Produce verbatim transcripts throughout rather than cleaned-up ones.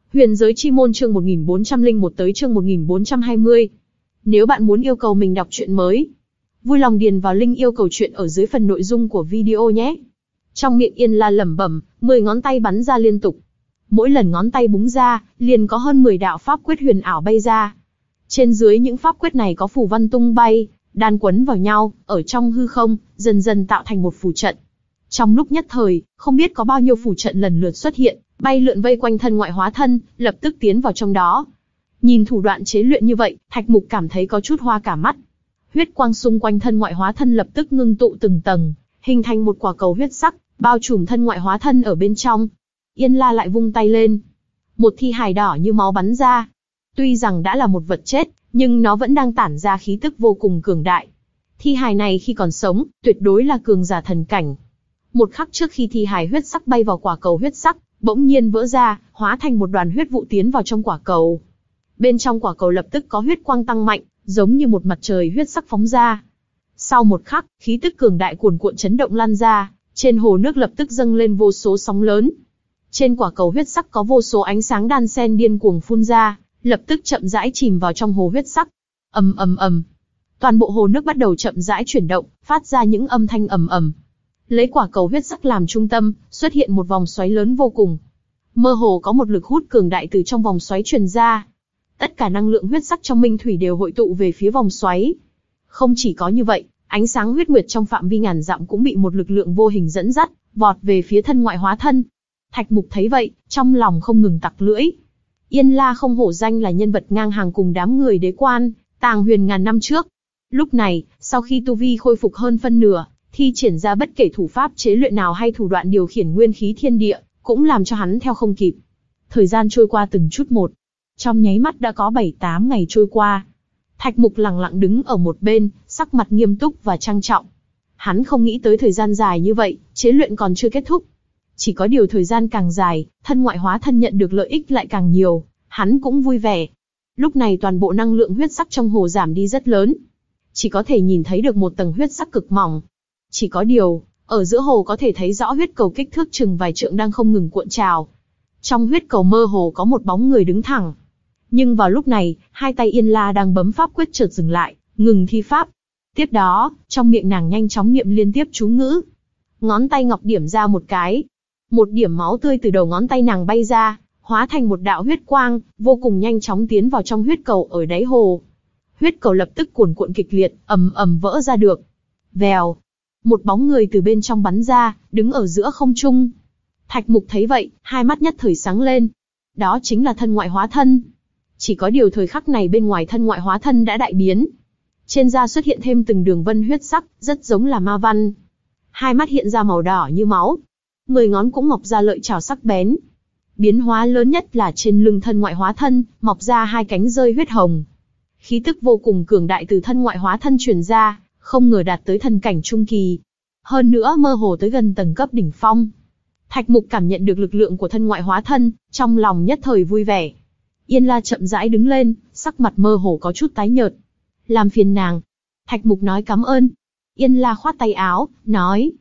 Huyền giới chi môn chương một nghìn bốn trăm lẻ một tới chương một nghìn bốn trăm hai mươi. Nếu bạn muốn yêu cầu mình đọc truyện mới, vui lòng điền vào link yêu cầu truyện ở dưới phần nội dung của video nhé. Trong miệng Yên La lẩm bẩm, mười ngón tay bắn ra liên tục. Mỗi lần ngón tay búng ra, liền có hơn mười đạo pháp quyết huyền ảo bay ra. Trên dưới những pháp quyết này có phù văn tung bay, đan quấn vào nhau, ở trong hư không, dần dần tạo thành một phù trận. Trong lúc nhất thời, không biết có bao nhiêu phù trận lần lượt xuất hiện, bay lượn vây quanh thân ngoại hóa thân, lập tức tiến vào trong đó. Nhìn thủ đoạn chế luyện như vậy, Thạch Mục cảm thấy có chút hoa cả mắt. Huyết quang xung quanh thân ngoại hóa thân lập tức ngưng tụ từng tầng, hình thành một quả cầu huyết sắc, bao trùm thân ngoại hóa thân ở bên trong. Yên La lại vung tay lên, một thi hài đỏ như máu bắn ra. Tuy rằng đã là một vật chết, nhưng nó vẫn đang tản ra khí tức vô cùng cường đại. Thi hài này khi còn sống, tuyệt đối là cường giả thần cảnh. Một khắc trước khi thi hài huyết sắc bay vào quả cầu huyết sắc, bỗng nhiên vỡ ra, hóa thành một đoàn huyết vụ tiến vào trong quả cầu. Bên trong quả cầu lập tức có huyết quang tăng mạnh, giống như một mặt trời huyết sắc phóng ra. Sau một khắc, khí tức cường đại cuồn cuộn chấn động lan ra, trên hồ nước lập tức dâng lên vô số sóng lớn. Trên quả cầu huyết sắc có vô số ánh sáng đan xen điên cuồng phun ra, lập tức chậm rãi chìm vào trong hồ huyết sắc. Ầm ầm ầm. Toàn bộ hồ nước bắt đầu chậm rãi chuyển động, phát ra những âm thanh ầm ầm. Lấy quả cầu huyết sắc làm trung tâm, xuất hiện một vòng xoáy lớn vô cùng. Mơ hồ có một lực hút cường đại từ trong vòng xoáy truyền ra. Tất cả năng lượng huyết sắc trong minh thủy đều hội tụ về phía vòng xoáy. Không chỉ có như vậy, ánh sáng huyết nguyệt trong phạm vi ngàn dặm cũng bị một lực lượng vô hình dẫn dắt, vọt về phía thân ngoại hóa thân. Thạch Mục thấy vậy, trong lòng không ngừng tặc lưỡi. Yên La không hổ danh là nhân vật ngang hàng cùng đám người đế quan, Tàng Huyền ngàn năm trước. Lúc này, sau khi tu vi khôi phục hơn phân nửa, thi triển ra bất kể thủ pháp chế luyện nào hay thủ đoạn điều khiển nguyên khí thiên địa, cũng làm cho hắn theo không kịp. Thời gian trôi qua từng chút một. Trong nháy mắt đã có bảy tám ngày trôi qua. Thạch Mục lặng lặng đứng ở một bên, sắc mặt nghiêm túc và trang trọng. Hắn không nghĩ tới thời gian dài như vậy, chế luyện còn chưa kết thúc. Chỉ có điều thời gian càng dài, thân ngoại hóa thân nhận được lợi ích lại càng nhiều, hắn cũng vui vẻ. Lúc này toàn bộ năng lượng huyết sắc trong hồ giảm đi rất lớn. Chỉ có thể nhìn thấy được một tầng huyết sắc cực mỏng. Chỉ có điều, ở giữa hồ có thể thấy rõ huyết cầu kích thước chừng vài trượng đang không ngừng cuộn trào. Trong huyết cầu mơ hồ có một bóng người đứng thẳng. Nhưng vào lúc này, hai tay Yên La đang bấm pháp quyết chợt dừng lại, ngừng thi pháp. Tiếp đó, trong miệng nàng nhanh chóng niệm liên tiếp chú ngữ. Ngón tay ngọc điểm ra một cái. Một điểm máu tươi từ đầu ngón tay nàng bay ra, hóa thành một đạo huyết quang, vô cùng nhanh chóng tiến vào trong huyết cầu ở đáy hồ. Huyết cầu lập tức cuồn cuộn kịch liệt, ầm ầm vỡ ra được. Vèo. Một bóng người từ bên trong bắn ra, đứng ở giữa không trung. Thạch Mục thấy vậy, hai mắt nhất thời sáng lên. Đó chính là thân ngoại hóa thân. Chỉ có điều thời khắc này bên ngoài thân ngoại hóa thân đã đại biến. Trên da xuất hiện thêm từng đường vân huyết sắc, rất giống là ma văn. Hai mắt hiện ra màu đỏ như máu. Mười ngón cũng mọc ra lợi chảo sắc bén. Biến hóa lớn nhất là trên lưng thân ngoại hóa thân, mọc ra hai cánh rơi huyết hồng. Khí tức vô cùng cường đại từ thân ngoại hóa thân truyền ra, không ngờ đạt tới thần cảnh trung kỳ. Hơn nữa mơ hồ tới gần tầng cấp đỉnh phong. Thạch Mục cảm nhận được lực lượng của thân ngoại hóa thân, trong lòng nhất thời vui vẻ. Yên La chậm rãi đứng lên, sắc mặt mơ hồ có chút tái nhợt. Làm phiền nàng. Thạch Mục nói cảm ơn. Yên La khoát tay áo, nói.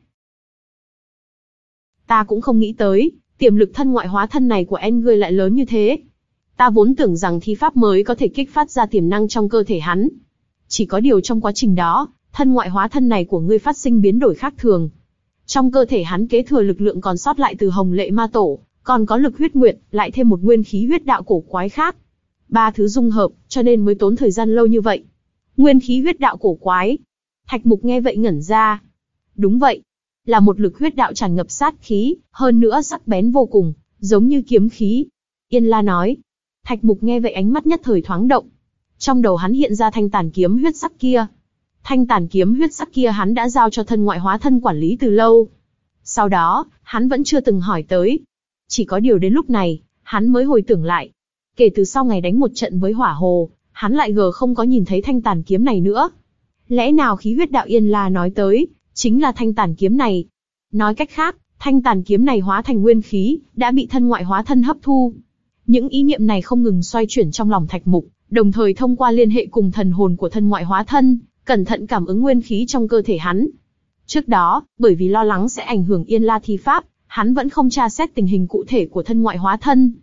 Ta cũng không nghĩ tới, tiềm lực thân ngoại hóa thân này của em ngươi lại lớn như thế. Ta vốn tưởng rằng thi pháp mới có thể kích phát ra tiềm năng trong cơ thể hắn. Chỉ có điều trong quá trình đó, thân ngoại hóa thân này của ngươi phát sinh biến đổi khác thường. Trong cơ thể hắn kế thừa lực lượng còn sót lại từ Hồng Lệ Ma Tổ, còn có lực huyết nguyệt, lại thêm một nguyên khí huyết đạo cổ quái khác. Ba thứ dung hợp, cho nên mới tốn thời gian lâu như vậy. Nguyên khí huyết đạo cổ quái. Thạch Mục nghe vậy ngẩn ra. Đúng vậy. Là một lực huyết đạo tràn ngập sát khí, hơn nữa sắc bén vô cùng, giống như kiếm khí. Yên La nói. Thạch Mục nghe vậy ánh mắt nhất thời thoáng động. Trong đầu hắn hiện ra thanh tàn kiếm huyết sắc kia. Thanh tàn kiếm huyết sắc kia hắn đã giao cho thân ngoại hóa thân quản lý từ lâu. Sau đó, hắn vẫn chưa từng hỏi tới. Chỉ có điều đến lúc này, hắn mới hồi tưởng lại. Kể từ sau ngày đánh một trận với hỏa hồ, hắn lại gờ không có nhìn thấy thanh tàn kiếm này nữa. Lẽ nào khí huyết đạo Yên La nói tới, chính là thanh tàn kiếm này? Nói cách khác, thanh tàn kiếm này hóa thành nguyên khí, đã bị thân ngoại hóa thân hấp thu. Những ý niệm này không ngừng xoay chuyển trong lòng Thạch Mục, đồng thời thông qua liên hệ cùng thần hồn của thân ngoại hóa thân, cẩn thận cảm ứng nguyên khí trong cơ thể hắn. Trước đó, bởi vì lo lắng sẽ ảnh hưởng Yên La thi pháp, hắn vẫn không tra xét tình hình cụ thể của thân ngoại hóa thân.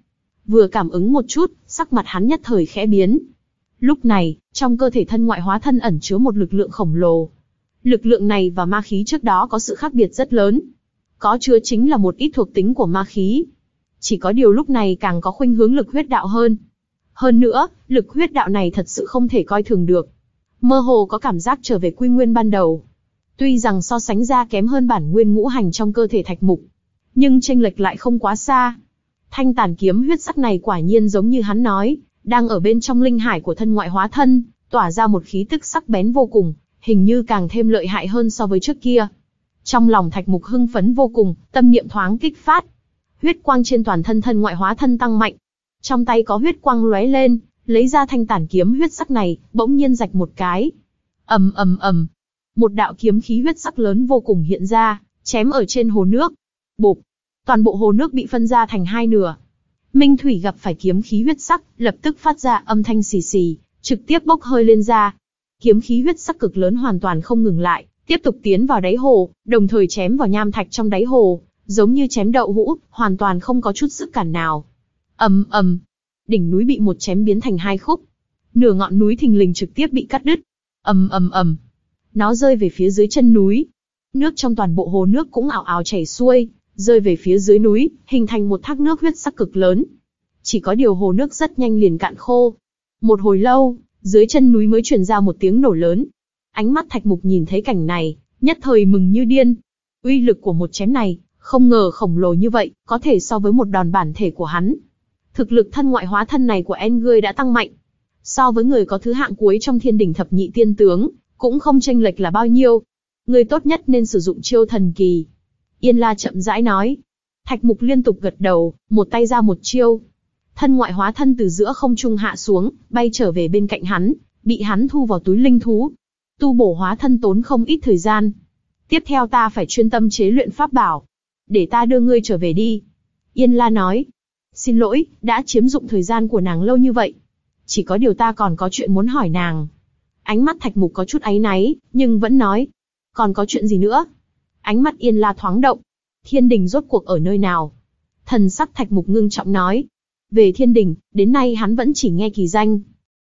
Vừa cảm ứng một chút, sắc mặt hắn nhất thời khẽ biến. Lúc này, trong cơ thể thân ngoại hóa thân ẩn chứa một lực lượng khổng lồ. Lực lượng này và ma khí trước đó có sự khác biệt rất lớn. Có chứa chính là một ít thuộc tính của ma khí. Chỉ có điều lúc này càng có khuynh hướng lực huyết đạo hơn. Hơn nữa, lực huyết đạo này thật sự không thể coi thường được. Mơ hồ có cảm giác trở về quy nguyên ban đầu. Tuy rằng so sánh ra kém hơn bản nguyên ngũ hành trong cơ thể Thạch Mục, nhưng chênh lệch lại không quá xa. Thanh tàn kiếm huyết sắc này quả nhiên giống như hắn nói, đang ở bên trong linh hải của thân ngoại hóa thân, tỏa ra một khí tức sắc bén vô cùng, hình như càng thêm lợi hại hơn so với trước kia. Trong lòng Thạch Mục hưng phấn vô cùng, tâm niệm thoáng kích phát. Huyết quang trên toàn thân thân ngoại hóa thân tăng mạnh. Trong tay có huyết quang lóe lên, lấy ra thanh tản kiếm huyết sắc này, bỗng nhiên rạch một cái. Ầm ầm ầm, một đạo kiếm khí huyết sắc lớn vô cùng hiện ra, chém ở trên hồ nước. Bộp, toàn bộ hồ nước bị phân ra thành hai nửa. Minh thủy gặp phải kiếm khí huyết sắc, lập tức phát ra âm thanh xì xì, trực tiếp bốc hơi lên ra. Kiếm khí huyết sắc cực lớn hoàn toàn không ngừng lại, tiếp tục tiến vào đáy hồ, đồng thời chém vào nham thạch trong đáy hồ, giống như chém đậu hũ, hoàn toàn không có chút sức cản nào. Ầm ầm, đỉnh núi bị một chém biến thành hai khúc, nửa ngọn núi thình lình trực tiếp bị cắt đứt. Ầm ầm ầm, nó rơi về phía dưới chân núi. Nước trong toàn bộ hồ nước cũng ào ào chảy xuôi, rơi về phía dưới núi, hình thành một thác nước huyết sắc cực lớn. Chỉ có điều hồ nước rất nhanh liền cạn khô. Một hồi lâu, dưới chân núi mới truyền ra một tiếng nổ lớn. Ánh mắt Thạch Mục nhìn thấy cảnh này, nhất thời mừng như điên. Uy lực của một chém này, không ngờ khổng lồ như vậy, có thể so với một đòn bản thể của hắn. Thực lực thân ngoại hóa thân này của N'Gui đã tăng mạnh. So với người có thứ hạng cuối trong thiên đỉnh thập nhị tiên tướng, cũng không chênh lệch là bao nhiêu. Người tốt nhất nên sử dụng chiêu thần kỳ. Yên La chậm rãi nói. Thạch Mục liên tục gật đầu, một tay ra một chiêu. Thân ngoại hóa thân từ giữa không trung hạ xuống, bay trở về bên cạnh hắn, bị hắn thu vào túi linh thú. Tu bổ hóa thân tốn không ít thời gian. Tiếp theo ta phải chuyên tâm chế luyện pháp bảo. Để ta đưa ngươi trở về đi. Yên La nói. Xin lỗi, đã chiếm dụng thời gian của nàng lâu như vậy. Chỉ có điều ta còn có chuyện muốn hỏi nàng. Ánh mắt Thạch Mục có chút áy náy, nhưng vẫn nói. Còn có chuyện gì nữa? Ánh mắt Yên La thoáng động. Thiên đình rốt cuộc ở nơi nào? Thần sắc Thạch Mục ngưng trọng nói. Về thiên đình, đến nay hắn vẫn chỉ nghe kỳ danh.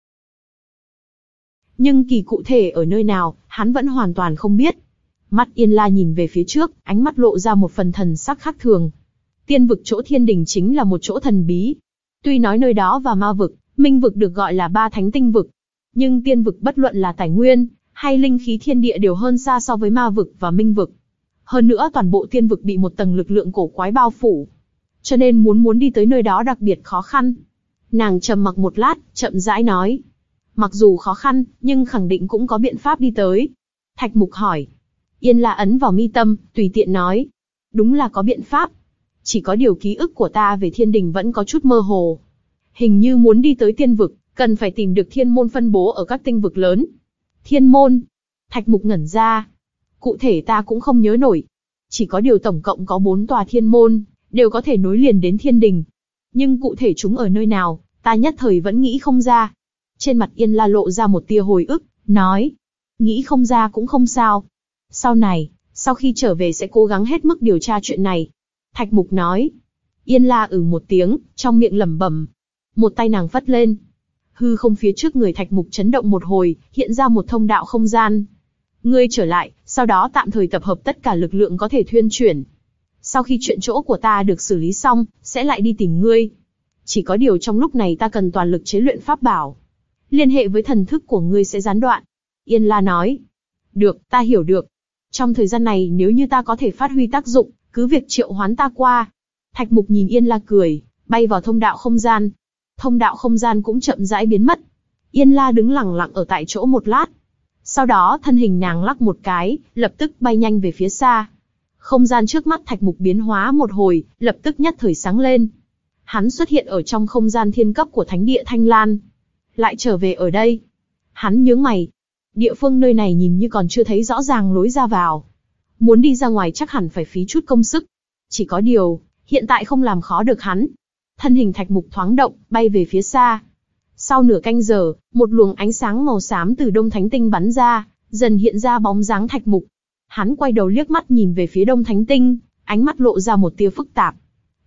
Nhưng kỳ cụ thể ở nơi nào, hắn vẫn hoàn toàn không biết. Mắt Yên La nhìn về phía trước, ánh mắt lộ ra một phần thần sắc khác thường. Tiên vực chỗ thiên đình chính là một chỗ thần bí. Tuy nói nơi đó và ma vực, minh vực được gọi là ba thánh tinh vực. Nhưng tiên vực bất luận là tài nguyên, hay linh khí thiên địa đều hơn xa so với ma vực và minh vực. Hơn nữa toàn bộ tiên vực bị một tầng lực lượng cổ quái bao phủ. Cho nên muốn muốn đi tới nơi đó đặc biệt khó khăn. Nàng trầm mặc một lát, chậm rãi nói. Mặc dù khó khăn, nhưng khẳng định cũng có biện pháp đi tới. Thạch Mục hỏi. Yên La ấn vào mi tâm, tùy tiện nói. Đúng là có biện pháp. Chỉ có điều ký ức của ta về thiên đình vẫn có chút mơ hồ. Hình như muốn đi tới tiên vực, cần phải tìm được thiên môn phân bố ở các tinh vực lớn. Thiên môn? Thạch Mục ngẩn ra. Cụ thể ta cũng không nhớ nổi. Chỉ có điều tổng cộng có bốn tòa thiên môn, đều có thể nối liền đến thiên đình. Nhưng cụ thể chúng ở nơi nào, ta nhất thời vẫn nghĩ không ra. Trên mặt Yên La lộ ra một tia hồi ức, nói. Nghĩ không ra cũng không sao. Sau này, sau khi trở về sẽ cố gắng hết mức điều tra chuyện này. Thạch Mục nói. Yên La ừ một tiếng, trong miệng lẩm bẩm. Một tay nàng phất lên. Hư không phía trước người Thạch Mục chấn động một hồi, hiện ra một thông đạo không gian. Ngươi trở lại, sau đó tạm thời tập hợp tất cả lực lượng có thể thuyên chuyển. Sau khi chuyện chỗ của ta được xử lý xong, sẽ lại đi tìm ngươi. Chỉ có điều trong lúc này ta cần toàn lực chế luyện pháp bảo. Liên hệ với thần thức của ngươi sẽ gián đoạn. Yên La nói. Được, ta hiểu được. Trong thời gian này nếu như ta có thể phát huy tác dụng, cứ việc triệu hoán ta qua. Thạch Mục nhìn Yên La cười, bay vào thông đạo không gian. Thông đạo không gian cũng chậm rãi biến mất. Yên La đứng lặng lặng ở tại chỗ một lát. Sau đó thân hình nàng lắc một cái, lập tức bay nhanh về phía xa. Không gian trước mắt Thạch Mục biến hóa một hồi, lập tức nhất thời sáng lên. Hắn xuất hiện ở trong không gian thiên cấp của thánh địa Thanh Lan. Lại trở về ở đây. Hắn nhướng mày. Địa phương nơi này nhìn như còn chưa thấy rõ ràng lối ra vào. Muốn đi ra ngoài chắc hẳn phải phí chút công sức. Chỉ có điều, hiện tại không làm khó được hắn. Thân hình Thạch Mục thoáng động, bay về phía xa. Sau nửa canh giờ, một luồng ánh sáng màu xám từ Đông Thánh Tinh bắn ra, dần hiện ra bóng dáng Thạch Mục. Hắn quay đầu liếc mắt nhìn về phía Đông Thánh Tinh, ánh mắt lộ ra một tia phức tạp.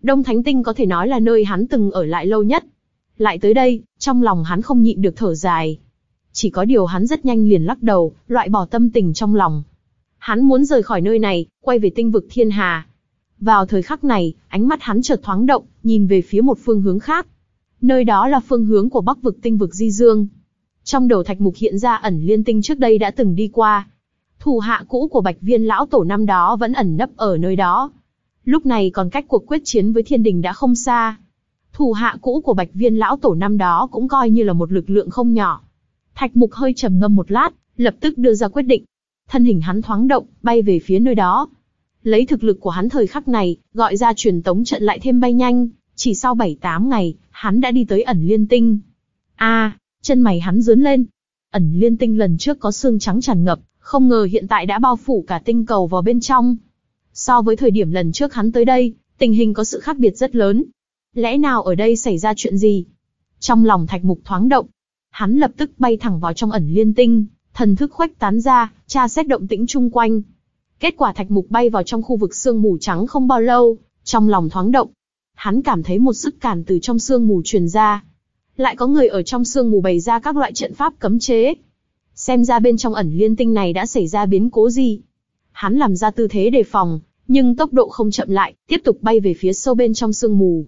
Đông Thánh Tinh có thể nói là nơi hắn từng ở lại lâu nhất. Lại tới đây, trong lòng hắn không nhịn được thở dài. Chỉ có điều hắn rất nhanh liền lắc đầu, loại bỏ tâm tình trong lòng. Hắn muốn rời khỏi nơi này, quay về tinh vực Thiên Hà. Vào thời khắc này, ánh mắt hắn chợt thoáng động, nhìn về phía một phương hướng khác. Nơi đó là phương hướng của Bắc vực tinh vực Di Dương. Trong đầu Thạch Mục hiện ra ẩn liên tinh trước đây đã từng đi qua. Thủ hạ cũ của Bạch Viên lão tổ năm đó vẫn ẩn nấp ở nơi đó. Lúc này còn cách cuộc quyết chiến với Thiên Đình đã không xa. Thủ hạ cũ của Bạch Viên lão tổ năm đó cũng coi như là một lực lượng không nhỏ. Thạch Mục hơi trầm ngâm một lát, lập tức đưa ra quyết định. Thân hình hắn thoáng động, bay về phía nơi đó. Lấy thực lực của hắn thời khắc này, gọi ra truyền tống trận lại thêm bay nhanh, chỉ sau bảy tám ngày, hắn đã đi tới ẩn liên tinh. A, à, chân mày hắn rướn lên. Ẩn liên tinh lần trước có xương trắng tràn ngập, không ngờ hiện tại đã bao phủ cả tinh cầu vào bên trong. So với thời điểm lần trước hắn tới đây, tình hình có sự khác biệt rất lớn. Lẽ nào ở đây xảy ra chuyện gì? Trong lòng Thạch Mục thoáng động, hắn lập tức bay thẳng vào trong ẩn liên tinh, thần thức khuếch tán ra, tra xét động tĩnh chung quanh. Kết quả Thạch Mục bay vào trong khu vực sương mù trắng không bao lâu, trong lòng thoáng động. Hắn cảm thấy một sức cản từ trong sương mù truyền ra. Lại có người ở trong sương mù bày ra các loại trận pháp cấm chế. Xem ra bên trong ẩn liên tinh này đã xảy ra biến cố gì. Hắn làm ra tư thế đề phòng, nhưng tốc độ không chậm lại, tiếp tục bay về phía sâu bên trong sương mù.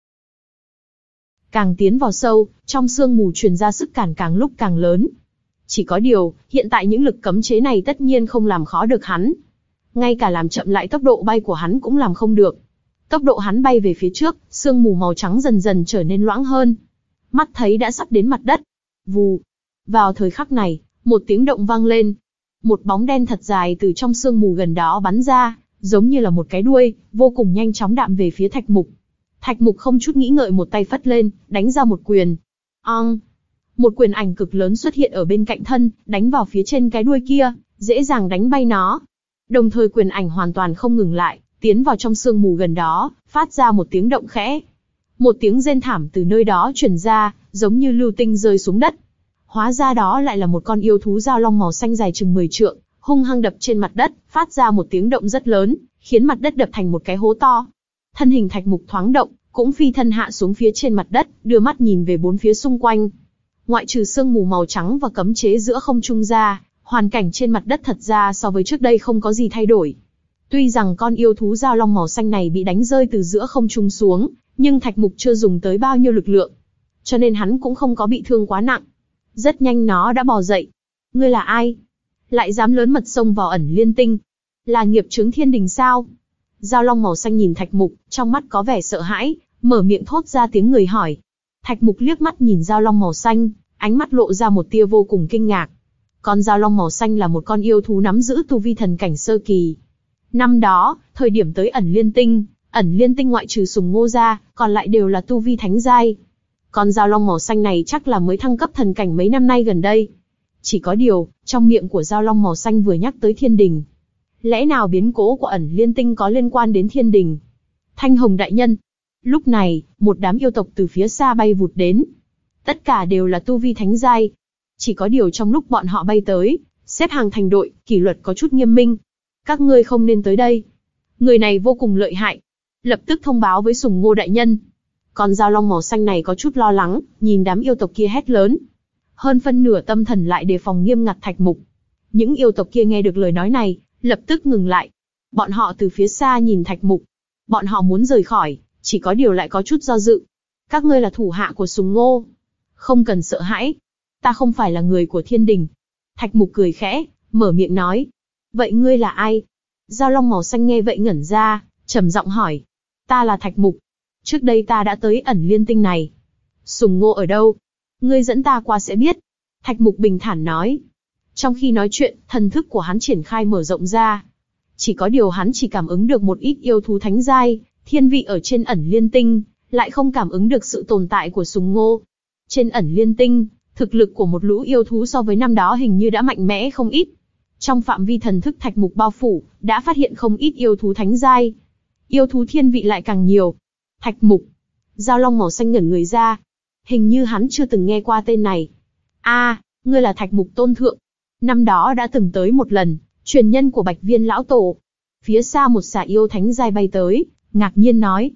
Càng tiến vào sâu, trong sương mù truyền ra sức cản càng lúc càng lớn. Chỉ có điều, hiện tại những lực cấm chế này tất nhiên không làm khó được hắn. Ngay cả làm chậm lại tốc độ bay của hắn cũng làm không được. Tốc độ hắn bay về phía trước, sương mù màu trắng dần dần trở nên loãng hơn. Mắt thấy đã sắp đến mặt đất. Vù. Vào thời khắc này, một tiếng động vang lên. Một bóng đen thật dài từ trong sương mù gần đó bắn ra, giống như là một cái đuôi, vô cùng nhanh chóng đạm về phía Thạch Mục. Thạch Mục không chút nghĩ ngợi một tay phất lên, đánh ra một quyền. Ong! Một quyền ảnh cực lớn xuất hiện ở bên cạnh thân, đánh vào phía trên cái đuôi kia, dễ dàng đánh bay nó. Đồng thời quyền ảnh hoàn toàn không ngừng lại, tiến vào trong sương mù gần đó, phát ra một tiếng động khẽ. Một tiếng rên thảm từ nơi đó truyền ra, giống như lưu tinh rơi xuống đất. Hóa ra đó lại là một con yêu thú dao long màu xanh dài chừng mười trượng, hung hăng đập trên mặt đất, phát ra một tiếng động rất lớn, khiến mặt đất đập thành một cái hố to. Thân hình Thạch Mục thoáng động, cũng phi thân hạ xuống phía trên mặt đất, đưa mắt nhìn về bốn phía xung quanh. Ngoại trừ sương mù màu trắng và cấm chế giữa không trung ra, hoàn cảnh trên mặt đất thật ra so với trước đây không có gì thay đổi. Tuy rằng con yêu thú dao long màu xanh này bị đánh rơi từ giữa không trung xuống, nhưng Thạch Mục chưa dùng tới bao nhiêu lực lượng, cho nên hắn cũng không có bị thương quá nặng. Rất nhanh nó đã bò dậy. Ngươi là ai? Lại dám lớn mật xông vào ẩn liên tinh? Là nghiệp chướng Thiên Đình sao? Dao long màu xanh nhìn Thạch Mục, trong mắt có vẻ sợ hãi, mở miệng thốt ra tiếng người hỏi. Thạch Mục liếc mắt nhìn dao long màu xanh, ánh mắt lộ ra một tia vô cùng kinh ngạc. Con dao long màu xanh là một con yêu thú nắm giữ tu vi thần cảnh sơ kỳ. Năm đó, thời điểm tới ẩn liên tinh, ẩn liên tinh ngoại trừ Sùng Ngô ra, còn lại đều là tu vi thánh giai. Con dao long màu xanh này chắc là mới thăng cấp thần cảnh mấy năm nay gần đây. Chỉ có điều, trong miệng của dao long màu xanh vừa nhắc tới Thiên Đình. Lẽ nào biến cố của ẩn liên tinh có liên quan đến Thiên Đình? Thanh Hồng đại nhân. Lúc này, một đám yêu tộc từ phía xa bay vụt đến. Tất cả đều là tu vi thánh giai. Chỉ có điều trong lúc bọn họ bay tới, xếp hàng thành đội, kỷ luật có chút nghiêm minh. Các ngươi không nên tới đây. Người này vô cùng lợi hại. Lập tức thông báo với Sùng Ngô đại nhân. Con dao long màu xanh này có chút lo lắng, nhìn đám yêu tộc kia hét lớn. Hơn phân nửa tâm thần lại đề phòng nghiêm ngặt Thạch Mục. Những yêu tộc kia nghe được lời nói này, lập tức ngừng lại. Bọn họ từ phía xa nhìn Thạch Mục. Bọn họ muốn rời khỏi, chỉ có điều lại có chút do dự. Các ngươi là thủ hạ của Sùng Ngô. Không cần sợ hãi. Ta không phải là người của Thiên Đình. Thạch Mục cười khẽ, mở miệng nói. Vậy ngươi là ai? Dao long màu xanh nghe vậy ngẩn ra, trầm giọng hỏi. Ta là Thạch Mục. Trước đây ta đã tới ẩn liên tinh này. Sùng Ngô ở đâu? Ngươi dẫn ta qua sẽ biết. Thạch Mục bình thản nói. Trong khi nói chuyện, thần thức của hắn triển khai mở rộng ra. Chỉ có điều hắn chỉ cảm ứng được một ít yêu thú thánh giai, thiên vị ở trên ẩn liên tinh, lại không cảm ứng được sự tồn tại của Sùng Ngô. Trên ẩn liên tinh, thực lực của một lũ yêu thú so với năm đó hình như đã mạnh mẽ không ít. Trong phạm vi thần thức Thạch Mục bao phủ, đã phát hiện không ít yêu thú thánh giai. Yêu thú thiên vị lại càng nhiều. Thạch Mục. Dao long màu xanh ngẩn người ra. Hình như hắn chưa từng nghe qua tên này. A, à, ngươi là Thạch Mục tôn thượng. Năm đó đã từng tới một lần, truyền nhân của Bạch Viên lão tổ. Phía xa một xà yêu thánh giai bay tới, ngạc nhiên nói.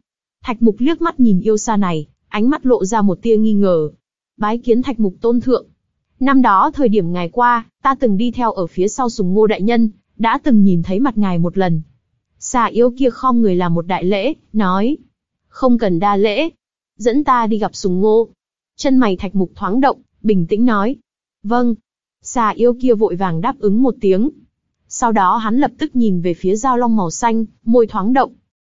Thạch Mục liếc mắt nhìn yêu sa này, ánh mắt lộ ra một tia nghi ngờ. Bái kiến Thạch Mục tôn thượng. Năm đó thời điểm ngài qua, ta từng đi theo ở phía sau Sùng Ngô đại nhân, đã từng nhìn thấy mặt ngài một lần. Xà yêu kia khom người làm một đại lễ, nói. Không cần đa lễ. Dẫn ta đi gặp Sùng Ngô. Chân mày Thạch Mục thoáng động, bình tĩnh nói. Vâng. Xà yêu kia vội vàng đáp ứng một tiếng. Sau đó hắn lập tức nhìn về phía dao long màu xanh, môi thoáng động.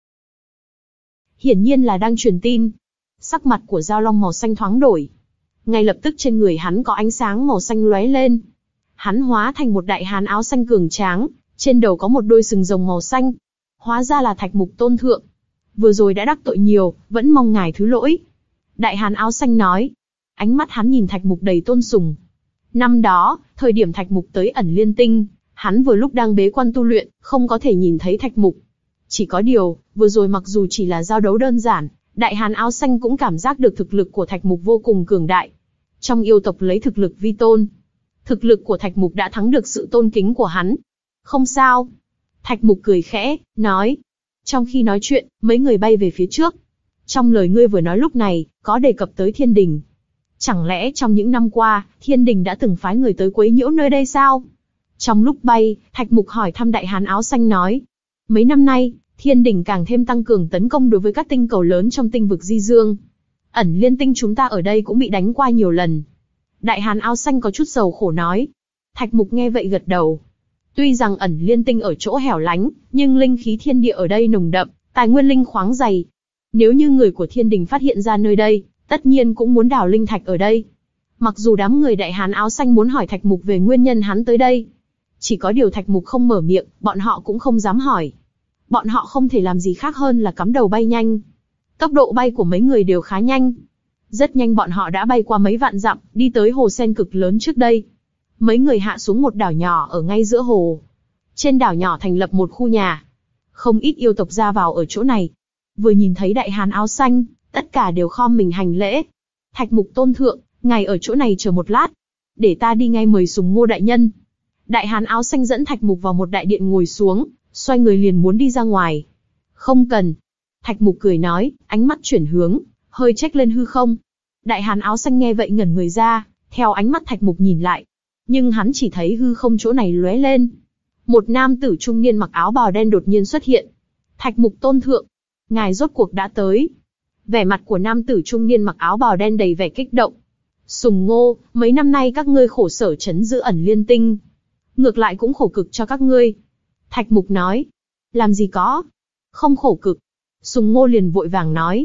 Hiển nhiên là đang truyền tin. Sắc mặt của dao long màu xanh thoáng đổi. Ngay lập tức trên người hắn có ánh sáng màu xanh lóe lên. Hắn hóa thành một đại hán áo xanh cường tráng, trên đầu có một đôi sừng rồng màu xanh. Hóa ra là Thạch Mục tôn thượng. Vừa rồi đã đắc tội nhiều, vẫn mong ngài thứ lỗi. Đại hán áo xanh nói. Ánh mắt hắn nhìn Thạch Mục đầy tôn sùng. Năm đó, thời điểm Thạch Mục tới ẩn liên tinh, hắn vừa lúc đang bế quan tu luyện, không có thể nhìn thấy Thạch Mục. Chỉ có điều, vừa rồi mặc dù chỉ là giao đấu đơn giản, đại hán áo xanh cũng cảm giác được thực lực của Thạch Mục vô cùng cường đại. Trong yêu tộc lấy thực lực vi tôn. Thực lực của Thạch Mục đã thắng được sự tôn kính của hắn. Không sao. Thạch Mục cười khẽ, nói. Trong khi nói chuyện, mấy người bay về phía trước. Trong lời ngươi vừa nói lúc này, có đề cập tới Thiên Đình. Chẳng lẽ trong những năm qua, Thiên Đình đã từng phái người tới quấy nhiễu nơi đây sao? Trong lúc bay, Thạch Mục hỏi thăm đại hán áo xanh nói. Mấy năm nay, Thiên Đình càng thêm tăng cường tấn công đối với các tinh cầu lớn trong tinh vực Di Dương. Ẩn liên tinh chúng ta ở đây cũng bị đánh qua nhiều lần. Đại hán áo xanh có chút sầu khổ nói. Thạch Mục nghe vậy gật đầu. Tuy rằng ẩn liên tinh ở chỗ hẻo lánh, nhưng linh khí thiên địa ở đây nồng đậm, tài nguyên linh khoáng dày. Nếu như người của Thiên Đình phát hiện ra nơi đây, tất nhiên cũng muốn đào linh thạch ở đây. Mặc dù đám người đại hán áo xanh muốn hỏi Thạch Mục về nguyên nhân hắn tới đây. Chỉ có điều Thạch Mục không mở miệng, bọn họ cũng không dám hỏi. Bọn họ không thể làm gì khác hơn là cắm đầu bay nhanh. Tốc độ bay của mấy người đều khá nhanh. Rất nhanh bọn họ đã bay qua mấy vạn dặm, đi tới hồ sen cực lớn trước đây. Mấy người hạ xuống một đảo nhỏ ở ngay giữa hồ. Trên đảo nhỏ thành lập một khu nhà. Không ít yêu tộc ra vào ở chỗ này. Vừa nhìn thấy đại hán áo xanh, tất cả đều khom mình hành lễ. Thạch Mục tôn thượng, ngài ở chỗ này chờ một lát. Để ta đi ngay mời Sùng Ngô đại nhân. Đại hán áo xanh dẫn Thạch Mục vào một đại điện ngồi xuống, xoay người liền muốn đi ra ngoài. Không cần. Thạch Mục cười nói, ánh mắt chuyển hướng, hơi chếch lên hư không. Đại hán áo xanh nghe vậy ngẩn người ra, theo ánh mắt Thạch Mục nhìn lại. Nhưng hắn chỉ thấy hư không chỗ này lóe lên. Một nam tử trung niên mặc áo bào đen đột nhiên xuất hiện. Thạch Mục tôn thượng, ngài rốt cuộc đã tới. Vẻ mặt của nam tử trung niên mặc áo bào đen đầy vẻ kích động. Sùng Ngô, mấy năm nay các ngươi khổ sở trấn giữ ẩn liên tinh. Ngược lại cũng khổ cực cho các ngươi. Thạch Mục nói. Làm gì có. Không khổ cực. Sùng Ngô liền vội vàng nói.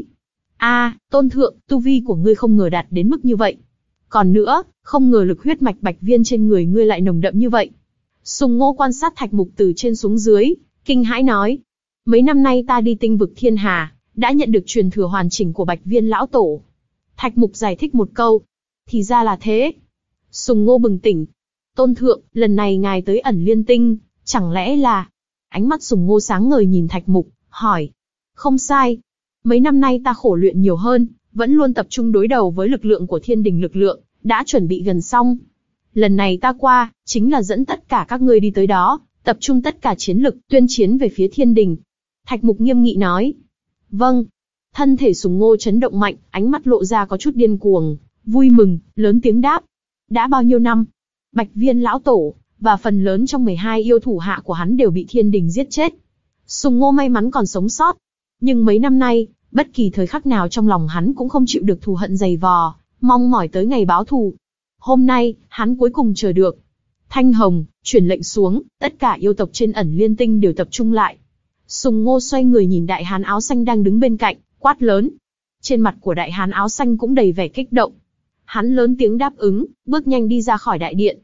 A, tôn thượng, tu vi của ngươi không ngờ đạt đến mức như vậy. Còn nữa, không ngờ lực huyết mạch bạch viên trên người ngươi lại nồng đậm như vậy. Sùng Ngô quan sát Thạch Mục từ trên xuống dưới, kinh hãi nói. Mấy năm nay ta đi tinh vực thiên hà, đã nhận được truyền thừa hoàn chỉnh của bạch viên lão tổ. Thạch Mục giải thích một câu. Thì ra là thế. Sùng Ngô bừng tỉnh. Tôn thượng, lần này ngài tới ẩn liên tinh, chẳng lẽ là... Ánh mắt Sùng Ngô sáng ngời nhìn Thạch Mục, hỏi. Không sai. Mấy năm nay ta khổ luyện nhiều hơn, vẫn luôn tập trung đối đầu với lực lượng của Thiên Đình lực lượng, đã chuẩn bị gần xong. Lần này ta qua, chính là dẫn tất cả các ngươi đi tới đó, tập trung tất cả chiến lực, tuyên chiến về phía Thiên Đình. Thạch Mục nghiêm nghị nói. Vâng. Thân thể Sùng Ngô chấn động mạnh, ánh mắt lộ ra có chút điên cuồng, vui mừng, lớn tiếng đáp. Đã bao nhiêu năm? Bạch viên lão tổ, và phần lớn trong mười hai yêu thủ hạ của hắn đều bị Thiên Đình giết chết. Sùng Ngô may mắn còn sống sót. Nhưng mấy năm nay, bất kỳ thời khắc nào trong lòng hắn cũng không chịu được thù hận dày vò, mong mỏi tới ngày báo thù. Hôm nay, hắn cuối cùng chờ được. Thanh Hồng, truyền lệnh xuống, tất cả yêu tộc trên ẩn liên tinh đều tập trung lại. Sùng Ngô xoay người nhìn đại hán áo xanh đang đứng bên cạnh, quát lớn. Trên mặt của đại hán áo xanh cũng đầy vẻ kích động. Hắn lớn tiếng đáp ứng, bước nhanh đi ra khỏi đại điện.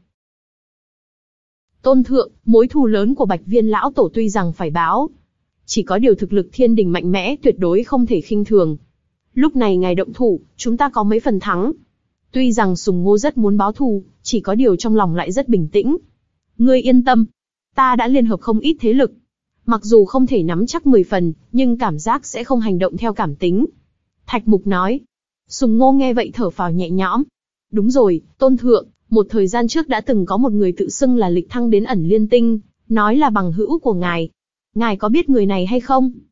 Tôn thượng, mối thù lớn của bạch viên lão tổ tuy rằng phải báo. Chỉ có điều thực lực Thiên Đình mạnh mẽ tuyệt đối không thể khinh thường. Lúc này ngài động thủ, chúng ta có mấy phần thắng. Tuy rằng Sùng Ngô rất muốn báo thù, chỉ có điều trong lòng lại rất bình tĩnh. Ngươi yên tâm, ta đã liên hợp không ít thế lực. Mặc dù không thể nắm chắc mười phần, nhưng cảm giác sẽ không hành động theo cảm tính. Thạch Mục nói. Sùng Ngô nghe vậy thở phào nhẹ nhõm. Đúng rồi, tôn thượng, một thời gian trước đã từng có một người tự xưng là lịch thăng đến ẩn liên tinh, nói là bằng hữu của ngài. Ngài có biết người này hay không?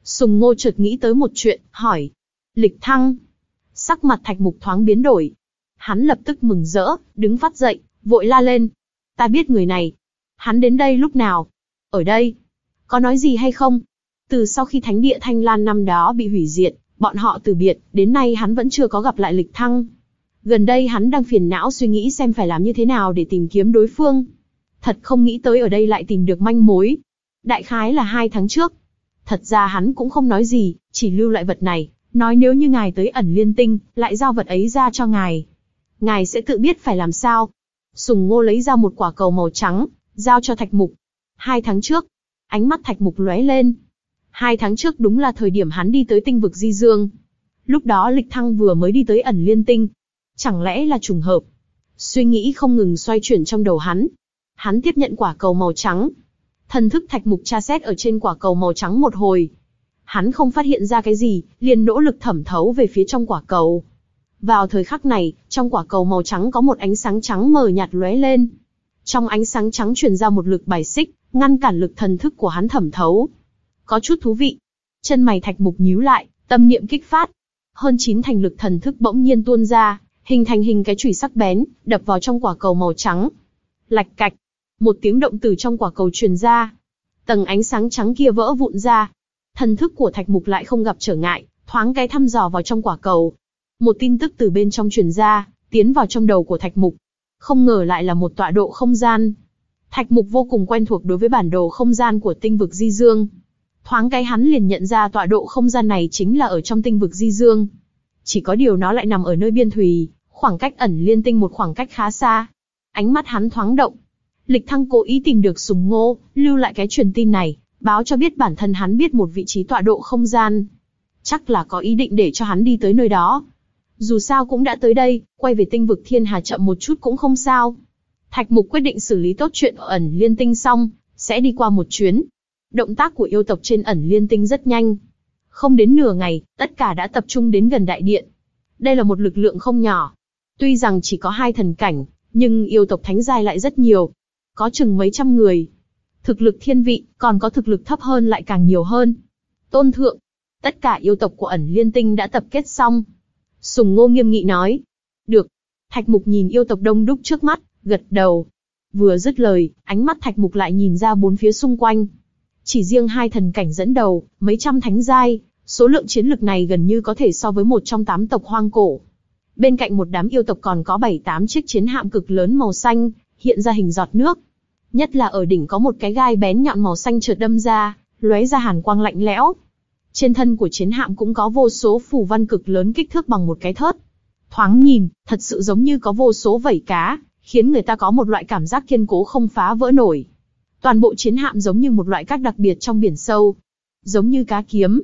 Sùng Ngô chợt nghĩ tới một chuyện, hỏi. Lịch Thăng. Sắc mặt Thạch Mục thoáng biến đổi. Hắn lập tức mừng rỡ, đứng phát dậy, vội la lên. Ta biết người này. Hắn đến đây lúc nào? Ở đây. Có nói gì hay không? Từ sau khi thánh địa Thanh Lan năm đó bị hủy diệt, bọn họ từ biệt, đến nay hắn vẫn chưa có gặp lại Lịch Thăng. Gần đây hắn đang phiền não suy nghĩ xem phải làm như thế nào để tìm kiếm đối phương. Thật không nghĩ tới ở đây lại tìm được manh mối. Đại khái là hai tháng trước. Thật ra hắn cũng không nói gì, chỉ lưu lại vật này, nói nếu như ngài tới ẩn liên tinh, lại giao vật ấy ra cho ngài. Ngài sẽ tự biết phải làm sao. Sùng Ngô lấy ra một quả cầu màu trắng, giao cho Thạch Mục. Hai tháng trước, ánh mắt Thạch Mục lóe lên. Hai tháng trước đúng là thời điểm hắn đi tới tinh vực Di Dương. Lúc đó Lịch Thăng vừa mới đi tới ẩn liên tinh. Chẳng lẽ là trùng hợp? Suy nghĩ không ngừng xoay chuyển trong đầu hắn. Hắn tiếp nhận quả cầu màu trắng. Thần thức Thạch Mục tra xét ở trên quả cầu màu trắng một hồi. Hắn không phát hiện ra cái gì, liền nỗ lực thẩm thấu về phía trong quả cầu. Vào thời khắc này, trong quả cầu màu trắng có một ánh sáng trắng mờ nhạt lóe lên. Trong ánh sáng trắng truyền ra một lực bài xích, ngăn cản lực thần thức của hắn thẩm thấu. Có chút thú vị. Chân mày Thạch Mục nhíu lại, tâm niệm kích phát. Hơn chín thành lực thần thức bỗng nhiên tuôn ra, hình thành hình cái chùy sắc bén, đập vào trong quả cầu màu trắng. Lạch cạch. Một tiếng động từ trong quả cầu truyền ra. Tầng ánh sáng trắng kia vỡ vụn ra. Thần thức của Thạch Mục lại không gặp trở ngại, thoáng cái thăm dò vào trong quả cầu. Một tin tức từ bên trong truyền ra, tiến vào trong đầu của Thạch Mục. Không ngờ lại là một tọa độ không gian. Thạch Mục vô cùng quen thuộc đối với bản đồ không gian của tinh vực Di Dương. Thoáng cái hắn liền nhận ra tọa độ không gian này chính là ở trong tinh vực Di Dương. Chỉ có điều nó lại nằm ở nơi biên thùy, khoảng cách ẩn liên tinh một khoảng cách khá xa. Ánh mắt hắn thoáng động. Lịch Thăng cố ý tìm được Sùng Ngô, lưu lại cái truyền tin này, báo cho biết bản thân hắn biết một vị trí tọa độ không gian. Chắc là có ý định để cho hắn đi tới nơi đó. Dù sao cũng đã tới đây, quay về tinh vực Thiên Hà chậm một chút cũng không sao. Thạch Mục quyết định xử lý tốt chuyện ở ẩn liên tinh xong, sẽ đi qua một chuyến. Động tác của yêu tộc trên ẩn liên tinh rất nhanh. Không đến nửa ngày, tất cả đã tập trung đến gần đại điện. Đây là một lực lượng không nhỏ. Tuy rằng chỉ có hai thần cảnh, nhưng yêu tộc thánh giai lại rất nhiều. Có chừng mấy trăm người. Thực lực thiên vị, còn có thực lực thấp hơn lại càng nhiều hơn. Tôn thượng, tất cả yêu tộc của ẩn liên tinh đã tập kết xong. Sùng Ngô nghiêm nghị nói. Được. Thạch Mục nhìn yêu tộc đông đúc trước mắt, gật đầu. Vừa dứt lời, ánh mắt Thạch Mục lại nhìn ra bốn phía xung quanh. Chỉ riêng hai thần cảnh dẫn đầu, mấy trăm thánh giai, số lượng chiến lực này gần như có thể so với một trong tám tộc hoang cổ. Bên cạnh một đám yêu tộc còn có bảy tám chiếc chiến hạm cực lớn màu xanh, hiện ra hình giọt nước. Nhất là ở đỉnh có một cái gai bén nhọn màu xanh chợt đâm ra, lóe ra hàn quang lạnh lẽo. Trên thân của chiến hạm cũng có vô số phù văn cực lớn kích thước bằng một cái thớt. Thoáng nhìn, thật sự giống như có vô số vảy cá, khiến người ta có một loại cảm giác kiên cố không phá vỡ nổi. Toàn bộ chiến hạm giống như một loại các đặc biệt trong biển sâu, giống như cá kiếm.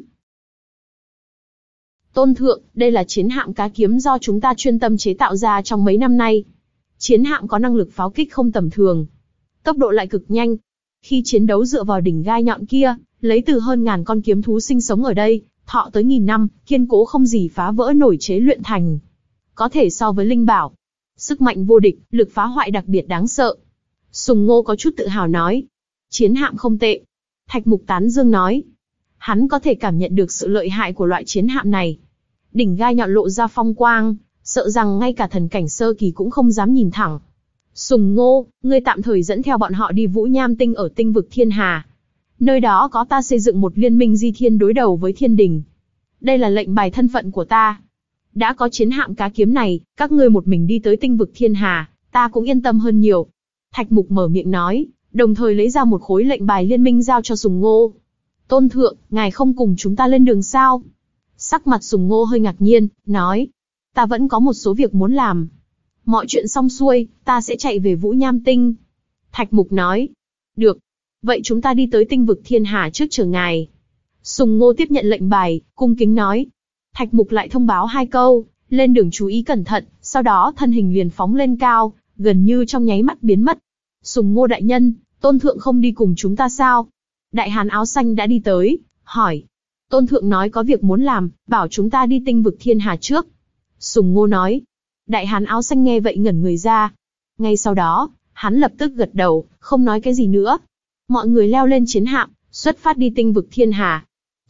Tôn thượng, đây là chiến hạm cá kiếm do chúng ta chuyên tâm chế tạo ra trong mấy năm nay. Chiến hạm có năng lực pháo kích không tầm thường, tốc độ lại cực nhanh. Khi chiến đấu dựa vào đỉnh gai nhọn kia, lấy từ hơn ngàn con kiếm thú sinh sống ở đây, thọ tới nghìn năm, kiên cố không gì phá vỡ nổi chế luyện thành. Có thể so với linh bảo. Sức mạnh vô địch, lực phá hoại đặc biệt đáng sợ. Sùng Ngô có chút tự hào nói. Chiến hạm không tệ. Thạch Mục tán dương nói. Hắn có thể cảm nhận được sự lợi hại của loại chiến hạm này. Đỉnh gai nhọn lộ ra phong quang, sợ rằng ngay cả thần cảnh sơ kỳ cũng không dám nhìn thẳng. Sùng Ngô, ngươi tạm thời dẫn theo bọn họ đi Vũ Nham Tinh ở tinh vực Thiên Hà. Nơi đó có ta xây dựng một liên minh di thiên đối đầu với thiên đình. Đây là lệnh bài thân phận của ta. Đã có chiến hạm cá kiếm này, các ngươi một mình đi tới tinh vực Thiên Hà, ta cũng yên tâm hơn nhiều. Thạch Mục mở miệng nói, đồng thời lấy ra một khối lệnh bài liên minh giao cho Sùng Ngô. Tôn thượng, ngài không cùng chúng ta lên đường sao? Sắc mặt Sùng Ngô hơi ngạc nhiên, nói, ta vẫn có một số việc muốn làm. Mọi chuyện xong xuôi, ta sẽ chạy về Vũ Nham Tinh. Thạch Mục nói, được. Vậy chúng ta đi tới tinh vực Thiên Hà trước chờ ngài. Sùng Ngô tiếp nhận lệnh bài, cung kính nói. Thạch Mục lại thông báo hai câu, lên đường chú ý cẩn thận, sau đó thân hình liền phóng lên cao, gần như trong nháy mắt biến mất. Sùng Ngô đại nhân, Tôn thượng không đi cùng chúng ta sao? Đại hán áo xanh đã đi tới, hỏi. Tôn thượng nói có việc muốn làm, bảo chúng ta đi tinh vực Thiên Hà trước. Sùng Ngô nói. Đại hán áo xanh nghe vậy ngẩn người ra. Ngay sau đó, hắn lập tức gật đầu, không nói cái gì nữa. Mọi người leo lên chiến hạm, xuất phát đi tinh vực Thiên Hà.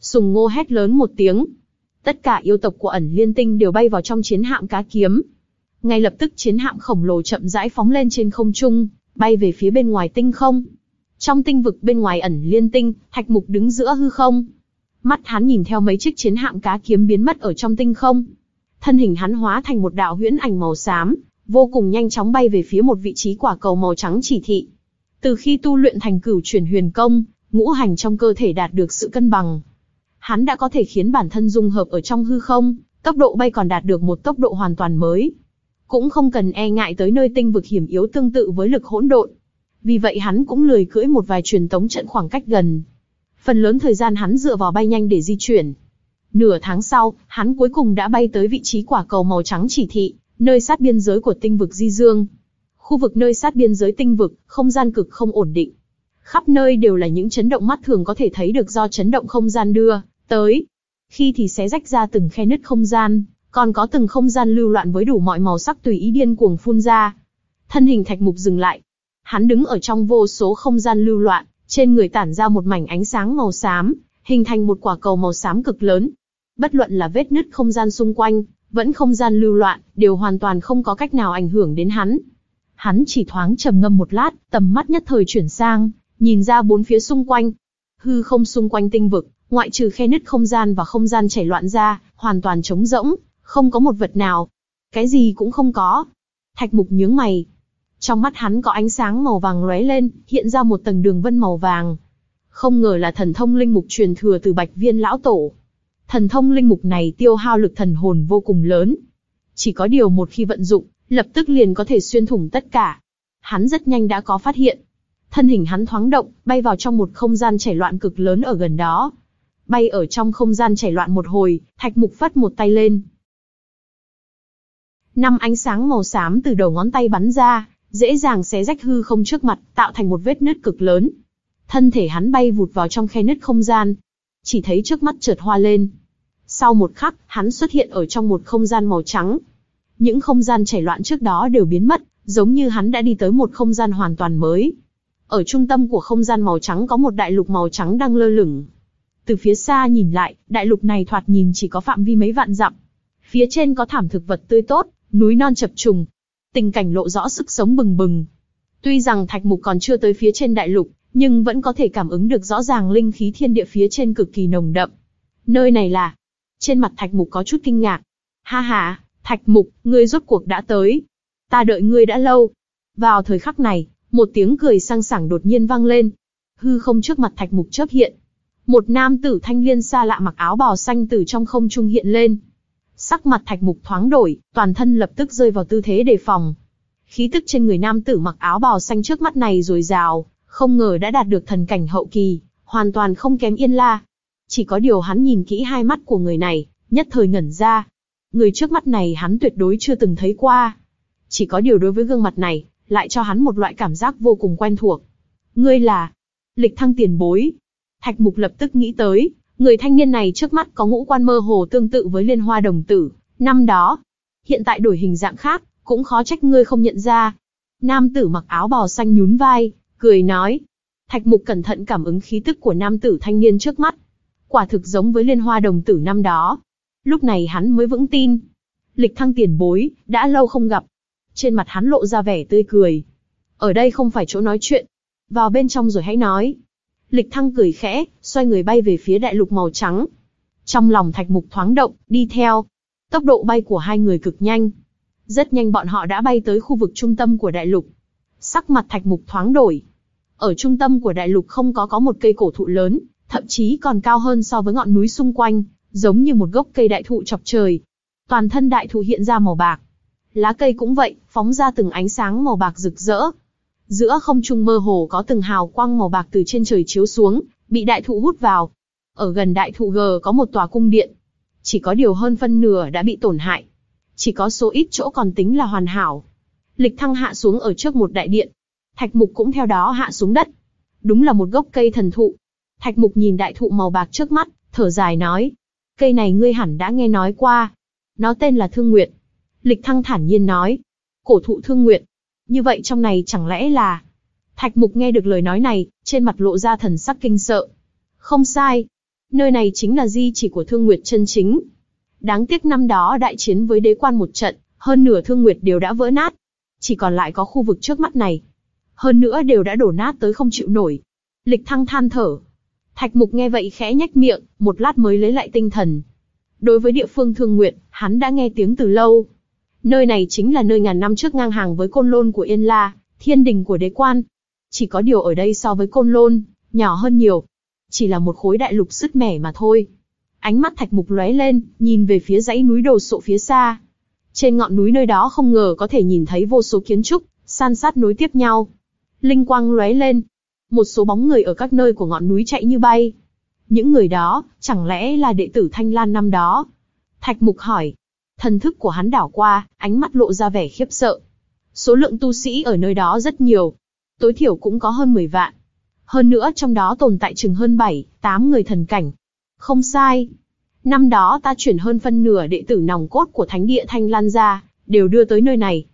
Sùng Ngô hét lớn một tiếng. Tất cả yêu tộc của ẩn liên tinh đều bay vào trong chiến hạm cá kiếm. Ngay lập tức chiến hạm khổng lồ chậm rãi phóng lên trên không trung, bay về phía bên ngoài tinh không. Trong tinh vực bên ngoài ẩn liên tinh, Thạch Mục đứng giữa hư không. Mắt hắn nhìn theo mấy chiếc chiến hạm cá kiếm biến mất ở trong tinh không. Thân hình hắn hóa thành một đạo huyễn ảnh màu xám, vô cùng nhanh chóng bay về phía một vị trí quả cầu màu trắng chỉ thị. Từ khi tu luyện thành Cửu Chuyển Huyền Công, ngũ hành trong cơ thể đạt được sự cân bằng. Hắn đã có thể khiến bản thân dung hợp ở trong hư không, tốc độ bay còn đạt được một tốc độ hoàn toàn mới. Cũng không cần e ngại tới nơi tinh vực hiểm yếu tương tự với lực hỗn độn. Vì vậy hắn cũng lười cưỡi một vài truyền tống trận khoảng cách gần. Phần lớn thời gian hắn dựa vào bay nhanh để di chuyển. Nửa tháng sau, hắn cuối cùng đã bay tới vị trí quả cầu màu trắng chỉ thị, nơi sát biên giới của tinh vực Di Dương. Khu vực nơi sát biên giới tinh vực, không gian cực không ổn định. Khắp nơi đều là những chấn động mắt thường có thể thấy được do chấn động không gian đưa tới. Khi thì xé rách ra từng khe nứt không gian, còn có từng không gian lưu loạn với đủ mọi màu sắc tùy ý điên cuồng phun ra. Thân hình Thạch Mục dừng lại. Hắn đứng ở trong vô số không gian lưu loạn, trên người tản ra một mảnh ánh sáng màu xám, hình thành một quả cầu màu xám cực lớn. Bất luận là vết nứt không gian xung quanh, vẫn không gian lưu loạn, đều hoàn toàn không có cách nào ảnh hưởng đến hắn. Hắn chỉ thoáng trầm ngâm một lát, tầm mắt nhất thời chuyển sang, nhìn ra bốn phía xung quanh. Hư không xung quanh tinh vực, ngoại trừ khe nứt không gian và không gian chảy loạn ra, hoàn toàn trống rỗng, không có một vật nào. Cái gì cũng không có. Thạch Mục nhướng mày. Trong mắt hắn có ánh sáng màu vàng lóe lên, hiện ra một tầng đường vân màu vàng. Không ngờ là thần thông linh mục truyền thừa từ Bạch Viên lão tổ. Thần thông linh mục này tiêu hao lực thần hồn vô cùng lớn. Chỉ có điều một khi vận dụng, lập tức liền có thể xuyên thủng tất cả. Hắn rất nhanh đã có phát hiện. Thân hình hắn thoáng động, bay vào trong một không gian chảy loạn cực lớn ở gần đó. Bay ở trong không gian chảy loạn một hồi, Thạch Mục phất một tay lên. Năm ánh sáng màu xám từ đầu ngón tay bắn ra, dễ dàng xé rách hư không trước mặt, tạo thành một vết nứt cực lớn. Thân thể hắn bay vụt vào trong khe nứt không gian. Chỉ thấy trước mắt chợt hoa lên. Sau một khắc, hắn xuất hiện ở trong một không gian màu trắng. Những không gian chảy loạn trước đó đều biến mất, giống như hắn đã đi tới một không gian hoàn toàn mới. Ở trung tâm của không gian màu trắng có một đại lục màu trắng đang lơ lửng. Từ phía xa nhìn lại, đại lục này thoạt nhìn chỉ có phạm vi mấy vạn dặm. Phía trên có thảm thực vật tươi tốt, núi non chập trùng. Tình cảnh lộ rõ sức sống bừng bừng. Tuy rằng Thạch Mục còn chưa tới phía trên đại lục, nhưng vẫn có thể cảm ứng được rõ ràng linh khí thiên địa phía trên cực kỳ nồng đậm. Nơi này là... Trên mặt Thạch Mục có chút kinh ngạc. Ha ha, Thạch Mục, ngươi rốt cuộc đã tới. Ta đợi ngươi đã lâu. Vào thời khắc này, một tiếng cười sang sảng đột nhiên vang lên. Hư không trước mặt Thạch Mục chớp hiện. Một nam tử thanh niên xa lạ mặc áo bào xanh từ trong không trung hiện lên. Sắc mặt Thạch Mục thoáng đổi, toàn thân lập tức rơi vào tư thế đề phòng. Khí tức trên người nam tử mặc áo bào xanh trước mắt này dồi dào, không ngờ đã đạt được thần cảnh hậu kỳ, hoàn toàn không kém Yên La. Chỉ có điều hắn nhìn kỹ hai mắt của người này, nhất thời ngẩn ra. Người trước mắt này hắn tuyệt đối chưa từng thấy qua. Chỉ có điều đối với gương mặt này, lại cho hắn một loại cảm giác vô cùng quen thuộc. Ngươi là... Lịch Thăng tiền bối. Thạch Mục lập tức nghĩ tới, người thanh niên này trước mắt có ngũ quan mơ hồ tương tự với Liên Hoa đồng tử, năm đó. Hiện tại đổi hình dạng khác, cũng khó trách ngươi không nhận ra. Nam tử mặc áo bào xanh nhún vai, cười nói. Thạch Mục cẩn thận cảm ứng khí tức của nam tử thanh niên trước mắt. Quả thực giống với Liên Hoa đồng tử năm đó. Lúc này hắn mới vững tin. Lịch Thăng tiền bối, đã lâu không gặp. Trên mặt hắn lộ ra vẻ tươi cười. Ở đây không phải chỗ nói chuyện. Vào bên trong rồi hãy nói. Lịch Thăng cười khẽ, xoay người bay về phía đại lục màu trắng. Trong lòng Thạch Mục thoáng động, đi theo. Tốc độ bay của hai người cực nhanh. Rất nhanh bọn họ đã bay tới khu vực trung tâm của đại lục. Sắc mặt Thạch Mục thoáng đổi. Ở trung tâm của đại lục không có có một cây cổ thụ lớn, thậm chí còn cao hơn so với ngọn núi xung quanh, giống như một gốc cây đại thụ chọc trời. Toàn thân đại thụ hiện ra màu bạc. Lá cây cũng vậy, phóng ra từng ánh sáng màu bạc rực rỡ. Giữa không trung mơ hồ có từng hào quang màu bạc từ trên trời chiếu xuống, bị đại thụ hút vào. Ở gần đại thụ G có một tòa cung điện. Chỉ có điều hơn phân nửa đã bị tổn hại. Chỉ có số ít chỗ còn tính là hoàn hảo. Lịch Thăng hạ xuống ở trước một đại điện. Thạch Mục cũng theo đó hạ xuống đất. Đúng là một gốc cây thần thụ. Thạch Mục nhìn đại thụ màu bạc trước mắt, thở dài nói. Cây này ngươi hẳn đã nghe nói qua. Nó tên là Thương Nguyệt. Lịch Thăng thản nhiên nói. Cổ thụ Thương Nguyệt. Như vậy trong này chẳng lẽ là... Thạch Mục nghe được lời nói này, trên mặt lộ ra thần sắc kinh sợ. Không sai. Nơi này chính là di chỉ của Thương Nguyệt chân chính. Đáng tiếc năm đó đại chiến với đế quan một trận, hơn nửa Thương Nguyệt đều đã vỡ nát. Chỉ còn lại có khu vực trước mắt này. Hơn nữa đều đã đổ nát tới không chịu nổi. Lịch Thăng than thở. Thạch Mục nghe vậy khẽ nhếch miệng, một lát mới lấy lại tinh thần. Đối với địa phương Thương Nguyệt, hắn đã nghe tiếng từ lâu. Nơi này chính là nơi ngàn năm trước ngang hàng với Côn Lôn của Yên La, thiên đình của đế quan. Chỉ có điều ở đây so với Côn Lôn, nhỏ hơn nhiều. Chỉ là một khối đại lục sứt mẻ mà thôi. Ánh mắt Thạch Mục lóe lên, nhìn về phía dãy núi đồ sộ phía xa. Trên ngọn núi nơi đó không ngờ có thể nhìn thấy vô số kiến trúc, san sát nối tiếp nhau. Linh quang lóe lên. Một số bóng người ở các nơi của ngọn núi chạy như bay. Những người đó, chẳng lẽ là đệ tử Thanh Lan năm đó? Thạch Mục hỏi. Thần thức của hắn đảo qua, ánh mắt lộ ra vẻ khiếp sợ. Số lượng tu sĩ ở nơi đó rất nhiều. Tối thiểu cũng có hơn mười vạn. Hơn nữa trong đó tồn tại chừng hơn bảy, tám người thần cảnh. Không sai. Năm đó ta chuyển hơn phân nửa đệ tử nòng cốt của thánh địa Thanh Lan ra, đều đưa tới nơi này.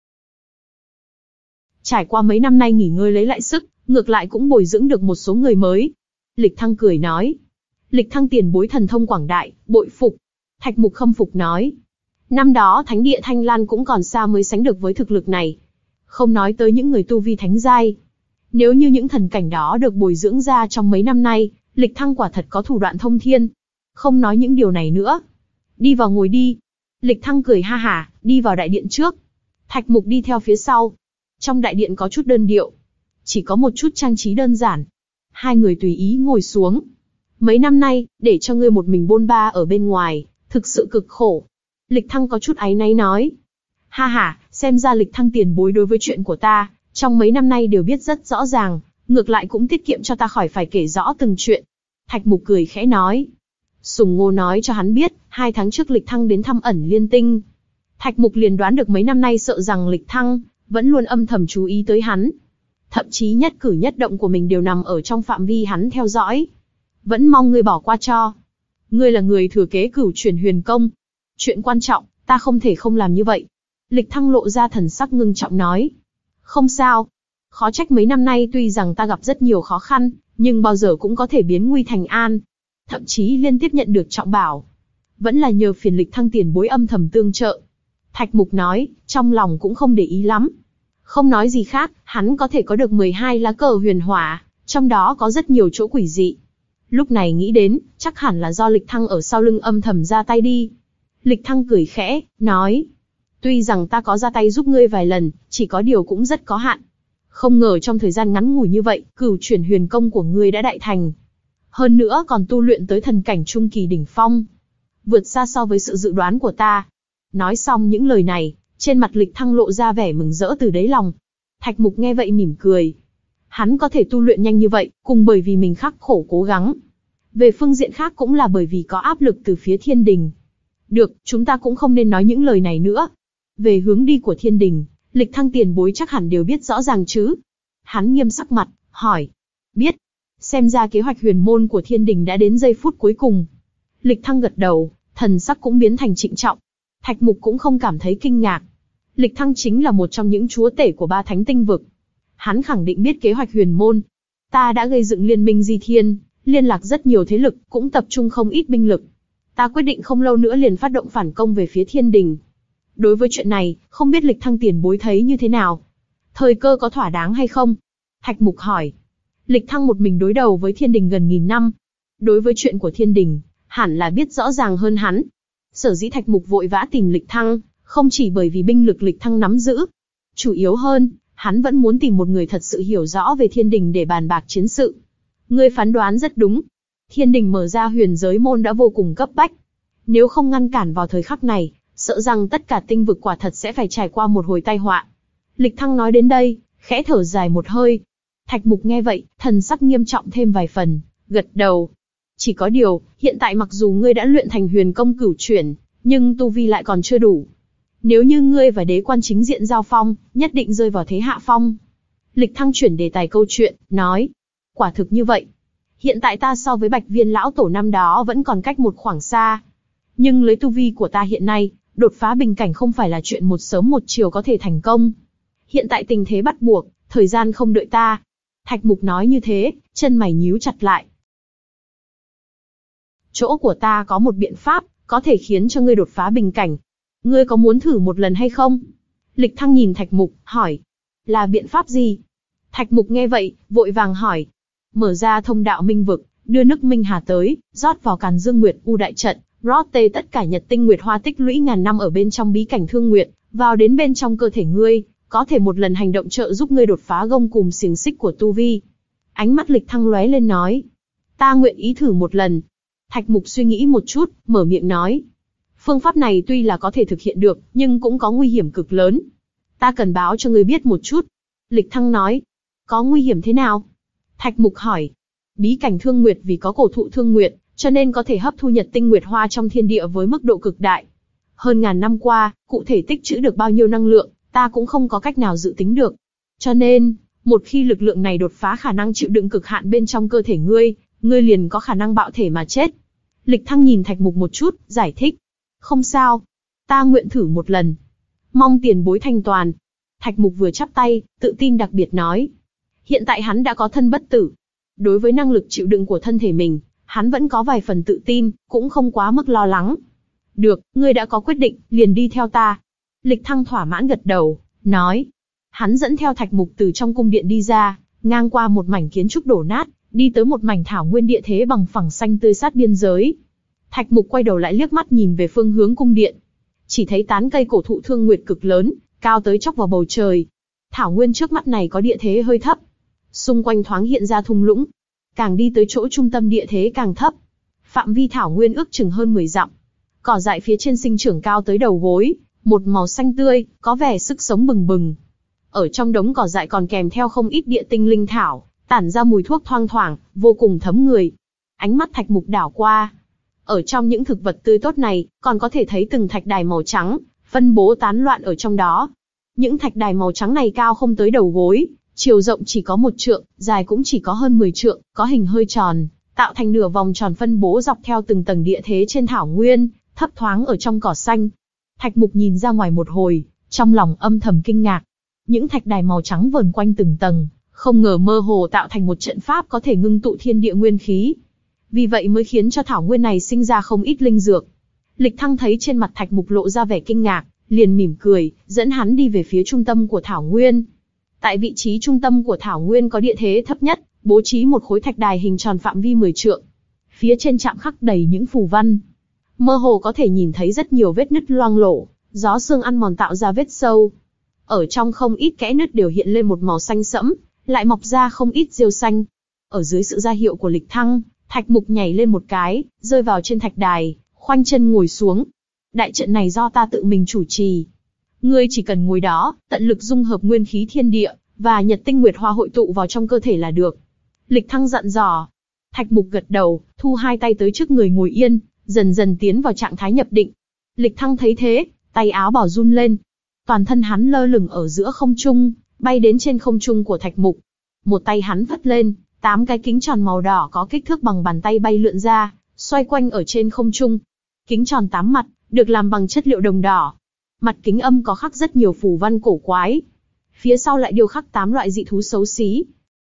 Trải qua mấy năm nay nghỉ ngơi lấy lại sức, ngược lại cũng bồi dưỡng được một số người mới. Lịch Thăng cười nói. Lịch Thăng tiền bối thần thông quảng đại, bội phục. Thạch Mục khâm phục nói. Năm đó thánh địa Thanh Lan cũng còn xa mới sánh được với thực lực này. Không nói tới những người tu vi thánh giai. Nếu như những thần cảnh đó được bồi dưỡng ra trong mấy năm nay, Lịch Thăng quả thật có thủ đoạn thông thiên. Không nói những điều này nữa. Đi vào ngồi đi. Lịch Thăng cười ha hả, đi vào đại điện trước. Thạch Mục đi theo phía sau. Trong đại điện có chút đơn điệu. Chỉ có một chút trang trí đơn giản. Hai người tùy ý ngồi xuống. Mấy năm nay, để cho ngươi một mình bôn ba ở bên ngoài, thực sự cực khổ. Lịch Thăng có chút áy náy nói. Ha ha, xem ra Lịch Thăng tiền bối đối với chuyện của ta, trong mấy năm nay đều biết rất rõ ràng, ngược lại cũng tiết kiệm cho ta khỏi phải kể rõ từng chuyện. Thạch Mục cười khẽ nói. Sùng Ngô nói cho hắn biết, hai tháng trước Lịch Thăng đến thăm ẩn liên tinh. Thạch Mục liền đoán được mấy năm nay sợ rằng Lịch Thăng vẫn luôn âm thầm chú ý tới hắn. Thậm chí nhất cử nhất động của mình đều nằm ở trong phạm vi hắn theo dõi. Vẫn mong ngươi bỏ qua cho. Ngươi là người thừa kế cửu truyền huyền công. Chuyện quan trọng, ta không thể không làm như vậy. Lịch Thăng lộ ra thần sắc ngưng trọng nói. Không sao. Khó trách mấy năm nay tuy rằng ta gặp rất nhiều khó khăn, nhưng bao giờ cũng có thể biến nguy thành an. Thậm chí liên tiếp nhận được trọng bảo. Vẫn là nhờ phiền Lịch Thăng tiền bối âm thầm tương trợ. Thạch Mục nói, trong lòng cũng không để ý lắm. Không nói gì khác, hắn có thể có được mười hai lá cờ huyền hỏa, trong đó có rất nhiều chỗ quỷ dị. Lúc này nghĩ đến, chắc hẳn là do Lịch Thăng ở sau lưng âm thầm ra tay đi. Lịch Thăng cười khẽ, nói. Tuy rằng ta có ra tay giúp ngươi vài lần, chỉ có điều cũng rất có hạn. Không ngờ trong thời gian ngắn ngủi như vậy, cửu chuyển huyền công của ngươi đã đại thành. Hơn nữa còn tu luyện tới thần cảnh trung kỳ đỉnh phong. Vượt xa so với sự dự đoán của ta. Nói xong những lời này, trên mặt Lịch Thăng lộ ra vẻ mừng rỡ từ đáy lòng. Thạch Mục nghe vậy mỉm cười. Hắn có thể tu luyện nhanh như vậy, cùng bởi vì mình khắc khổ cố gắng. Về phương diện khác cũng là bởi vì có áp lực từ phía thiên đình. Được, chúng ta cũng không nên nói những lời này nữa. Về hướng đi của thiên đình, Lịch Thăng tiền bối chắc hẳn đều biết rõ ràng chứ. Hắn nghiêm sắc mặt, hỏi. Biết. Xem ra kế hoạch huyền môn của thiên đình đã đến giây phút cuối cùng. Lịch Thăng gật đầu, thần sắc cũng biến thành trịnh trọng. Thạch Mục cũng không cảm thấy kinh ngạc. Lịch Thăng chính là một trong những chúa tể của ba thánh tinh vực. Hắn khẳng định biết kế hoạch huyền môn. Ta đã gây dựng liên minh di thiên, liên lạc rất nhiều thế lực, cũng tập trung không ít binh lực. Ta quyết định không lâu nữa liền phát động phản công về phía thiên đình. Đối với chuyện này, không biết Lịch Thăng tiền bối thấy như thế nào? Thời cơ có thỏa đáng hay không? Thạch Mục hỏi. Lịch Thăng một mình đối đầu với thiên đình gần nghìn năm. Đối với chuyện của thiên đình, hẳn là biết rõ ràng hơn hắn. Sở dĩ Thạch Mục vội vã tìm Lịch Thăng, không chỉ bởi vì binh lực Lịch Thăng nắm giữ. Chủ yếu hơn, hắn vẫn muốn tìm một người thật sự hiểu rõ về thiên đình để bàn bạc chiến sự. Ngươi phán đoán rất đúng. Thiên đình mở ra huyền giới môn đã vô cùng cấp bách. Nếu không ngăn cản vào thời khắc này, sợ rằng tất cả tinh vực quả thật sẽ phải trải qua một hồi tai họa. Lịch Thăng nói đến đây, khẽ thở dài một hơi. Thạch Mục nghe vậy, thần sắc nghiêm trọng thêm vài phần, gật đầu. Chỉ có điều, hiện tại mặc dù ngươi đã luyện thành huyền công cửu chuyển, nhưng tu vi lại còn chưa đủ. Nếu như ngươi và đế quan chính diện giao phong, nhất định rơi vào thế hạ phong. Lịch Thăng chuyển đề tài câu chuyện, nói. Quả thực như vậy. Hiện tại ta so với Bạch Viên lão tổ năm đó vẫn còn cách một khoảng xa. Nhưng lấy tu vi của ta hiện nay, đột phá bình cảnh không phải là chuyện một sớm một chiều có thể thành công. Hiện tại tình thế bắt buộc, thời gian không đợi ta. Thạch Mục nói như thế, chân mày nhíu chặt lại. chỗ của ta có một biện pháp, có thể khiến cho ngươi đột phá bình cảnh. Ngươi có muốn thử một lần hay không? Lịch Thăng nhìn Thạch Mục, hỏi. Là biện pháp gì? Thạch Mục nghe vậy, vội vàng hỏi. Mở ra thông đạo minh vực, đưa nước Minh Hà tới, rót vào Càn Dương Nguyệt U đại trận, rót tê tất cả nhật tinh nguyệt hoa tích lũy ngàn năm ở bên trong bí cảnh Thương Nguyệt, vào đến bên trong cơ thể ngươi, có thể một lần hành động trợ giúp ngươi đột phá gông cùm xiềng xích của tu vi. Ánh mắt Lịch Thăng lóe lên nói. Ta nguyện ý thử một lần. Thạch Mục suy nghĩ một chút, mở miệng nói. Phương pháp này tuy là có thể thực hiện được, nhưng cũng có nguy hiểm cực lớn. Ta cần báo cho ngươi biết một chút. Lịch Thăng nói. Có nguy hiểm thế nào? Thạch Mục hỏi. Bí cảnh Thương Nguyệt vì có cổ thụ Thương Nguyệt, cho nên có thể hấp thu nhật tinh nguyệt hoa trong thiên địa với mức độ cực đại. Hơn ngàn năm qua, cụ thể tích trữ được bao nhiêu năng lượng, ta cũng không có cách nào dự tính được. Cho nên, một khi lực lượng này đột phá khả năng chịu đựng cực hạn bên trong cơ thể ngươi, ngươi liền có khả năng bạo thể mà chết. Lịch Thăng nhìn Thạch Mục một chút, giải thích. Không sao. Ta nguyện thử một lần. Mong tiền bối thanh toàn. Thạch Mục vừa chắp tay, tự tin đặc biệt nói. Hiện tại hắn đã có thân bất tử. Đối với năng lực chịu đựng của thân thể mình, hắn vẫn có vài phần tự tin, cũng không quá mức lo lắng. Được, ngươi đã có quyết định, liền đi theo ta. Lịch Thăng thỏa mãn gật đầu, nói. Hắn dẫn theo Thạch Mục từ trong cung điện đi ra, ngang qua một mảnh kiến trúc đổ nát, đi tới một mảnh thảo nguyên địa thế bằng phẳng xanh tươi sát biên giới. Thạch Mục quay đầu lại liếc mắt nhìn về phương hướng cung điện. Chỉ thấy tán cây cổ thụ Thương Nguyệt cực lớn, cao tới chóc vào bầu trời. Thảo nguyên trước mắt này có địa thế hơi thấp. Xung quanh thoáng hiện ra thung lũng. Càng đi tới chỗ trung tâm địa thế càng thấp. Phạm vi thảo nguyên ước chừng hơn mười dặm. Cỏ dại phía trên sinh trưởng cao tới đầu gối, một màu xanh tươi, có vẻ sức sống bừng bừng. Ở trong đống cỏ dại còn kèm theo không ít địa tinh linh thảo, tản ra mùi thuốc thoang thoảng, vô cùng thấm người. Ánh mắt Thạch Mục đảo qua. Ở trong những thực vật tươi tốt này, còn có thể thấy từng thạch đài màu trắng, phân bố tán loạn ở trong đó. Những thạch đài màu trắng này cao không tới đầu gối, chiều rộng chỉ có một trượng, dài cũng chỉ có hơn mười trượng, có hình hơi tròn, tạo thành nửa vòng tròn phân bố dọc theo từng tầng địa thế trên thảo nguyên, thấp thoáng ở trong cỏ xanh. Thạch Mục nhìn ra ngoài một hồi, trong lòng âm thầm kinh ngạc. Những thạch đài màu trắng vờn quanh từng tầng, không ngờ mơ hồ tạo thành một trận pháp có thể ngưng tụ thiên địa nguyên khí. Vì vậy mới khiến cho thảo nguyên này sinh ra không ít linh dược. Lịch Thăng thấy trên mặt Thạch Mục lộ ra vẻ kinh ngạc, liền mỉm cười, dẫn hắn đi về phía trung tâm của thảo nguyên. Tại vị trí trung tâm của thảo nguyên có địa thế thấp nhất, bố trí một khối thạch đài hình tròn phạm vi mười trượng. Phía trên chạm khắc đầy những phù văn. Mơ hồ có thể nhìn thấy rất nhiều vết nứt loang lổ, gió sương ăn mòn tạo ra vết sâu. Ở trong không ít kẽ nứt đều hiện lên một màu xanh sẫm, lại mọc ra không ít rêu xanh. Ở dưới sự ra hiệu của Lịch Thăng, Thạch Mục nhảy lên một cái, rơi vào trên thạch đài, khoanh chân ngồi xuống. Đại trận này do ta tự mình chủ trì. Ngươi chỉ cần ngồi đó, tận lực dung hợp nguyên khí thiên địa, và nhật tinh nguyệt hoa hội tụ vào trong cơ thể là được. Lịch Thăng dặn dò. Thạch Mục gật đầu, thu hai tay tới trước người ngồi yên, dần dần tiến vào trạng thái nhập định. Lịch Thăng thấy thế, tay áo bào run lên. Toàn thân hắn lơ lửng ở giữa không trung, bay đến trên không trung của Thạch Mục. Một tay hắn vất lên, tám cái kính tròn màu đỏ có kích thước bằng bàn tay bay lượn ra, xoay quanh ở trên không trung. Kính tròn tám mặt, được làm bằng chất liệu đồng đỏ. Mặt kính âm có khắc rất nhiều phù văn cổ quái. Phía sau lại điêu khắc tám loại dị thú xấu xí.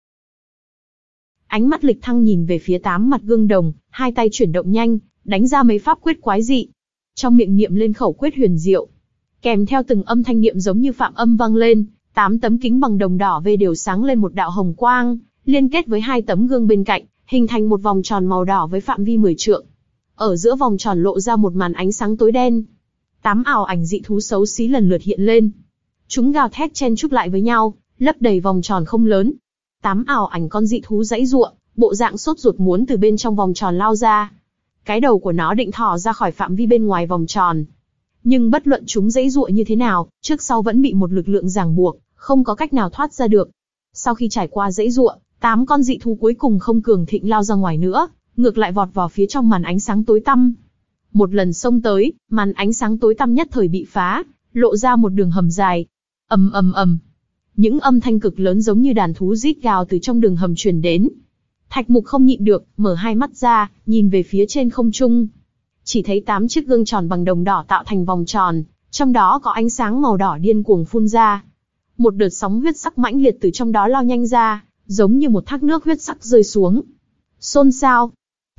Ánh mắt Lịch Thăng nhìn về phía tám mặt gương đồng, hai tay chuyển động nhanh, đánh ra mấy pháp quyết quái dị. Trong miệng niệm lên khẩu quyết huyền diệu. Kèm theo từng âm thanh niệm giống như phạm âm vang lên, tám tấm kính bằng đồng đỏ về đều sáng lên một đạo hồng quang, liên kết với hai tấm gương bên cạnh, hình thành một vòng tròn màu đỏ với phạm vi mười trượng. Ở giữa vòng tròn lộ ra một màn ánh sáng tối đen. Tám ảo ảnh dị thú xấu xí lần lượt hiện lên. Chúng gào thét chen chúc lại với nhau, lấp đầy vòng tròn không lớn. Tám ảo ảnh con dị thú giãy giụa, bộ dạng sốt ruột muốn từ bên trong vòng tròn lao ra. Cái đầu của nó định thò ra khỏi phạm vi bên ngoài vòng tròn. Nhưng bất luận chúng giãy giụa như thế nào, trước sau vẫn bị một lực lượng ràng buộc, không có cách nào thoát ra được. Sau khi trải qua giãy giụa, tám con dị thú cuối cùng không cường thịnh lao ra ngoài nữa, ngược lại vọt vào phía trong màn ánh sáng tối tăm. Một lần xông tới, màn ánh sáng tối tăm nhất thời bị phá, lộ ra một đường hầm dài. Ầm ầm ầm. Những âm thanh cực lớn giống như đàn thú rít gào từ trong đường hầm truyền đến. Thạch Mục không nhịn được, mở hai mắt ra, nhìn về phía trên không trung. Chỉ thấy tám chiếc gương tròn bằng đồng đỏ tạo thành vòng tròn, trong đó có ánh sáng màu đỏ điên cuồng phun ra. Một đợt sóng huyết sắc mãnh liệt từ trong đó lao nhanh ra, giống như một thác nước huyết sắc rơi xuống. Xôn xao.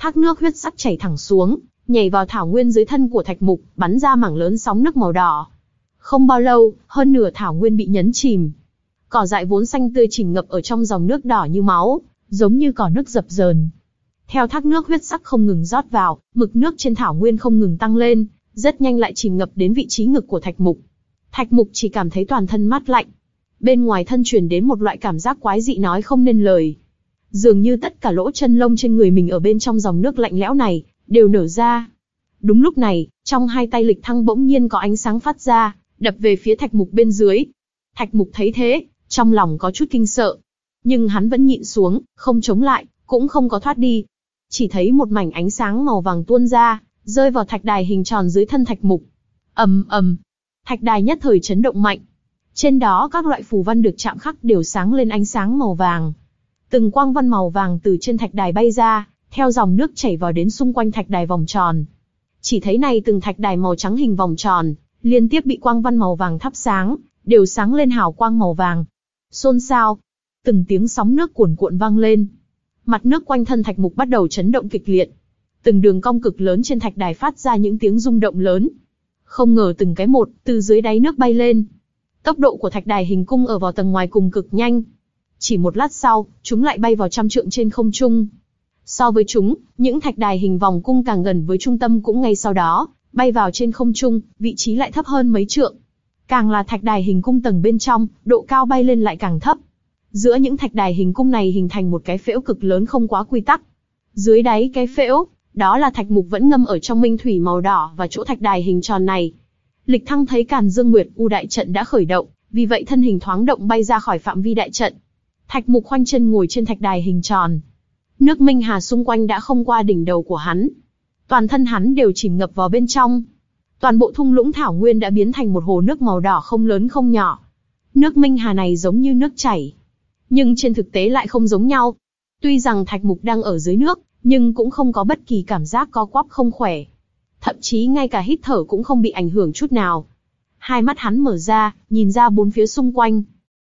Thác nước huyết sắc chảy thẳng xuống, nhảy vào thảo nguyên dưới thân của Thạch Mục, bắn ra mảng lớn sóng nước màu đỏ. Không bao lâu, hơn nửa thảo nguyên bị nhấn chìm. Cỏ dại vốn xanh tươi chìm ngập ở trong dòng nước đỏ như máu, giống như cỏ nước dập dờn. Theo thác nước huyết sắc không ngừng rót vào, mực nước trên thảo nguyên không ngừng tăng lên, rất nhanh lại chìm ngập đến vị trí ngực của Thạch Mục. Thạch Mục chỉ cảm thấy toàn thân mát lạnh. Bên ngoài thân truyền đến một loại cảm giác quái dị nói không nên lời. Dường như tất cả lỗ chân lông trên người mình ở bên trong dòng nước lạnh lẽo này, đều nở ra. Đúng lúc này, trong hai tay Lịch Thăng bỗng nhiên có ánh sáng phát ra, đập về phía Thạch Mục bên dưới. Thạch Mục thấy thế, trong lòng có chút kinh sợ. Nhưng hắn vẫn nhịn xuống, không chống lại, cũng không có thoát đi. Chỉ thấy một mảnh ánh sáng màu vàng tuôn ra, rơi vào thạch đài hình tròn dưới thân Thạch Mục. Ầm ầm, thạch đài nhất thời chấn động mạnh. Trên đó các loại phù văn được chạm khắc đều sáng lên ánh sáng màu vàng. Từng quang văn màu vàng từ trên thạch đài bay ra, theo dòng nước chảy vào đến xung quanh thạch đài vòng tròn. Chỉ thấy này từng thạch đài màu trắng hình vòng tròn, liên tiếp bị quang văn màu vàng thắp sáng, đều sáng lên hào quang màu vàng. Xôn xao, từng tiếng sóng nước cuồn cuộn vang lên. Mặt nước quanh thân Thạch Mục bắt đầu chấn động kịch liệt. Từng đường cong cực lớn trên thạch đài phát ra những tiếng rung động lớn. Không ngờ từng cái một, từ dưới đáy nước bay lên. Tốc độ của thạch đài hình cung ở vào tầng ngoài cùng cực nhanh. Chỉ một lát sau, chúng lại bay vào trăm trượng trên không trung. So với chúng, những thạch đài hình vòng cung càng gần với trung tâm cũng ngay sau đó, bay vào trên không trung, vị trí lại thấp hơn mấy trượng. Càng là thạch đài hình cung tầng bên trong, độ cao bay lên lại càng thấp. Giữa những thạch đài hình cung này hình thành một cái phễu cực lớn không quá quy tắc. Dưới đáy cái phễu, đó là Thạch Mục vẫn ngâm ở trong minh thủy màu đỏ và chỗ thạch đài hình tròn này. Lịch Thăng thấy Càn Dương Nguyệt U đại trận đã khởi động, vì vậy thân hình thoáng động bay ra khỏi phạm vi đại trận. Thạch Mục khoanh chân ngồi trên thạch đài hình tròn. Nước Minh Hà xung quanh đã không qua đỉnh đầu của hắn. Toàn thân hắn đều chìm ngập vào bên trong. Toàn bộ thung lũng thảo nguyên đã biến thành một hồ nước màu đỏ không lớn không nhỏ. Nước Minh Hà này giống như nước chảy, nhưng trên thực tế lại không giống nhau. Tuy rằng Thạch Mục đang ở dưới nước, nhưng cũng không có bất kỳ cảm giác co quắp không khỏe. Thậm chí ngay cả hít thở cũng không bị ảnh hưởng chút nào. Hai mắt hắn mở ra, nhìn ra bốn phía xung quanh.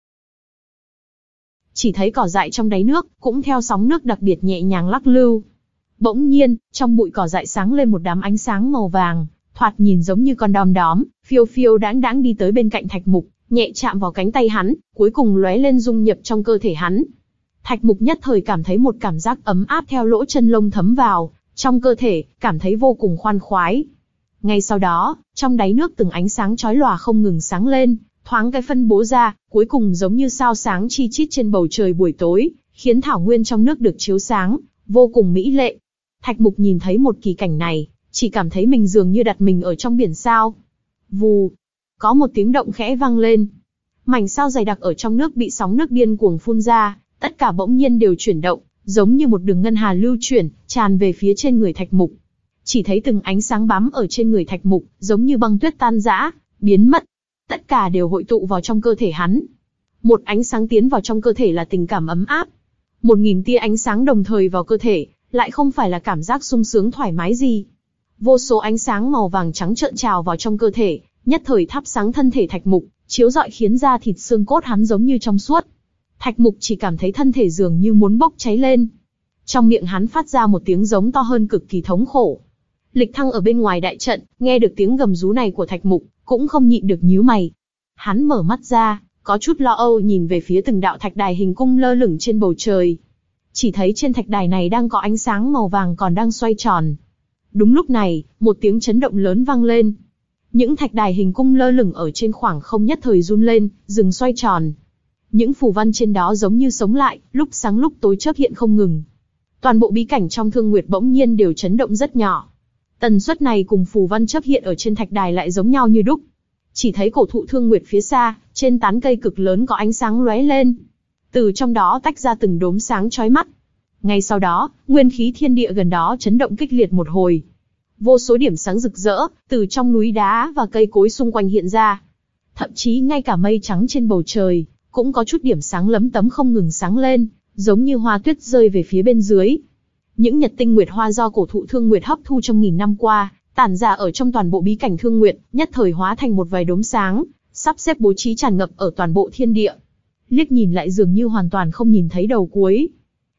Chỉ thấy cỏ dại trong đáy nước, cũng theo sóng nước đặc biệt nhẹ nhàng lắc lư. Bỗng nhiên, trong bụi cỏ dại sáng lên một đám ánh sáng màu vàng, thoạt nhìn giống như con đom đóm, phiêu phiêu đãng đãng đi tới bên cạnh Thạch Mục, nhẹ chạm vào cánh tay hắn, cuối cùng lóe lên dung nhập trong cơ thể hắn. Thạch Mục nhất thời cảm thấy một cảm giác ấm áp theo lỗ chân lông thấm vào trong cơ thể, cảm thấy vô cùng khoan khoái. Ngay sau đó, trong đáy nước từng ánh sáng chói lòa không ngừng sáng lên, thoáng cái phân bố ra, cuối cùng giống như sao sáng chi chít trên bầu trời buổi tối, khiến thảo nguyên trong nước được chiếu sáng, vô cùng mỹ lệ. Thạch Mục nhìn thấy một kỳ cảnh này, chỉ cảm thấy mình dường như đặt mình ở trong biển sao. Vù, có một tiếng động khẽ vang lên. Mảnh sao dày đặc ở trong nước bị sóng nước điên cuồng phun ra, tất cả bỗng nhiên đều chuyển động, giống như một đường ngân hà lưu chuyển, tràn về phía trên người Thạch Mục. Chỉ thấy từng ánh sáng bám ở trên người Thạch Mục, giống như băng tuyết tan rã, biến mất. Tất cả đều hội tụ vào trong cơ thể hắn. Một ánh sáng tiến vào trong cơ thể là tình cảm ấm áp. Một nghìn tia ánh sáng đồng thời vào cơ thể, lại không phải là cảm giác sung sướng thoải mái gì. Vô số ánh sáng màu vàng trắng trợn trào vào trong cơ thể, nhất thời thắp sáng thân thể Thạch Mục, chiếu rọi khiến da thịt xương cốt hắn giống như trong suốt. Thạch Mục chỉ cảm thấy thân thể dường như muốn bốc cháy lên. Trong miệng hắn phát ra một tiếng giống to hơn cực kỳ thống khổ. Lịch Thăng ở bên ngoài đại trận, nghe được tiếng gầm rú này của Thạch Mục, cũng không nhịn được nhíu mày. Hắn mở mắt ra, có chút lo âu nhìn về phía từng đạo thạch đài hình cung lơ lửng trên bầu trời. Chỉ thấy trên thạch đài này đang có ánh sáng màu vàng còn đang xoay tròn. Đúng lúc này, một tiếng chấn động lớn vang lên. Những thạch đài hình cung lơ lửng ở trên khoảng không nhất thời run lên, dừng xoay tròn. Những phù văn trên đó giống như sống lại, lúc sáng lúc tối chớp hiện không ngừng. Toàn bộ bí cảnh trong Thương Nguyệt bỗng nhiên đều chấn động rất nhỏ. Tần suất này cùng phù văn chớp hiện ở trên thạch đài lại giống nhau như đúc. Chỉ thấy cổ thụ Thương Nguyệt phía xa, trên tán cây cực lớn có ánh sáng lóe lên. Từ trong đó tách ra từng đốm sáng chói mắt. Ngay sau đó, nguyên khí thiên địa gần đó chấn động kịch liệt một hồi. Vô số điểm sáng rực rỡ, từ trong núi đá và cây cối xung quanh hiện ra. Thậm chí ngay cả mây trắng trên bầu trời, cũng có chút điểm sáng lấm tấm không ngừng sáng lên, giống như hoa tuyết rơi về phía bên dưới. Những nhật tinh nguyệt hoa do cổ thụ Thương Nguyệt hấp thu trong nghìn năm qua, tản ra ở trong toàn bộ bí cảnh Thương Nguyệt, nhất thời hóa thành một vài đốm sáng, sắp xếp bố trí tràn ngập ở toàn bộ thiên địa. Liếc nhìn lại dường như hoàn toàn không nhìn thấy đầu cuối.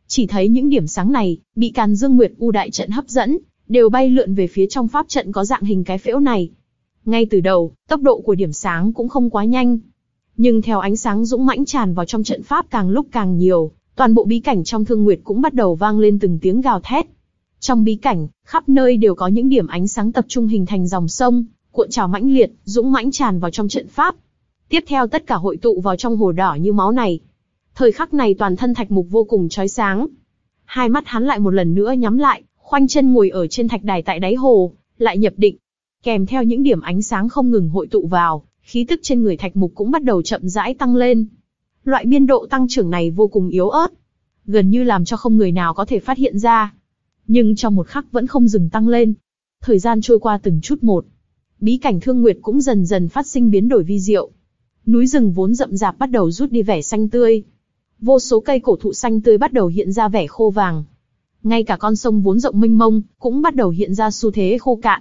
Chỉ thấy những điểm sáng này, bị Càn Dương Nguyệt U đại trận hấp dẫn, đều bay lượn về phía trong pháp trận có dạng hình cái phễu này. Ngay từ đầu, tốc độ của điểm sáng cũng không quá nhanh. Nhưng theo ánh sáng dũng mãnh tràn vào trong trận pháp càng lúc càng nhiều, toàn bộ bí cảnh trong Thương Nguyệt cũng bắt đầu vang lên từng tiếng gào thét. Trong bí cảnh, khắp nơi đều có những điểm ánh sáng tập trung hình thành dòng sông, cuộn trào mãnh liệt, dũng mãnh tràn vào trong trận pháp. Tiếp theo tất cả hội tụ vào trong hồ đỏ như máu này. Thời khắc này toàn thân Thạch Mục vô cùng chói sáng. Hai mắt hắn lại một lần nữa nhắm lại, khoanh chân ngồi ở trên thạch đài tại đáy hồ, lại nhập định. Kèm theo những điểm ánh sáng không ngừng hội tụ vào, khí tức trên người Thạch Mục cũng bắt đầu chậm rãi tăng lên. Loại biên độ tăng trưởng này vô cùng yếu ớt, gần như làm cho không người nào có thể phát hiện ra. Nhưng trong một khắc vẫn không dừng tăng lên. Thời gian trôi qua từng chút một, bí cảnh Thương Nguyệt cũng dần dần phát sinh biến đổi vi diệu. Núi rừng vốn rậm rạp bắt đầu rút đi vẻ xanh tươi. Vô số cây cổ thụ xanh tươi bắt đầu hiện ra vẻ khô vàng. Ngay cả con sông vốn rộng mênh mông, cũng bắt đầu hiện ra xu thế khô cạn.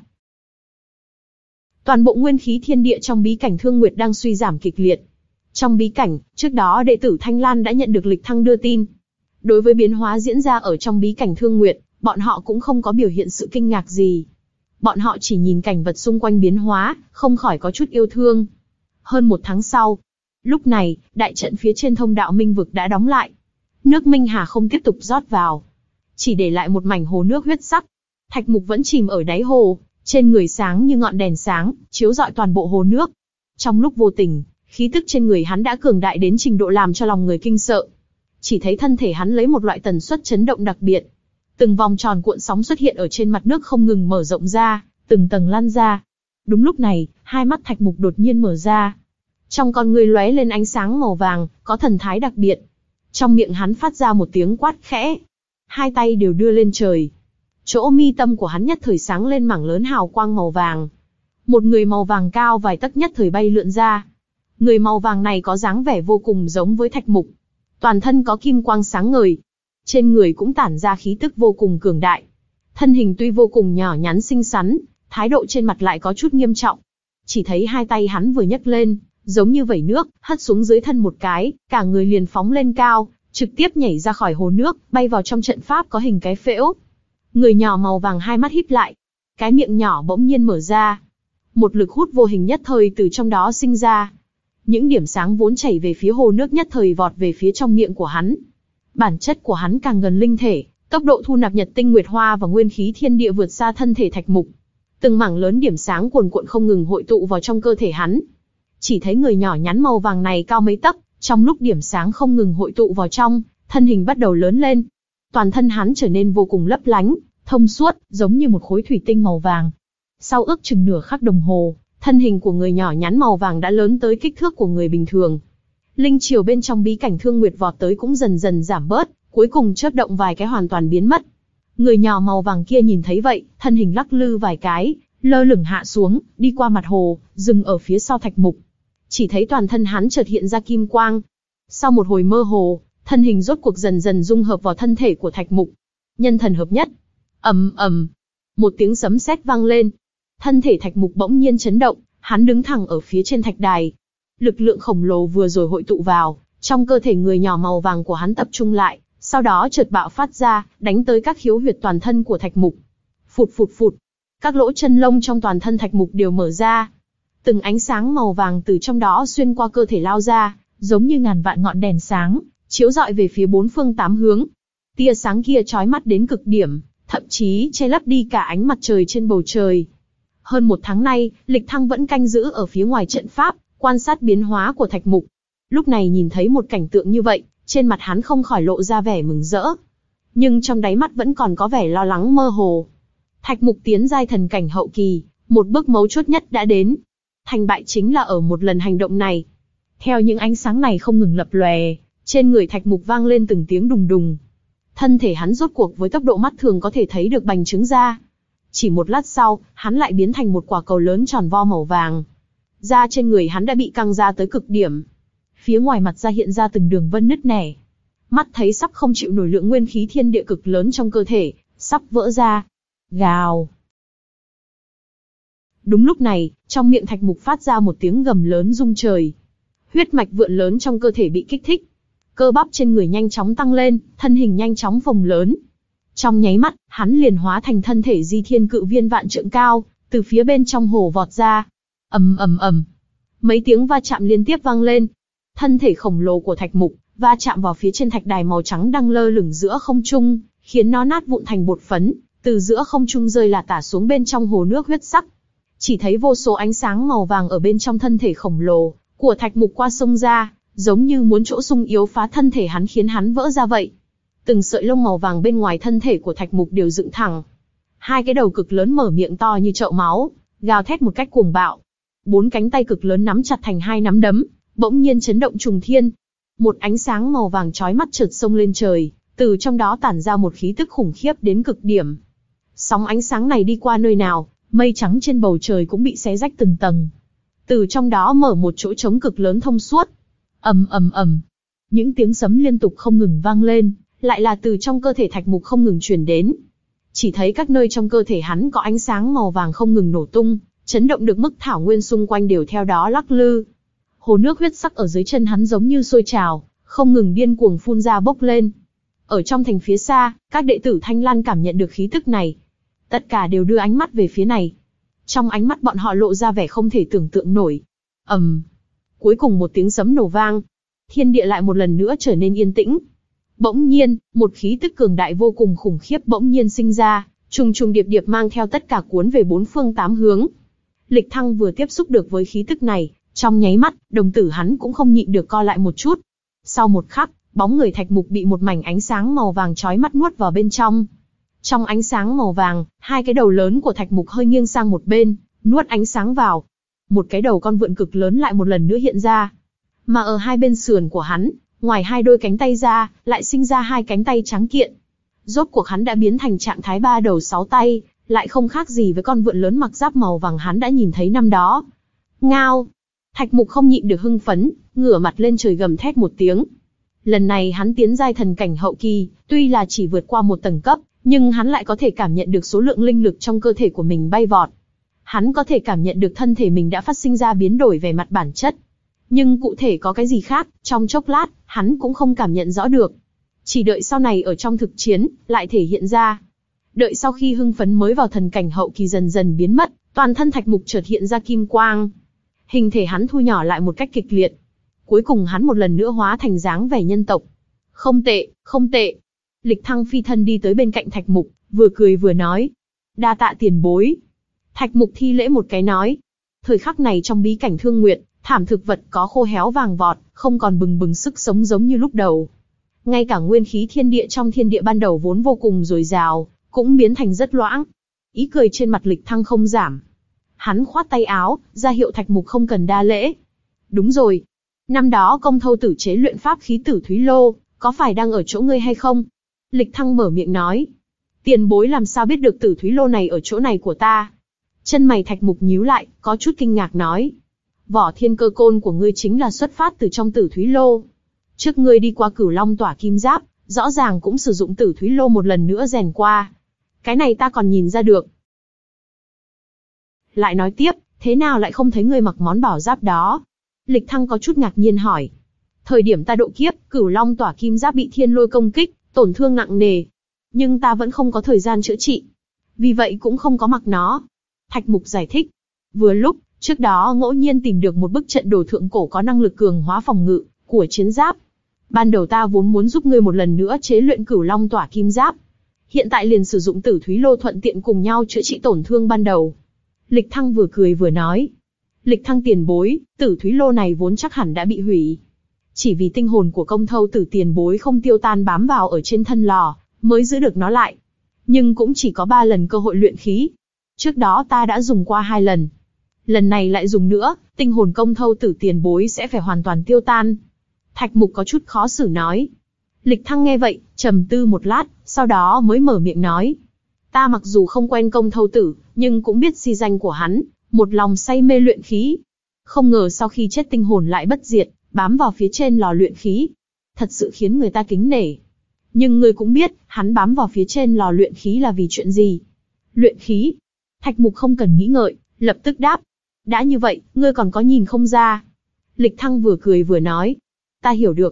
Toàn bộ nguyên khí thiên địa trong bí cảnh Thương Nguyệt đang suy giảm kịch liệt. Trong bí cảnh, trước đó đệ tử Thanh Lan đã nhận được Lịch Thăng đưa tin. Đối với biến hóa diễn ra ở trong bí cảnh Thương Nguyệt, bọn họ cũng không có biểu hiện sự kinh ngạc gì. Bọn họ chỉ nhìn cảnh vật xung quanh biến hóa, không khỏi có chút yêu thương. Hơn một tháng sau, lúc này, đại trận phía trên thông đạo Minh Vực đã đóng lại. Nước Minh Hà không tiếp tục rót vào, chỉ để lại một mảnh hồ nước huyết sắc. Thạch Mục vẫn chìm ở đáy hồ, trên người sáng như ngọn đèn sáng, chiếu rọi toàn bộ hồ nước. Trong lúc vô tình, khí tức trên người hắn đã cường đại đến trình độ làm cho lòng người kinh sợ. Chỉ thấy thân thể hắn lấy một loại tần suất chấn động đặc biệt. Từng vòng tròn cuộn sóng xuất hiện ở trên mặt nước không ngừng mở rộng ra, từng tầng lan ra. Đúng lúc này, hai mắt Thạch Mục đột nhiên mở ra. Trong con người lóe lên ánh sáng màu vàng, có thần thái đặc biệt. Trong miệng hắn phát ra một tiếng quát khẽ. Hai tay đều đưa lên trời. Chỗ mi tâm của hắn nhất thời sáng lên mảng lớn hào quang màu vàng. Một người màu vàng cao vài tấc nhất thời bay lượn ra. Người màu vàng này có dáng vẻ vô cùng giống với Thạch Mục. Toàn thân có kim quang sáng ngời. Trên người cũng tản ra khí tức vô cùng cường đại. Thân hình tuy vô cùng nhỏ nhắn xinh xắn, thái độ trên mặt lại có chút nghiêm trọng. Chỉ thấy hai tay hắn vừa nhấc lên, giống như vẩy nước, hất xuống dưới thân một cái, cả người liền phóng lên cao, trực tiếp nhảy ra khỏi hồ nước, bay vào trong trận pháp có hình cái phễu. Người nhỏ màu vàng hai mắt híp lại, cái miệng nhỏ bỗng nhiên mở ra. Một lực hút vô hình nhất thời từ trong đó sinh ra. Những điểm sáng vốn chảy về phía hồ nước nhất thời vọt về phía trong miệng của hắn. Bản chất của hắn càng gần linh thể, tốc độ thu nạp nhật tinh nguyệt hoa và nguyên khí thiên địa vượt xa thân thể Thạch Mục. Từng mảng lớn điểm sáng cuồn cuộn không ngừng hội tụ vào trong cơ thể hắn. Chỉ thấy người nhỏ nhắn màu vàng này cao mấy tấc, trong lúc điểm sáng không ngừng hội tụ vào trong, thân hình bắt đầu lớn lên. Toàn thân hắn trở nên vô cùng lấp lánh, thông suốt, giống như một khối thủy tinh màu vàng. Sau ước chừng nửa khắc đồng hồ, thân hình của người nhỏ nhắn màu vàng đã lớn tới kích thước của người bình thường. Linh chiều bên trong bí cảnh Thương Nguyệt vọt tới cũng dần dần giảm bớt, cuối cùng chớp động vài cái hoàn toàn biến mất. Người nhỏ màu vàng kia nhìn thấy vậy, thân hình lắc lư vài cái, lơ lửng hạ xuống, đi qua mặt hồ, dừng ở phía sau Thạch Mục. Chỉ thấy toàn thân hắn chợt hiện ra kim quang. Sau một hồi mơ hồ, thân hình rốt cuộc dần dần dung hợp vào thân thể của Thạch Mục. Nhân thần hợp nhất. Ầm ầm, một tiếng sấm sét vang lên. Thân thể Thạch Mục bỗng nhiên chấn động, hắn đứng thẳng ở phía trên thạch đài. Lực lượng khổng lồ vừa rồi hội tụ vào, trong cơ thể người nhỏ màu vàng của hắn tập trung lại, sau đó chợt bạo phát ra, đánh tới các khiếu huyệt toàn thân của Thạch Mục. Phụt phụt phụt, các lỗ chân lông trong toàn thân Thạch Mục đều mở ra. Từng ánh sáng màu vàng từ trong đó xuyên qua cơ thể lao ra, giống như ngàn vạn ngọn đèn sáng, chiếu rọi về phía bốn phương tám hướng. Tia sáng kia chói mắt đến cực điểm, thậm chí che lấp đi cả ánh mặt trời trên bầu trời. Hơn một tháng nay, Lịch Thăng vẫn canh giữ ở phía ngoài trận pháp, quan sát biến hóa của Thạch Mục. Lúc này nhìn thấy một cảnh tượng như vậy, trên mặt hắn không khỏi lộ ra vẻ mừng rỡ. Nhưng trong đáy mắt vẫn còn có vẻ lo lắng mơ hồ. Thạch Mục tiến giai thần cảnh hậu kỳ, một bước mấu chốt nhất đã đến. Thành bại chính là ở một lần hành động này. Theo những ánh sáng này không ngừng lập lòe, trên người Thạch Mục vang lên từng tiếng đùng đùng. Thân thể hắn rốt cuộc với tốc độ mắt thường có thể thấy được bành trướng ra. Chỉ một lát sau, hắn lại biến thành một quả cầu lớn tròn vo màu vàng. Da trên người hắn đã bị căng ra tới cực điểm. Phía ngoài mặt da hiện ra từng đường vân nứt nẻ. Mắt thấy sắp không chịu nổi lượng nguyên khí thiên địa cực lớn trong cơ thể, sắp vỡ ra. Gào. Đúng lúc này, trong miệng Thạch Mục phát ra một tiếng gầm lớn rung trời. Huyết mạch vượn lớn trong cơ thể bị kích thích. cơ bắp trên người nhanh chóng tăng lên, thân hình nhanh chóng phồng lớn. Trong nháy mắt, hắn liền hóa thành thân thể di thiên cự viên vạn trượng cao, từ phía bên trong hồ vọt ra. Ầm ầm ầm, mấy tiếng va chạm liên tiếp vang lên. Thân thể khổng lồ của Thạch Mục va chạm vào phía trên thạch đài màu trắng đang lơ lửng giữa không trung, khiến nó nát vụn thành bột phấn, từ giữa không trung rơi lả tả xuống bên trong hồ nước huyết sắc. Chỉ thấy vô số ánh sáng màu vàng ở bên trong thân thể khổng lồ của Thạch Mục qua sông ra, giống như muốn chỗ sung yếu phá thân thể hắn khiến hắn vỡ ra vậy. Từng sợi lông màu vàng bên ngoài thân thể của Thạch Mục đều dựng thẳng. Hai cái đầu cực lớn mở miệng to như chậu máu, gào thét một cách cuồng bạo. Bốn cánh tay cực lớn nắm chặt thành hai nắm đấm, bỗng nhiên chấn động trùng thiên. Một ánh sáng màu vàng chói mắt chợt xông lên trời, từ trong đó tản ra một khí tức khủng khiếp đến cực điểm. Sóng ánh sáng này đi qua nơi nào, mây trắng trên bầu trời cũng bị xé rách từng tầng. Từ trong đó mở một chỗ trống cực lớn thông suốt. Ầm ầm ầm, những tiếng sấm liên tục không ngừng vang lên, lại là từ trong cơ thể Thạch Mục không ngừng truyền đến. Chỉ thấy các nơi trong cơ thể hắn có ánh sáng màu vàng không ngừng nổ tung, chấn động được mức thảo nguyên xung quanh đều theo đó lắc lư. Hồ nước huyết sắc ở dưới chân hắn giống như sôi trào, không ngừng điên cuồng phun ra bốc lên. Ở trong thành phía xa, các đệ tử Thanh Lan cảm nhận được khí tức này. Tất cả đều đưa ánh mắt về phía này. Trong ánh mắt bọn họ lộ ra vẻ không thể tưởng tượng nổi. ầm, um, cuối cùng một tiếng sấm nổ vang, thiên địa lại một lần nữa trở nên yên tĩnh. Bỗng nhiên, một khí tức cường đại vô cùng khủng khiếp bỗng nhiên sinh ra, trùng trùng điệp điệp mang theo tất cả cuốn về bốn phương tám hướng. Lịch Thăng vừa tiếp xúc được với khí tức này, trong nháy mắt, đồng tử hắn cũng không nhịn được co lại một chút. Sau một khắc, bóng người Thạch Mục bị một mảnh ánh sáng màu vàng chói mắt nuốt vào bên trong. Trong ánh sáng màu vàng, hai cái đầu lớn của Thạch Mục hơi nghiêng sang một bên, nuốt ánh sáng vào. Một cái đầu con vượn cực lớn lại một lần nữa hiện ra. Mà ở hai bên sườn của hắn, ngoài hai đôi cánh tay ra, lại sinh ra hai cánh tay trắng kiện. Rốt cuộc hắn đã biến thành trạng thái ba đầu sáu tay, lại không khác gì với con vượn lớn mặc giáp màu vàng hắn đã nhìn thấy năm đó. Ngao! Thạch Mục không nhịn được hưng phấn, ngửa mặt lên trời gầm thét một tiếng. Lần này hắn tiến giai thần cảnh hậu kỳ, tuy là chỉ vượt qua một tầng cấp, nhưng hắn lại có thể cảm nhận được số lượng linh lực trong cơ thể của mình bay vọt. Hắn có thể cảm nhận được thân thể mình đã phát sinh ra biến đổi về mặt bản chất. Nhưng cụ thể có cái gì khác, trong chốc lát, hắn cũng không cảm nhận rõ được. Chỉ đợi sau này ở trong thực chiến, lại thể hiện ra. Đợi sau khi hưng phấn mới vào thần cảnh hậu kỳ dần dần biến mất, toàn thân Thạch Mục chợt hiện ra kim quang. Hình thể hắn thu nhỏ lại một cách kịch liệt. Cuối cùng hắn một lần nữa hóa thành dáng vẻ nhân tộc. Không tệ, không tệ. Lịch Thăng phi thân đi tới bên cạnh Thạch Mục, vừa cười vừa nói. Đa tạ tiền bối. Thạch Mục thi lễ một cái nói. Thời khắc này trong bí cảnh Thương Nguyệt, thảm thực vật có khô héo vàng vọt, không còn bừng bừng sức sống giống như lúc đầu. Ngay cả nguyên khí thiên địa trong thiên địa ban đầu vốn vô cùng dồi dào, cũng biến thành rất loãng. Ý cười trên mặt Lịch Thăng không giảm. Hắn khoát tay áo, ra hiệu Thạch Mục không cần đa lễ. Đúng rồi. Năm đó Công Thâu Tử chế luyện pháp khí Tử Thúy Lô, có phải đang ở chỗ ngươi hay không? Lịch Thăng mở miệng nói. Tiền bối làm sao biết được Tử Thúy Lô này ở chỗ này của ta? Chân mày Thạch Mục nhíu lại, có chút kinh ngạc nói. Vỏ thiên cơ côn của ngươi chính là xuất phát từ trong Tử Thúy Lô. Trước ngươi đi qua Cửu Long Tỏa Kim Giáp, rõ ràng cũng sử dụng Tử Thúy Lô một lần nữa rèn qua. Cái này ta còn nhìn ra được. Lại nói tiếp, thế nào lại không thấy ngươi mặc món bảo giáp đó? Lịch Thăng có chút ngạc nhiên hỏi. Thời điểm ta độ kiếp, Cửu Long Tỏa Kim Giáp bị thiên lôi công kích, tổn thương nặng nề. Nhưng ta vẫn không có thời gian chữa trị. Vì vậy cũng không có mặc nó. Thạch Mục giải thích. Vừa lúc, trước đó ngẫu nhiên tìm được một bức trận đồ thượng cổ có năng lực cường hóa phòng ngự của chiến giáp. Ban đầu ta vốn muốn giúp ngươi một lần nữa chế luyện Cửu Long Tỏa Kim Giáp. Hiện tại liền sử dụng Tử Thúy Lô thuận tiện cùng nhau chữa trị tổn thương ban đầu. Lịch Thăng vừa cười vừa nói. Lịch Thăng tiền bối, Tử Thúy Lô này vốn chắc hẳn đã bị hủy. Chỉ vì tinh hồn của Công Thâu Tử tiền bối không tiêu tan bám vào ở trên thân lò, mới giữ được nó lại. Nhưng cũng chỉ có ba lần cơ hội luyện khí. Trước đó ta đã dùng qua hai lần. Lần này lại dùng nữa, tinh hồn Công Thâu Tử tiền bối sẽ phải hoàn toàn tiêu tan. Thạch Mục có chút khó xử nói. Lịch Thăng nghe vậy, trầm tư một lát, sau đó mới mở miệng nói. Ta mặc dù không quen Công Thâu Tử, nhưng cũng biết si danh của hắn, một lòng say mê luyện khí. Không ngờ sau khi chết tinh hồn lại bất diệt, bám vào phía trên lò luyện khí. Thật sự khiến người ta kính nể. Nhưng ngươi cũng biết, hắn bám vào phía trên lò luyện khí là vì chuyện gì? Luyện khí? Thạch Mục không cần nghĩ ngợi, lập tức đáp. Đã như vậy, ngươi còn có nhìn không ra? Lịch Thăng vừa cười vừa nói. Ta hiểu được.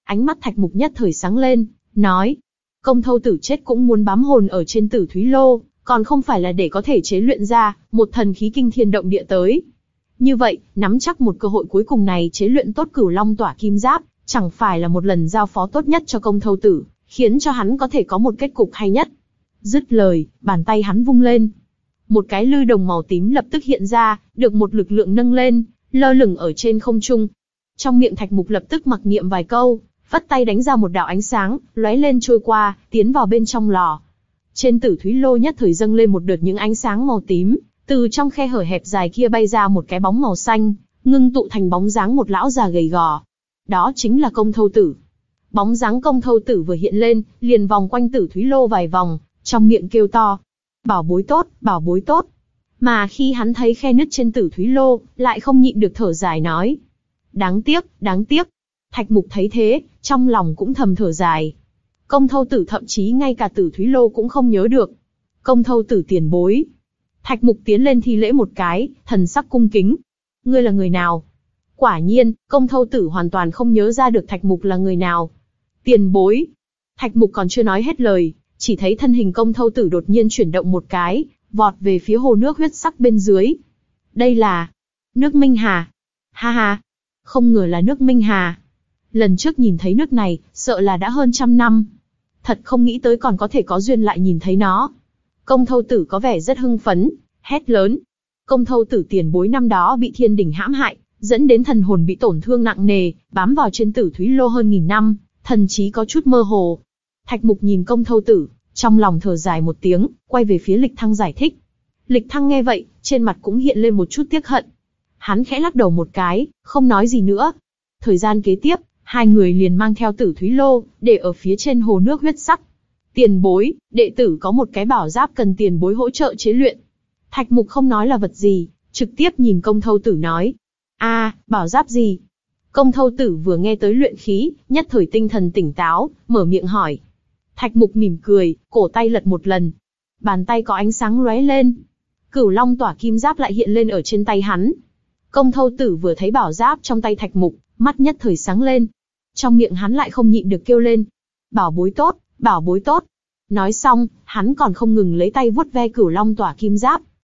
Ánh mắt Thạch Mục nhất thời sáng lên, nói. Công thâu tử chết cũng muốn bám hồn ở trên Tử Thúy Lô, còn không phải là để có thể chế luyện ra một thần khí kinh thiên động địa tới. Như vậy, nắm chắc một cơ hội cuối cùng này chế luyện tốt Cửu Long Tỏa Kim Giáp, chẳng phải là một lần giao phó tốt nhất cho công thâu tử, khiến cho hắn có thể có một kết cục hay nhất. Dứt lời, bàn tay hắn vung lên. Một cái lư đồng màu tím lập tức hiện ra, được một lực lượng nâng lên, lơ lửng ở trên không trung. Trong miệng Thạch Mục lập tức mặc niệm vài câu, vất tay đánh ra một đạo ánh sáng, lóe lên trôi qua, tiến vào bên trong lò. Trên Tử Thúy Lô nhất thời dâng lên một đợt những ánh sáng màu tím, từ trong khe hở hẹp dài kia bay ra một cái bóng màu xanh, ngưng tụ thành bóng dáng một lão già gầy gò. Đó chính là Công Thâu Tử. Bóng dáng Công Thâu Tử vừa hiện lên, liền vòng quanh Tử Thúy Lô vài vòng, trong miệng kêu to. Bảo bối tốt, bảo bối tốt. Mà khi hắn thấy khe nứt trên Tử Thúy Lô, lại không nhịn được thở dài nói. Đáng tiếc, đáng tiếc. Thạch Mục thấy thế, trong lòng cũng thầm thở dài. Công Thâu Tử thậm chí ngay cả Tử Thúy Lô cũng không nhớ được. Công Thâu Tử tiền bối. Thạch Mục tiến lên thi lễ một cái, thần sắc cung kính. Ngươi là người nào? Quả nhiên, Công Thâu Tử hoàn toàn không nhớ ra được Thạch Mục là người nào. Tiền bối. Thạch Mục còn chưa nói hết lời, chỉ thấy thân hình Công Thâu Tử đột nhiên chuyển động một cái, vọt về phía hồ nước huyết sắc bên dưới. Đây là nước Minh Hà. Ha ha, không ngờ là nước Minh Hà. Lần trước nhìn thấy nước này, sợ là đã hơn trăm năm. Thật không nghĩ tới còn có thể có duyên lại nhìn thấy nó. Công Thâu Tử có vẻ rất hưng phấn, hét lớn. Công Thâu Tử tiền bối năm đó bị thiên đình hãm hại, dẫn đến thần hồn bị tổn thương nặng nề, bám vào trên Tử Thúy Lô hơn nghìn năm, thần trí có chút mơ hồ. Thạch Mục nhìn Công Thâu Tử, trong lòng thở dài một tiếng, quay về phía Lịch Thăng giải thích. Lịch Thăng nghe vậy, trên mặt cũng hiện lên một chút tiếc hận. Hắn khẽ lắc đầu một cái, không nói gì nữa. Thời gian kế tiếp, hai người liền mang theo Tử Thúy Lô, để ở phía trên hồ nước huyết sắc. Tiền bối, đệ tử có một cái bảo giáp cần tiền bối hỗ trợ chế luyện. Thạch Mục không nói là vật gì, trực tiếp nhìn Công Thâu Tử nói. A, à, bảo giáp gì? Công Thâu Tử vừa nghe tới luyện khí, nhất thời tinh thần tỉnh táo, mở miệng hỏi. Thạch Mục mỉm cười, cổ tay lật một lần. Bàn tay có ánh sáng lóe lên. Cửu Long Tỏa Kim Giáp lại hiện lên ở trên tay hắn. Công Thâu Tử vừa thấy bảo giáp trong tay Thạch Mục, mắt nhất thời sáng lên. Trong miệng hắn lại không nhịn được kêu lên. Bảo bối tốt, bảo bối tốt. Nói xong, hắn còn không ngừng lấy tay vuốt ve Cửu Long Tỏa Kim Giáp.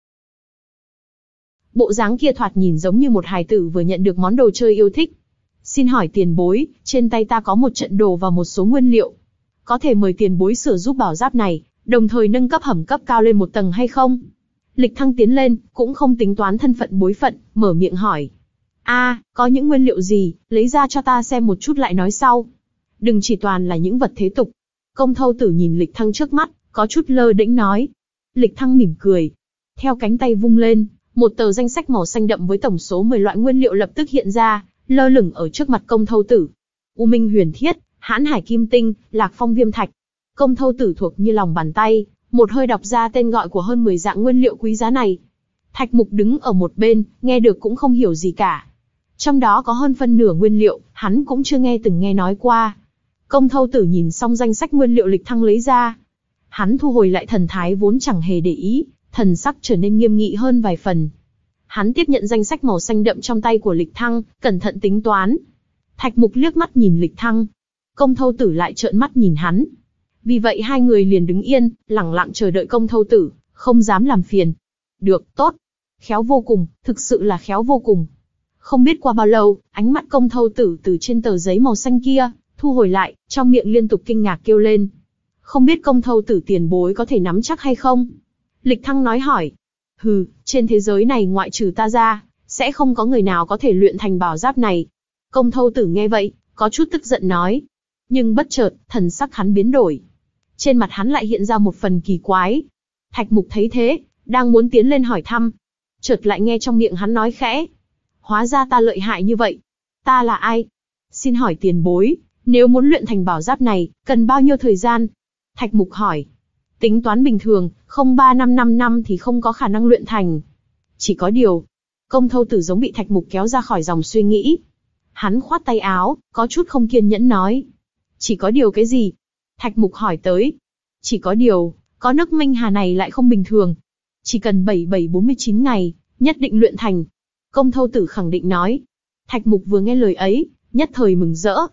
Bộ dáng kia thoạt nhìn giống như một hài tử vừa nhận được món đồ chơi yêu thích. Xin hỏi tiền bối, trên tay ta có một trận đồ và một số nguyên liệu. Có thể mời tiền bối sửa giúp bảo giáp này, đồng thời nâng cấp hầm cấp cao lên một tầng hay không? Lịch Thăng tiến lên, cũng không tính toán thân phận bối phận, mở miệng hỏi. A, à, có những nguyên liệu gì, lấy ra cho ta xem một chút lại nói sau. Đừng chỉ toàn là những vật thế tục. Công Thâu Tử nhìn Lịch Thăng trước mắt, có chút lơ đễnh nói. Lịch Thăng mỉm cười. Theo cánh tay vung lên, một tờ danh sách màu xanh đậm với tổng số mười loại nguyên liệu lập tức hiện ra, lơ lửng ở trước mặt Công Thâu Tử. U Minh Huyền Thiết, Hãn Hải Kim Tinh, Lạc Phong Viêm Thạch. Công Thâu Tử thuộc như lòng bàn tay, một hơi đọc ra tên gọi của hơn mười dạng nguyên liệu quý giá này. Thạch Mục đứng ở một bên, nghe được cũng không hiểu gì cả. Trong đó có hơn phân nửa nguyên liệu, hắn cũng chưa nghe từng nghe nói qua. Công Thâu Tử nhìn xong danh sách nguyên liệu Lịch Thăng lấy ra. Hắn thu hồi lại thần thái vốn chẳng hề để ý, thần sắc trở nên nghiêm nghị hơn vài phần. Hắn tiếp nhận danh sách màu xanh đậm trong tay của Lịch Thăng, cẩn thận tính toán. Thạch Mục liếc mắt nhìn Lịch Thăng. Công Thâu Tử lại trợn mắt nhìn hắn. Vì vậy hai người liền đứng yên, lẳng lặng chờ đợi Công Thâu Tử, không dám làm phiền. Được, tốt. Khéo vô cùng, thực sự là khéo vô cùng. Không biết qua bao lâu, ánh mắt Công Thâu Tử từ trên tờ giấy màu xanh kia, thu hồi lại, trong miệng liên tục kinh ngạc kêu lên. Không biết Công Thâu Tử tiền bối có thể nắm chắc hay không? Lịch Thăng nói hỏi. Hừ, trên thế giới này ngoại trừ ta ra, sẽ không có người nào có thể luyện thành bảo giáp này. Công Thâu Tử nghe vậy, có chút tức giận nói. Nhưng bất chợt, thần sắc hắn biến đổi. Trên mặt hắn lại hiện ra một phần kỳ quái. Thạch Mục thấy thế, đang muốn tiến lên hỏi thăm. Chợt lại nghe trong miệng hắn nói khẽ. Hóa ra ta lợi hại như vậy. Ta là ai? Xin hỏi tiền bối, nếu muốn luyện thành bảo giáp này, cần bao nhiêu thời gian? Thạch Mục hỏi. Tính toán bình thường, không ba năm năm năm thì không có khả năng luyện thành. Chỉ có điều, Công Thâu Tử giống bị Thạch Mục kéo ra khỏi dòng suy nghĩ. Hắn khoát tay áo, có chút không kiên nhẫn nói. Chỉ có điều cái gì? Thạch Mục hỏi tới. Chỉ có điều, có nước Minh Hà này lại không bình thường. Chỉ cần bảy bảy bốn mươi chín ngày, nhất định luyện thành. Công Thâu Tử khẳng định nói. Thạch Mục vừa nghe lời ấy, nhất thời mừng rỡ.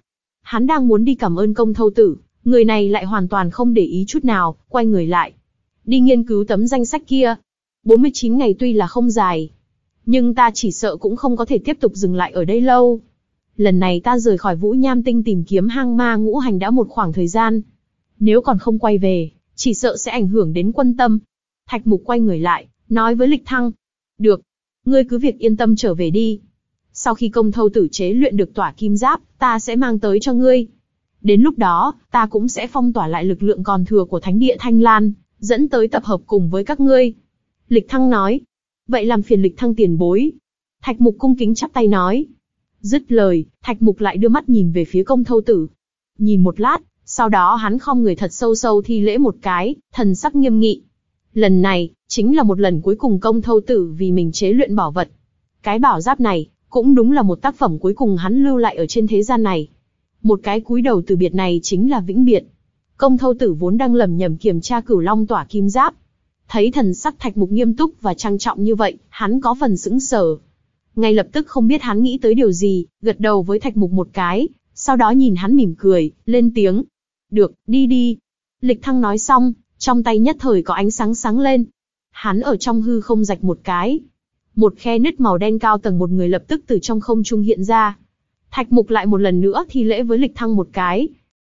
Hắn đang muốn đi cảm ơn Công Thâu Tử, người này lại hoàn toàn không để ý chút nào, quay người lại. Đi nghiên cứu tấm danh sách kia. bốn mươi chín ngày tuy là không dài, nhưng ta chỉ sợ cũng không có thể tiếp tục dừng lại ở đây lâu. Lần này ta rời khỏi Vũ Nham Tinh tìm kiếm hang ma ngũ hành đã một khoảng thời gian. Nếu còn không quay về, chỉ sợ sẽ ảnh hưởng đến quân tâm. Thạch Mục quay người lại, nói với Lịch Thăng. Được, ngươi cứ việc yên tâm trở về đi. Sau khi Công Thâu Tử chế luyện được tỏa kim giáp, ta sẽ mang tới cho ngươi. Đến lúc đó, ta cũng sẽ phong tỏa lại lực lượng còn thừa của Thánh Địa Thanh Lan, dẫn tới tập hợp cùng với các ngươi. Lịch Thăng nói. Vậy làm phiền Lịch Thăng tiền bối. Thạch Mục cung kính chắp tay nói. Dứt lời, Thạch Mục lại đưa mắt nhìn về phía Công Thâu Tử. Nhìn một lát, sau đó hắn khom người thật sâu sâu thi lễ một cái, thần sắc nghiêm nghị. Lần này, chính là một lần cuối cùng Công Thâu Tử vì mình chế luyện bảo vật. Cái bảo giáp này, cũng đúng là một tác phẩm cuối cùng hắn lưu lại ở trên thế gian này. Một cái cúi đầu từ biệt này chính là vĩnh biệt. Công Thâu Tử vốn đang lẩm nhẩm kiểm tra Cửu Long tỏa kim giáp. Thấy thần sắc Thạch Mục nghiêm túc và trang trọng như vậy, hắn có phần sững sờ. Ngay lập tức không biết hắn nghĩ tới điều gì, gật đầu với Thạch Mục một cái, sau đó nhìn hắn mỉm cười, lên tiếng. Được, đi đi. Lịch Thăng nói xong, trong tay nhất thời có ánh sáng sáng lên. Hắn ở trong hư không rạch một cái. Một khe nứt màu đen cao tầng một người lập tức từ trong không trung hiện ra. Thạch Mục lại một lần nữa thi lễ với Lịch Thăng một cái.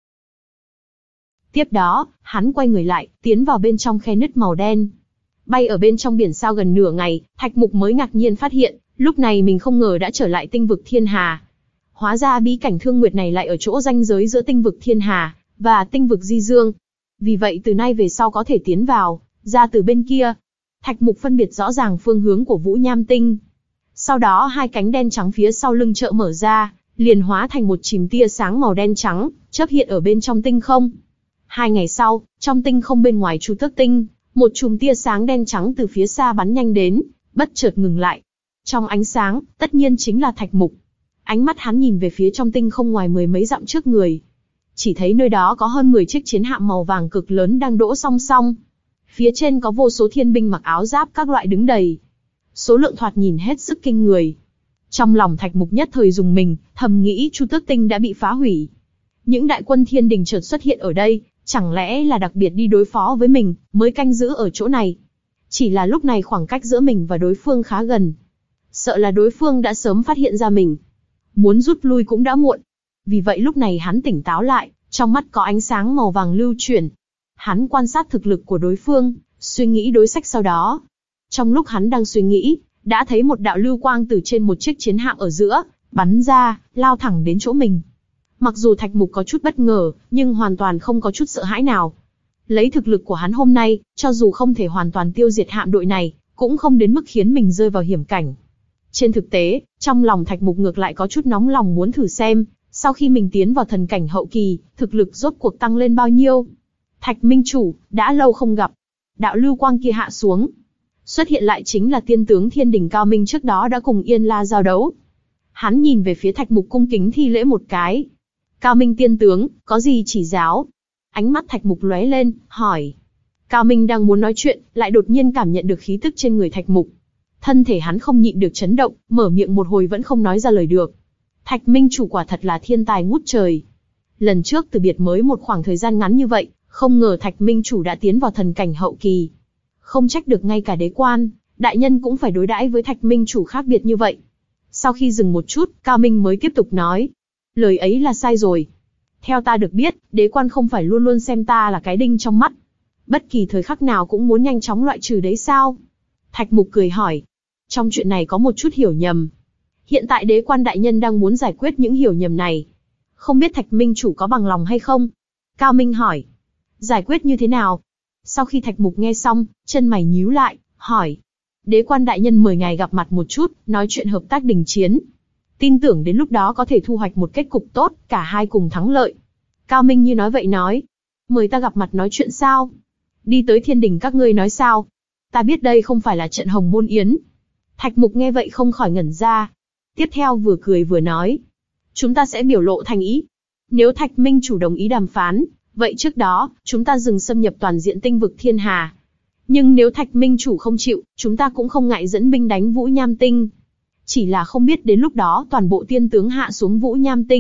Tiếp đó, hắn quay người lại, tiến vào bên trong khe nứt màu đen. Bay ở bên trong biển sao gần nửa ngày, Thạch Mục mới ngạc nhiên phát hiện, lúc này mình không ngờ đã trở lại tinh vực Thiên Hà. Hóa ra bí cảnh Thương Nguyệt này lại ở chỗ ranh giới giữa tinh vực Thiên Hà và tinh vực Di Dương. Vì vậy từ nay về sau có thể tiến vào, ra từ bên kia. Thạch Mục phân biệt rõ ràng phương hướng của Vũ Nham Tinh. Sau đó hai cánh đen trắng phía sau lưng chợ mở ra, liền hóa thành một chùm tia sáng màu đen trắng, chớp hiện ở bên trong tinh không. Hai ngày sau, trong tinh không bên ngoài Chu Tước Tinh, một chùm tia sáng đen trắng từ phía xa bắn nhanh đến, bất chợt ngừng lại. Trong ánh sáng, tất nhiên chính là Thạch Mục. Ánh mắt hắn nhìn về phía trong tinh không ngoài mười mấy dặm trước người. Chỉ thấy nơi đó có hơn mười chiếc chiến hạm màu vàng cực lớn đang đỗ song song. Phía trên có vô số thiên binh mặc áo giáp các loại đứng đầy. Số lượng thoạt nhìn hết sức kinh người. Trong lòng Thạch Mục nhất thời dùng mình, thầm nghĩ Chu Tước Tinh đã bị phá hủy. Những đại quân thiên đình chợt xuất hiện ở đây, chẳng lẽ là đặc biệt đi đối phó với mình, mới canh giữ ở chỗ này. Chỉ là lúc này khoảng cách giữa mình và đối phương khá gần. Sợ là đối phương đã sớm phát hiện ra mình. Muốn rút lui cũng đã muộn. Vì vậy lúc này hắn tỉnh táo lại, trong mắt có ánh sáng màu vàng lưu chuyển. Hắn quan sát thực lực của đối phương, suy nghĩ đối sách sau đó. Trong lúc hắn đang suy nghĩ, đã thấy một đạo lưu quang từ trên một chiếc chiến hạm ở giữa, bắn ra, lao thẳng đến chỗ mình. Mặc dù Thạch Mục có chút bất ngờ, nhưng hoàn toàn không có chút sợ hãi nào. Lấy thực lực của hắn hôm nay, cho dù không thể hoàn toàn tiêu diệt hạm đội này, cũng không đến mức khiến mình rơi vào hiểm cảnh. Trên thực tế, trong lòng Thạch Mục ngược lại có chút nóng lòng muốn thử xem, sau khi mình tiến vào thần cảnh hậu kỳ, thực lực rốt cuộc tăng lên bao nhiêu. Thạch Minh Chủ, đã lâu không gặp. Đạo lưu quang kia hạ xuống. Xuất hiện lại chính là tiên tướng thiên đình Cao Minh trước đó đã cùng Yên La giao đấu. Hắn nhìn về phía Thạch Mục cung kính thi lễ một cái. Cao Minh tiên tướng, có gì chỉ giáo? Ánh mắt Thạch Mục lóe lên, hỏi. Cao Minh đang muốn nói chuyện, lại đột nhiên cảm nhận được khí tức trên người Thạch Mục. Thân thể hắn không nhịn được chấn động, mở miệng một hồi vẫn không nói ra lời được. Thạch Minh Chủ quả thật là thiên tài ngút trời. Lần trước từ biệt mới một khoảng thời gian ngắn như vậy, không ngờ Thạch Minh Chủ đã tiến vào thần cảnh hậu kỳ. Không trách được ngay cả đế quan, đại nhân cũng phải đối đãi với Thạch Minh Chủ khác biệt như vậy. Sau khi dừng một chút, Cao Minh mới tiếp tục nói. Lời ấy là sai rồi. Theo ta được biết, đế quan không phải luôn luôn xem ta là cái đinh trong mắt. Bất kỳ thời khắc nào cũng muốn nhanh chóng loại trừ đấy sao? Thạch Mục cười hỏi. Trong chuyện này có một chút hiểu nhầm. Hiện tại đế quan đại nhân đang muốn giải quyết những hiểu nhầm này. Không biết Thạch Minh Chủ có bằng lòng hay không? Cao Minh hỏi. Giải quyết như thế nào? Sau khi Thạch Mục nghe xong, chân mày nhíu lại, hỏi. Đế quan đại nhân mời ngài gặp mặt một chút, nói chuyện hợp tác đình chiến. Tin tưởng đến lúc đó có thể thu hoạch một kết cục tốt, cả hai cùng thắng lợi. Cao Minh như nói vậy nói. Mời ta gặp mặt nói chuyện sao? Đi tới thiên đình các ngươi nói sao? Ta biết đây không phải là trận Hồng Môn Yến. Thạch Mục nghe vậy không khỏi ngẩn ra. Tiếp theo vừa cười vừa nói. Chúng ta sẽ biểu lộ thành ý. Nếu Thạch Minh Chủ đồng ý đàm phán, vậy trước đó, chúng ta dừng xâm nhập toàn diện tinh vực Thiên Hà. Nhưng nếu Thạch Minh Chủ không chịu, chúng ta cũng không ngại dẫn binh đánh Vũ Nham Tinh. Chỉ là không biết đến lúc đó toàn bộ tiên tướng hạ xuống Vũ Nham Tinh,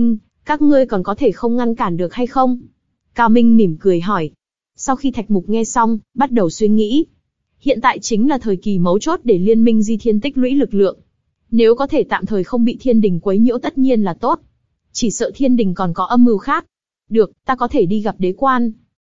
Các ngươi còn có thể không ngăn cản được hay không? Cao Minh mỉm cười hỏi. Sau khi Thạch Mục nghe xong, bắt đầu suy nghĩ. Hiện tại chính là thời kỳ mấu chốt để Liên minh Di Thiên tích lũy lực lượng. Nếu có thể tạm thời không bị thiên đình quấy nhiễu tất nhiên là tốt. Chỉ sợ thiên đình còn có âm mưu khác. Được, ta có thể đi gặp đế quan.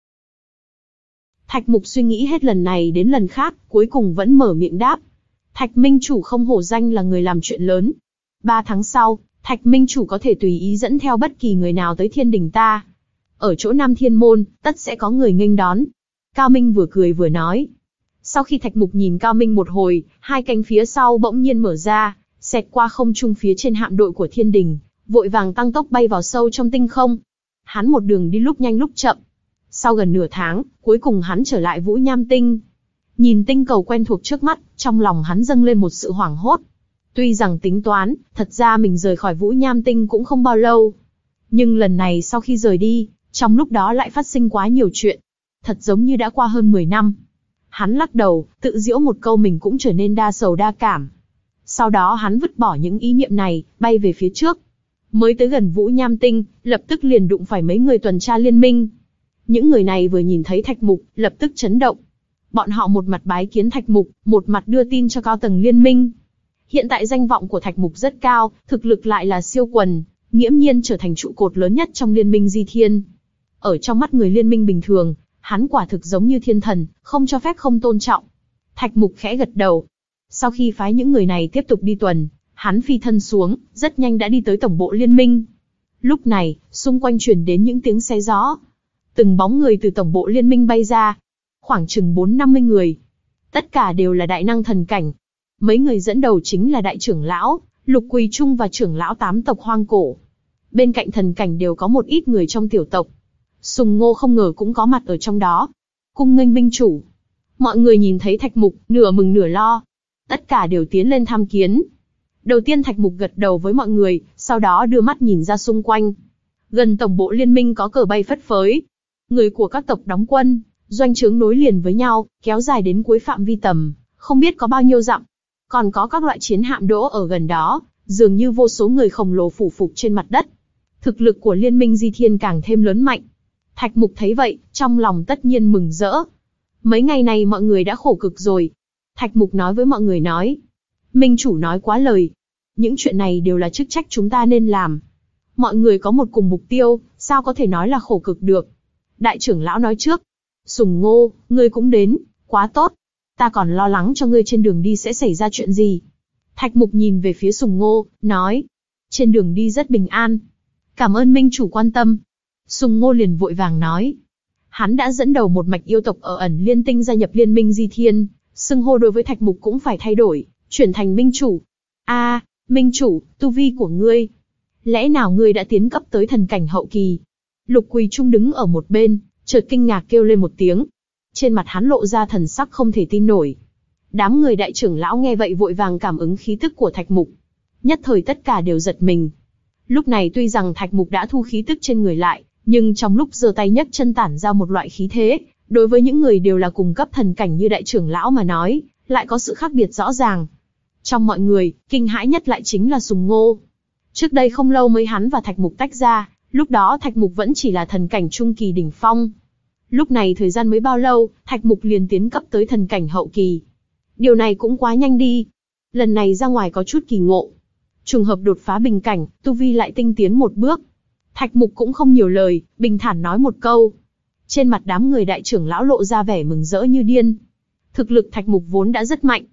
Thạch Mục suy nghĩ hết lần này đến lần khác, cuối cùng vẫn mở miệng đáp. Thạch Minh Chủ không hổ danh là người làm chuyện lớn. Ba tháng sau, Thạch Minh Chủ có thể tùy ý dẫn theo bất kỳ người nào tới thiên đình ta. Ở chỗ Nam Thiên Môn, tất sẽ có người nghênh đón. Cao Minh vừa cười vừa nói. Sau khi Thạch Mục nhìn Cao Minh một hồi, hai cánh phía sau bỗng nhiên mở ra, xẹt qua không trung phía trên hạm đội của thiên đình, vội vàng tăng tốc bay vào sâu trong tinh không. Hắn một đường đi lúc nhanh lúc chậm. Sau gần nửa tháng, cuối cùng hắn trở lại Vũ Nham Tinh. Nhìn tinh cầu quen thuộc trước mắt, trong lòng hắn dâng lên một sự hoảng hốt. Tuy rằng tính toán, thật ra mình rời khỏi Vũ Nham Tinh cũng không bao lâu. Nhưng lần này sau khi rời đi, trong lúc đó lại phát sinh quá nhiều chuyện. Thật giống như đã qua hơn mười năm. Hắn lắc đầu, tự giễu một câu mình cũng trở nên đa sầu đa cảm. Sau đó hắn vứt bỏ những ý niệm này, bay về phía trước. Mới tới gần Vũ Nham Tinh, lập tức liền đụng phải mấy người tuần tra liên minh. Những người này vừa nhìn thấy Thạch Mục, lập tức chấn động. Bọn họ một mặt bái kiến Thạch Mục, một mặt đưa tin cho cao tầng liên minh. Hiện tại danh vọng của Thạch Mục rất cao, thực lực lại là siêu quần, nghiễm nhiên trở thành trụ cột lớn nhất trong liên minh Di Thiên. Ở trong mắt người liên minh bình thường, hắn quả thực giống như thiên thần, không cho phép không tôn trọng. Thạch Mục khẽ gật đầu. Sau khi phái những người này tiếp tục đi tuần, hắn phi thân xuống, rất nhanh đã đi tới tổng bộ liên minh. Lúc này, xung quanh truyền đến những tiếng xé gió. Từng bóng người từ tổng bộ liên minh bay ra. Khoảng chừng bốn năm mươi người. Tất cả đều là đại năng thần cảnh. Mấy người dẫn đầu chính là đại trưởng lão, Lục Quỳ Trung và trưởng lão tám tộc hoang cổ. Bên cạnh thần cảnh đều có một ít người trong tiểu tộc. Sùng Ngô không ngờ cũng có mặt ở trong đó. Cung nghênh minh chủ. Mọi người nhìn thấy Thạch Mục, nửa mừng nửa lo. Tất cả đều tiến lên tham kiến. Đầu tiên Thạch Mục gật đầu với mọi người, sau đó đưa mắt nhìn ra xung quanh. Gần tổng bộ liên minh có cờ bay phất phới. Người của các tộc đóng quân, doanh trướng nối liền với nhau, kéo dài đến cuối phạm vi tầm, không biết có bao nhiêu dặm. Còn có các loại chiến hạm đỗ ở gần đó, dường như vô số người khổng lồ phủ phục trên mặt đất. Thực lực của liên minh Di Thiên càng thêm lớn mạnh. Thạch Mục thấy vậy, trong lòng tất nhiên mừng rỡ. Mấy ngày này mọi người đã khổ cực rồi. Thạch Mục nói với mọi người nói. Minh chủ nói quá lời. Những chuyện này đều là chức trách chúng ta nên làm. Mọi người có một cùng mục tiêu, sao có thể nói là khổ cực được. Đại trưởng lão nói trước. Sùng Ngô, ngươi cũng đến, quá tốt. Ta còn lo lắng cho ngươi trên đường đi sẽ xảy ra chuyện gì. Thạch Mục nhìn về phía Sùng Ngô, nói. Trên đường đi rất bình an. Cảm ơn Minh chủ quan tâm. Sùng Ngô liền vội vàng nói. Hắn đã dẫn đầu một mạch yêu tộc ở ẩn liên tinh gia nhập liên minh Di Thiên, xưng hô đối với Thạch Mục cũng phải thay đổi, chuyển thành Minh chủ. A, à, Minh chủ, tu vi của ngươi. Lẽ nào ngươi đã tiến cấp tới thần cảnh hậu kỳ? Lục Quỳ Trung đứng ở một bên, chợt kinh ngạc kêu lên một tiếng. Trên mặt hắn lộ ra thần sắc không thể tin nổi. Đám người đại trưởng lão nghe vậy vội vàng cảm ứng khí tức của Thạch Mục. Nhất thời tất cả đều giật mình. Lúc này tuy rằng Thạch Mục đã thu khí tức trên người lại, nhưng trong lúc giơ tay nhấc chân tản ra một loại khí thế, đối với những người đều là cùng cấp thần cảnh như đại trưởng lão mà nói, lại có sự khác biệt rõ ràng. Trong mọi người, kinh hãi nhất lại chính là Sùng Ngô. Trước đây không lâu mới hắn và Thạch Mục tách ra, lúc đó Thạch Mục vẫn chỉ là thần cảnh trung kỳ đỉnh phong. Lúc này thời gian mới bao lâu, Thạch Mục liền tiến cấp tới thần cảnh hậu kỳ. Điều này cũng quá nhanh đi. Lần này ra ngoài có chút kỳ ngộ. Trùng hợp đột phá bình cảnh, tu vi lại tinh tiến một bước. Thạch Mục cũng không nhiều lời, bình thản nói một câu. Trên mặt đám người đại trưởng lão lộ ra vẻ mừng rỡ như điên. Thực lực Thạch Mục vốn đã rất mạnh.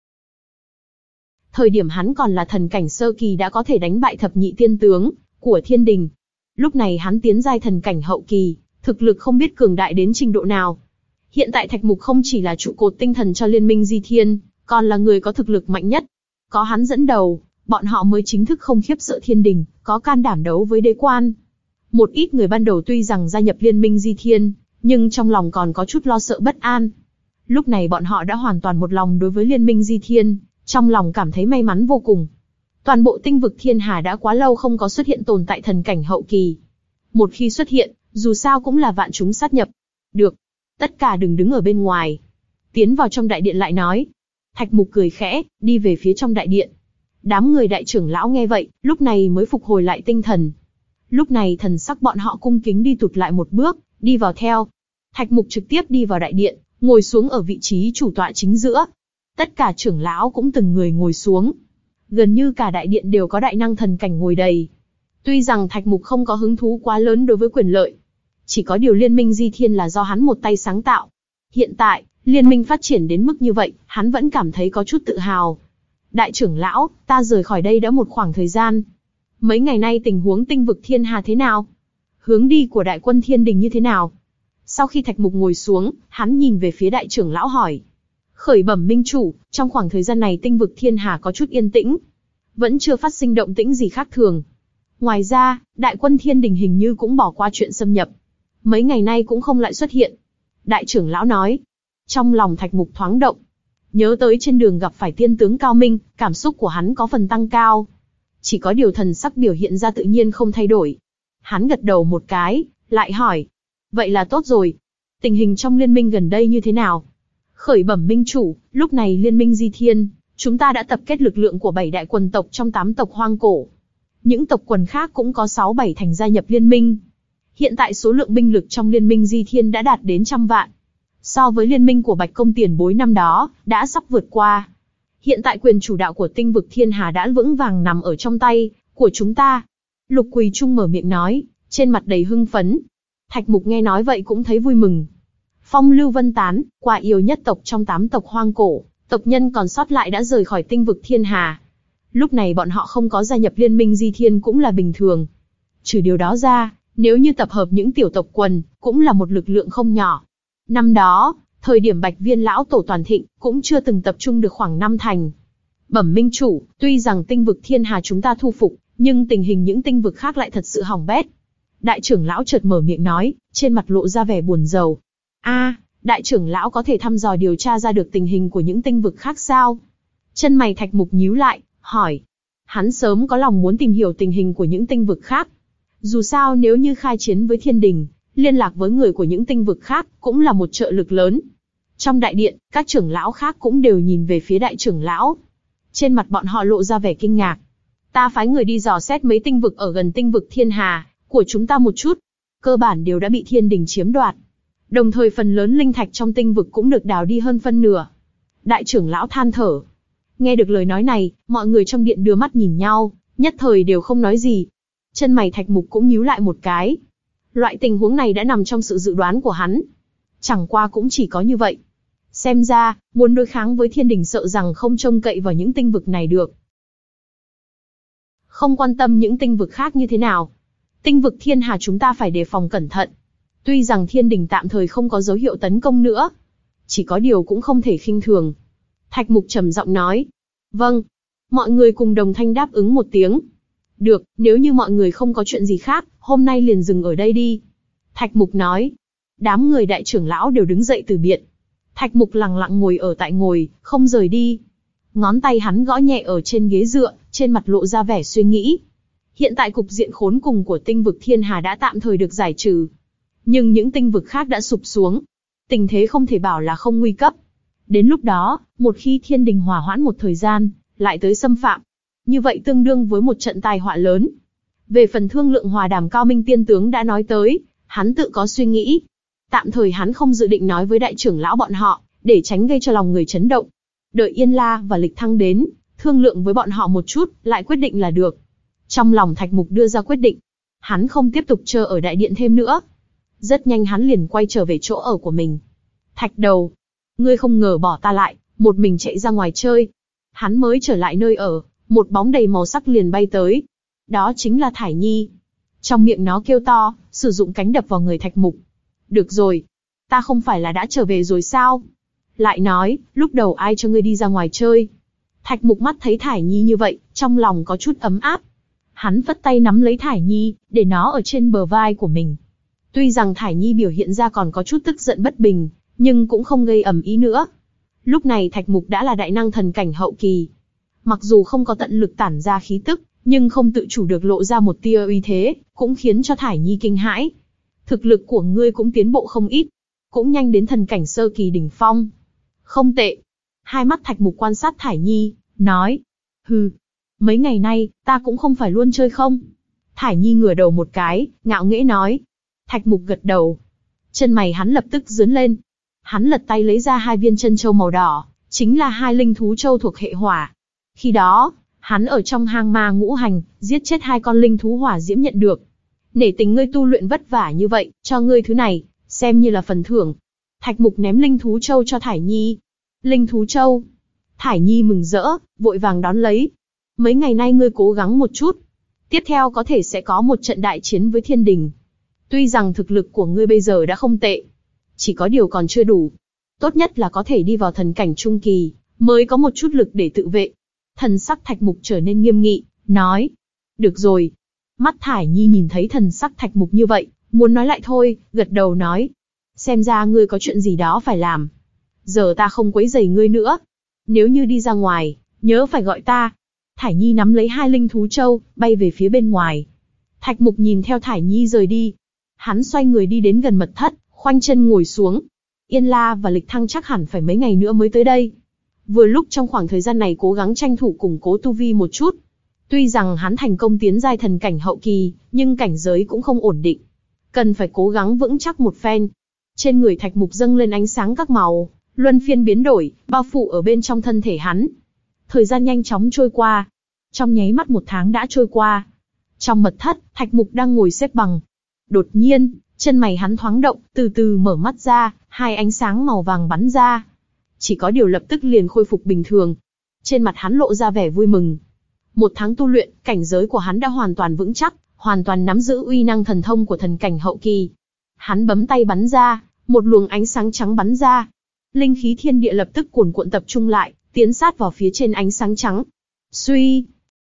Thời điểm hắn còn là thần cảnh sơ kỳ đã có thể đánh bại thập nhị tiên tướng của thiên đình. Lúc này hắn tiến giai thần cảnh hậu kỳ, thực lực không biết cường đại đến trình độ nào. Hiện tại Thạch Mục không chỉ là trụ cột tinh thần cho liên minh Di Thiên, còn là người có thực lực mạnh nhất. Có hắn dẫn đầu, bọn họ mới chính thức không khiếp sợ thiên đình, có can đảm đấu với đế quan. Một ít người ban đầu tuy rằng gia nhập liên minh Di Thiên, nhưng trong lòng còn có chút lo sợ bất an. Lúc này bọn họ đã hoàn toàn một lòng đối với liên minh Di Thiên, trong lòng cảm thấy may mắn vô cùng. Toàn bộ tinh vực thiên hà đã quá lâu không có xuất hiện tồn tại thần cảnh hậu kỳ. Một khi xuất hiện, dù sao cũng là vạn chúng sát nhập. Được, tất cả đừng đứng ở bên ngoài. Tiến vào trong đại điện lại nói. Thạch Mục cười khẽ, đi về phía trong đại điện. Đám người đại trưởng lão nghe vậy, lúc này mới phục hồi lại tinh thần. Lúc này thần sắc bọn họ cung kính đi tụt lại một bước, đi vào theo. Thạch Mục trực tiếp đi vào đại điện, ngồi xuống ở vị trí chủ tọa chính giữa. Tất cả trưởng lão cũng từng người ngồi xuống. Gần như cả đại điện đều có đại năng thần cảnh ngồi đầy. Tuy rằng Thạch Mục không có hứng thú quá lớn đối với quyền lợi, chỉ có điều liên minh Di Thiên là do hắn một tay sáng tạo. Hiện tại, liên minh phát triển đến mức như vậy, hắn vẫn cảm thấy có chút tự hào. Đại trưởng lão, ta rời khỏi đây đã một khoảng thời gian. Mấy ngày nay tình huống tinh vực thiên hà thế nào? Hướng đi của đại quân thiên đình như thế nào? Sau khi Thạch Mục ngồi xuống, hắn nhìn về phía đại trưởng lão hỏi. Khởi bẩm minh chủ, trong khoảng thời gian này tinh vực thiên hà có chút yên tĩnh. Vẫn chưa phát sinh động tĩnh gì khác thường. Ngoài ra, đại quân thiên đình hình như cũng bỏ qua chuyện xâm nhập. Mấy ngày nay cũng không lại xuất hiện. Đại trưởng lão nói. Trong lòng Thạch Mục thoáng động. Nhớ tới trên đường gặp phải tiên tướng Cao Minh, cảm xúc của hắn có phần tăng cao. Chỉ có điều thần sắc biểu hiện ra tự nhiên không thay đổi. Hắn gật đầu một cái, lại hỏi. Vậy là tốt rồi. Tình hình trong liên minh gần đây như thế nào? Khởi bẩm minh chủ, lúc này liên minh Di Thiên, chúng ta đã tập kết lực lượng của bảy đại quần tộc trong tám tộc hoang cổ. Những tộc quần khác cũng có sáu bảy thành gia nhập liên minh. Hiện tại số lượng binh lực trong liên minh Di Thiên đã đạt đến trăm vạn. So với liên minh của Bạch Công tiền bối năm đó, đã sắp vượt qua. Hiện tại quyền chủ đạo của tinh vực thiên hà đã vững vàng nằm ở trong tay của chúng ta. Lục Quỳ Trung mở miệng nói, trên mặt đầy hưng phấn. Thạch Mục nghe nói vậy cũng thấy vui mừng. Phong lưu vân tán, qua yêu nhất tộc trong tám tộc hoang cổ, tộc nhân còn sót lại đã rời khỏi tinh vực thiên hà. Lúc này bọn họ không có gia nhập liên minh Di Thiên cũng là bình thường. Trừ điều đó ra, nếu như tập hợp những tiểu tộc quần, cũng là một lực lượng không nhỏ. Năm đó, thời điểm Bạch Viên lão tổ toàn thịnh, cũng chưa từng tập trung được khoảng năm thành. Bẩm minh chủ, tuy rằng tinh vực thiên hà chúng ta thu phục, nhưng tình hình những tinh vực khác lại thật sự hỏng bét. Đại trưởng lão chợt mở miệng nói, trên mặt lộ ra vẻ buồn rầu. A, đại trưởng lão có thể thăm dò điều tra ra được tình hình của những tinh vực khác sao? Chân mày Thạch Mục nhíu lại, hỏi. Hắn sớm có lòng muốn tìm hiểu tình hình của những tinh vực khác. Dù sao nếu như khai chiến với thiên đình, liên lạc với người của những tinh vực khác cũng là một trợ lực lớn. Trong đại điện, các trưởng lão khác cũng đều nhìn về phía đại trưởng lão. Trên mặt bọn họ lộ ra vẻ kinh ngạc. Ta phái người đi dò xét mấy tinh vực ở gần tinh vực thiên hà của chúng ta một chút. Cơ bản đều đã bị thiên đình chiếm đoạt. Đồng thời phần lớn linh thạch trong tinh vực cũng được đào đi hơn phân nửa. Đại trưởng lão than thở. Nghe được lời nói này, mọi người trong điện đưa mắt nhìn nhau, nhất thời đều không nói gì. Chân mày Thạch Mục cũng nhíu lại một cái. Loại tình huống này đã nằm trong sự dự đoán của hắn. Chẳng qua cũng chỉ có như vậy. Xem ra, muốn đối kháng với thiên đình sợ rằng không trông cậy vào những tinh vực này được. Không quan tâm những tinh vực khác như thế nào. Tinh vực thiên hà chúng ta phải đề phòng cẩn thận. Tuy rằng thiên đình tạm thời không có dấu hiệu tấn công nữa. Chỉ có điều cũng không thể khinh thường. Thạch Mục trầm giọng nói. Vâng. Mọi người cùng đồng thanh đáp ứng một tiếng. Được, nếu như mọi người không có chuyện gì khác, hôm nay liền dừng ở đây đi. Thạch Mục nói. Đám người đại trưởng lão đều đứng dậy từ biệt. Thạch Mục lặng lặng ngồi ở tại ngồi, không rời đi. Ngón tay hắn gõ nhẹ ở trên ghế dựa, trên mặt lộ ra vẻ suy nghĩ. Hiện tại cục diện khốn cùng của tinh vực thiên hà đã tạm thời được giải trừ. Nhưng những tinh vực khác đã sụp xuống. Tình thế không thể bảo là không nguy cấp. Đến lúc đó, một khi thiên đình hỏa hoãn một thời gian, lại tới xâm phạm. Như vậy tương đương với một trận tai họa lớn. Về phần thương lượng hòa đàm Cao Minh tiên tướng đã nói tới, hắn tự có suy nghĩ. Tạm thời hắn không dự định nói với đại trưởng lão bọn họ, để tránh gây cho lòng người chấn động. Đợi Yên La và Lịch Thăng đến, thương lượng với bọn họ một chút, lại quyết định là được. Trong lòng Thạch Mục đưa ra quyết định. Hắn không tiếp tục chờ ở đại điện thêm nữa. Rất nhanh hắn liền quay trở về chỗ ở của mình. Thạch Đầu, ngươi không ngờ bỏ ta lại, một mình chạy ra ngoài chơi. Hắn mới trở lại nơi ở, một bóng đầy màu sắc liền bay tới. Đó chính là Thải Nhi. Trong miệng nó kêu to, sử dụng cánh đập vào người Thạch Mục. Được rồi, ta không phải là đã trở về rồi sao? Lại nói, lúc đầu ai cho ngươi đi ra ngoài chơi? Thạch Mục mắt thấy Thải Nhi như vậy, trong lòng có chút ấm áp. Hắn phất tay nắm lấy Thải Nhi, để nó ở trên bờ vai của mình. Tuy rằng Thải Nhi biểu hiện ra còn có chút tức giận bất bình, nhưng cũng không gây ầm ĩ nữa. Lúc này Thạch Mục đã là đại năng thần cảnh hậu kỳ. Mặc dù không có tận lực tản ra khí tức, nhưng không tự chủ được lộ ra một tia uy thế, cũng khiến cho Thải Nhi kinh hãi. Thực lực của ngươi cũng tiến bộ không ít, cũng nhanh đến thần cảnh sơ kỳ đỉnh phong. Không tệ. Hai mắt Thạch Mục quan sát Thải Nhi, nói. Hừ, mấy ngày nay, ta cũng không phải luôn chơi không. Thải Nhi ngửa đầu một cái, ngạo nghễ nói. Thạch Mục gật đầu. Chân mày hắn lập tức giướn lên. Hắn lật tay lấy ra hai viên chân châu màu đỏ, chính là hai linh thú châu thuộc hệ hỏa. Khi đó, hắn ở trong hang ma ngũ hành, giết chết hai con linh thú hỏa diễm nhận được. Nể tình ngươi tu luyện vất vả như vậy, cho ngươi thứ này, xem như là phần thưởng. Thạch Mục ném linh thú châu cho Thải Nhi. Linh thú châu. Thải Nhi mừng rỡ, vội vàng đón lấy. Mấy ngày nay ngươi cố gắng một chút. Tiếp theo có thể sẽ có một trận đại chiến với thiên đình. Tuy rằng thực lực của ngươi bây giờ đã không tệ, chỉ có điều còn chưa đủ. Tốt nhất là có thể đi vào thần cảnh trung kỳ, mới có một chút lực để tự vệ. Thần sắc Thạch Mục trở nên nghiêm nghị, nói. Được rồi. Mắt Thải Nhi nhìn thấy thần sắc Thạch Mục như vậy, muốn nói lại thôi, gật đầu nói. Xem ra ngươi có chuyện gì đó phải làm. Giờ ta không quấy rầy ngươi nữa. Nếu như đi ra ngoài, nhớ phải gọi ta. Thải Nhi nắm lấy hai linh thú châu, bay về phía bên ngoài. Thạch Mục nhìn theo Thải Nhi rời đi. Hắn xoay người đi đến gần mật thất, khoanh chân ngồi xuống. Yên La và Lịch Thăng chắc hẳn phải mấy ngày nữa mới tới đây. Vừa lúc trong khoảng thời gian này cố gắng tranh thủ củng cố tu vi một chút. Tuy rằng hắn thành công tiến giai thần cảnh hậu kỳ, nhưng cảnh giới cũng không ổn định. Cần phải cố gắng vững chắc một phen. Trên người Thạch Mục dâng lên ánh sáng các màu, luân phiên biến đổi, bao phủ ở bên trong thân thể hắn. Thời gian nhanh chóng trôi qua. Trong nháy mắt một tháng đã trôi qua. Trong mật thất, Thạch Mục đang ngồi xếp bằng. Đột nhiên, chân mày hắn thoáng động, từ từ mở mắt ra, hai ánh sáng màu vàng bắn ra. Chỉ có điều lập tức liền khôi phục bình thường. Trên mặt hắn lộ ra vẻ vui mừng. Một tháng tu luyện, cảnh giới của hắn đã hoàn toàn vững chắc, hoàn toàn nắm giữ uy năng thần thông của thần cảnh hậu kỳ. Hắn bấm tay bắn ra, một luồng ánh sáng trắng bắn ra. Linh khí thiên địa lập tức cuồn cuộn tập trung lại, tiến sát vào phía trên ánh sáng trắng. Suy!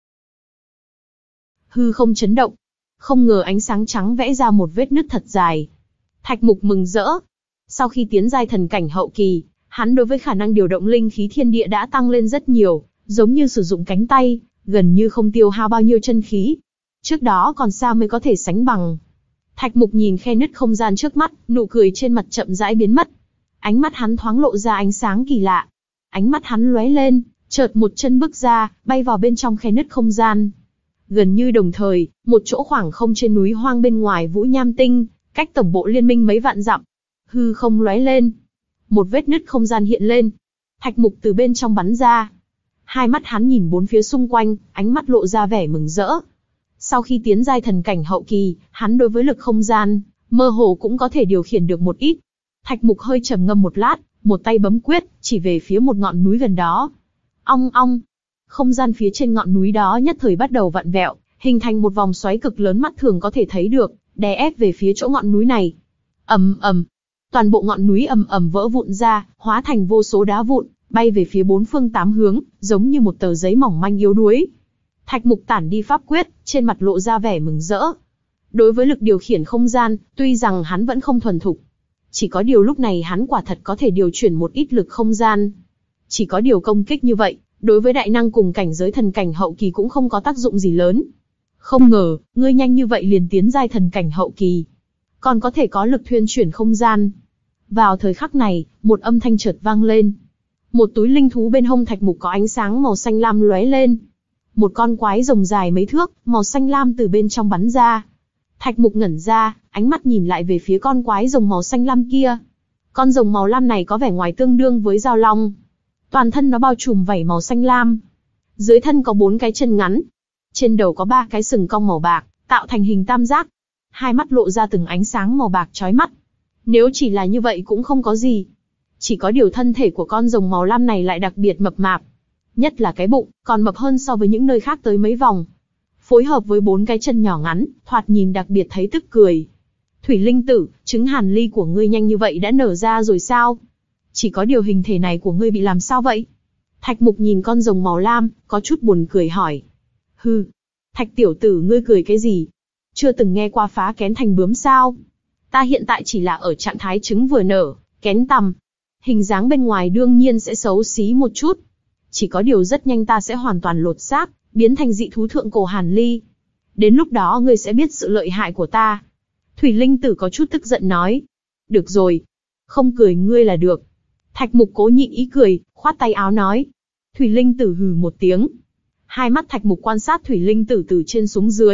Hư không chấn động. Không ngờ ánh sáng trắng vẽ ra một vết nứt thật dài. Thạch Mục mừng rỡ. Sau khi tiến giai thần cảnh hậu kỳ, hắn đối với khả năng điều động linh khí thiên địa đã tăng lên rất nhiều, giống như sử dụng cánh tay, gần như không tiêu hao bao nhiêu chân khí. Trước đó còn xa mới có thể sánh bằng. Thạch Mục nhìn khe nứt không gian trước mắt, nụ cười trên mặt chậm rãi biến mất. Ánh mắt hắn thoáng lộ ra ánh sáng kỳ lạ. Ánh mắt hắn lóe lên, chợt một chân bước ra, bay vào bên trong khe nứt không gian. Gần như đồng thời, một chỗ khoảng không trên núi hoang bên ngoài Vũ Nham Tinh, cách tổng bộ liên minh mấy vạn dặm. Hư không lóe lên. Một vết nứt không gian hiện lên. Thạch Mục từ bên trong bắn ra. Hai mắt hắn nhìn bốn phía xung quanh, ánh mắt lộ ra vẻ mừng rỡ. Sau khi tiến giai thần cảnh hậu kỳ, hắn đối với lực không gian, mơ hồ cũng có thể điều khiển được một ít. Thạch Mục hơi trầm ngâm một lát, một tay bấm quyết, chỉ về phía một ngọn núi gần đó. Ong ong. Không gian phía trên ngọn núi đó nhất thời bắt đầu vặn vẹo, hình thành một vòng xoáy cực lớn mắt thường có thể thấy được, đè ép về phía chỗ ngọn núi này. Ầm ầm. Toàn bộ ngọn núi ầm ầm vỡ vụn ra, hóa thành vô số đá vụn, bay về phía bốn phương tám hướng, giống như một tờ giấy mỏng manh yếu đuối. Thạch Mục tản đi pháp quyết, trên mặt lộ ra vẻ mừng rỡ. Đối với lực điều khiển không gian, tuy rằng hắn vẫn không thuần thục, chỉ có điều lúc này hắn quả thật có thể điều chuyển một ít lực không gian. Chỉ có điều công kích như vậy, đối với đại năng cùng cảnh giới thần cảnh hậu kỳ cũng không có tác dụng gì lớn. Không ngờ, ngươi nhanh như vậy liền tiến giai thần cảnh hậu kỳ, còn có thể có lực thuyên chuyển không gian. Vào thời khắc này, một âm thanh chợt vang lên. Một túi linh thú bên hông Thạch Mục có ánh sáng màu xanh lam lóe lên. Một con quái rồng dài mấy thước, màu xanh lam từ bên trong bắn ra. Thạch Mục ngẩn ra, ánh mắt nhìn lại về phía con quái rồng màu xanh lam kia. Con rồng màu lam này có vẻ ngoài tương đương với dao long. Toàn thân nó bao trùm vảy màu xanh lam. Dưới thân có bốn cái chân ngắn. Trên đầu có ba cái sừng cong màu bạc, tạo thành hình tam giác. Hai mắt lộ ra từng ánh sáng màu bạc chói mắt. Nếu chỉ là như vậy cũng không có gì. Chỉ có điều thân thể của con rồng màu lam này lại đặc biệt mập mạp. Nhất là cái bụng, còn mập hơn so với những nơi khác tới mấy vòng. Phối hợp với bốn cái chân nhỏ ngắn, thoạt nhìn đặc biệt thấy tức cười. Thủy Linh Tử, trứng hàn ly của ngươi nhanh như vậy đã nở ra rồi sao? Chỉ có điều hình thể này của ngươi bị làm sao vậy? Thạch Mục nhìn con rồng màu lam, có chút buồn cười hỏi. Hừ, Thạch tiểu tử ngươi cười cái gì? Chưa từng nghe qua phá kén thành bướm sao? Ta hiện tại chỉ là ở trạng thái trứng vừa nở, kén tầm. Hình dáng bên ngoài đương nhiên sẽ xấu xí một chút. Chỉ có điều rất nhanh ta sẽ hoàn toàn lột xác, biến thành dị thú thượng cổ hàn ly. Đến lúc đó ngươi sẽ biết sự lợi hại của ta. Thủy Linh Tử có chút tức giận nói. Được rồi, không cười ngươi là được. Thạch Mục cố nhịn ý cười, khoát tay áo nói. Thủy Linh Tử hừ một tiếng. Hai mắt Thạch Mục quan sát Thủy Linh Tử từ trên xuống dưới,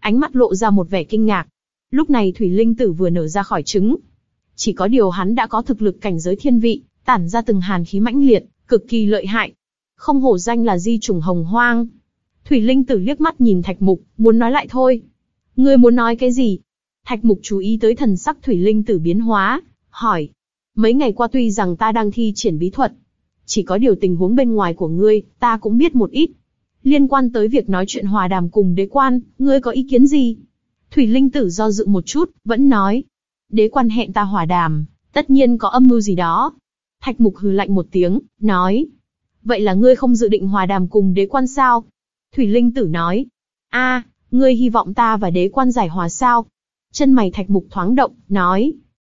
ánh mắt lộ ra một vẻ kinh ngạc. Lúc này thủy linh tử vừa nở ra khỏi trứng. Chỉ có điều hắn đã có thực lực cảnh giới thiên vị, tản ra từng hàn khí mãnh liệt, cực kỳ lợi hại. Không hổ danh là di chủng hồng hoang. Thủy linh tử liếc mắt nhìn Thạch Mục, muốn nói lại thôi. Ngươi muốn nói cái gì? Thạch Mục chú ý tới thần sắc thủy linh tử biến hóa, hỏi. Mấy ngày qua tuy rằng ta đang thi triển bí thuật, chỉ có điều tình huống bên ngoài của ngươi, ta cũng biết một ít. Liên quan tới việc nói chuyện hòa đàm cùng đế quan, ngươi có ý kiến gì? Thủy linh tử do dự một chút, vẫn nói. Đế quan hẹn ta hòa đàm, tất nhiên có âm mưu gì đó. Thạch Mục hừ lạnh một tiếng, nói. Vậy là ngươi không dự định hòa đàm cùng đế quan sao? Thủy linh tử nói. A, ngươi hy vọng ta và đế quan giải hòa sao? Chân mày Thạch Mục thoáng động, nói.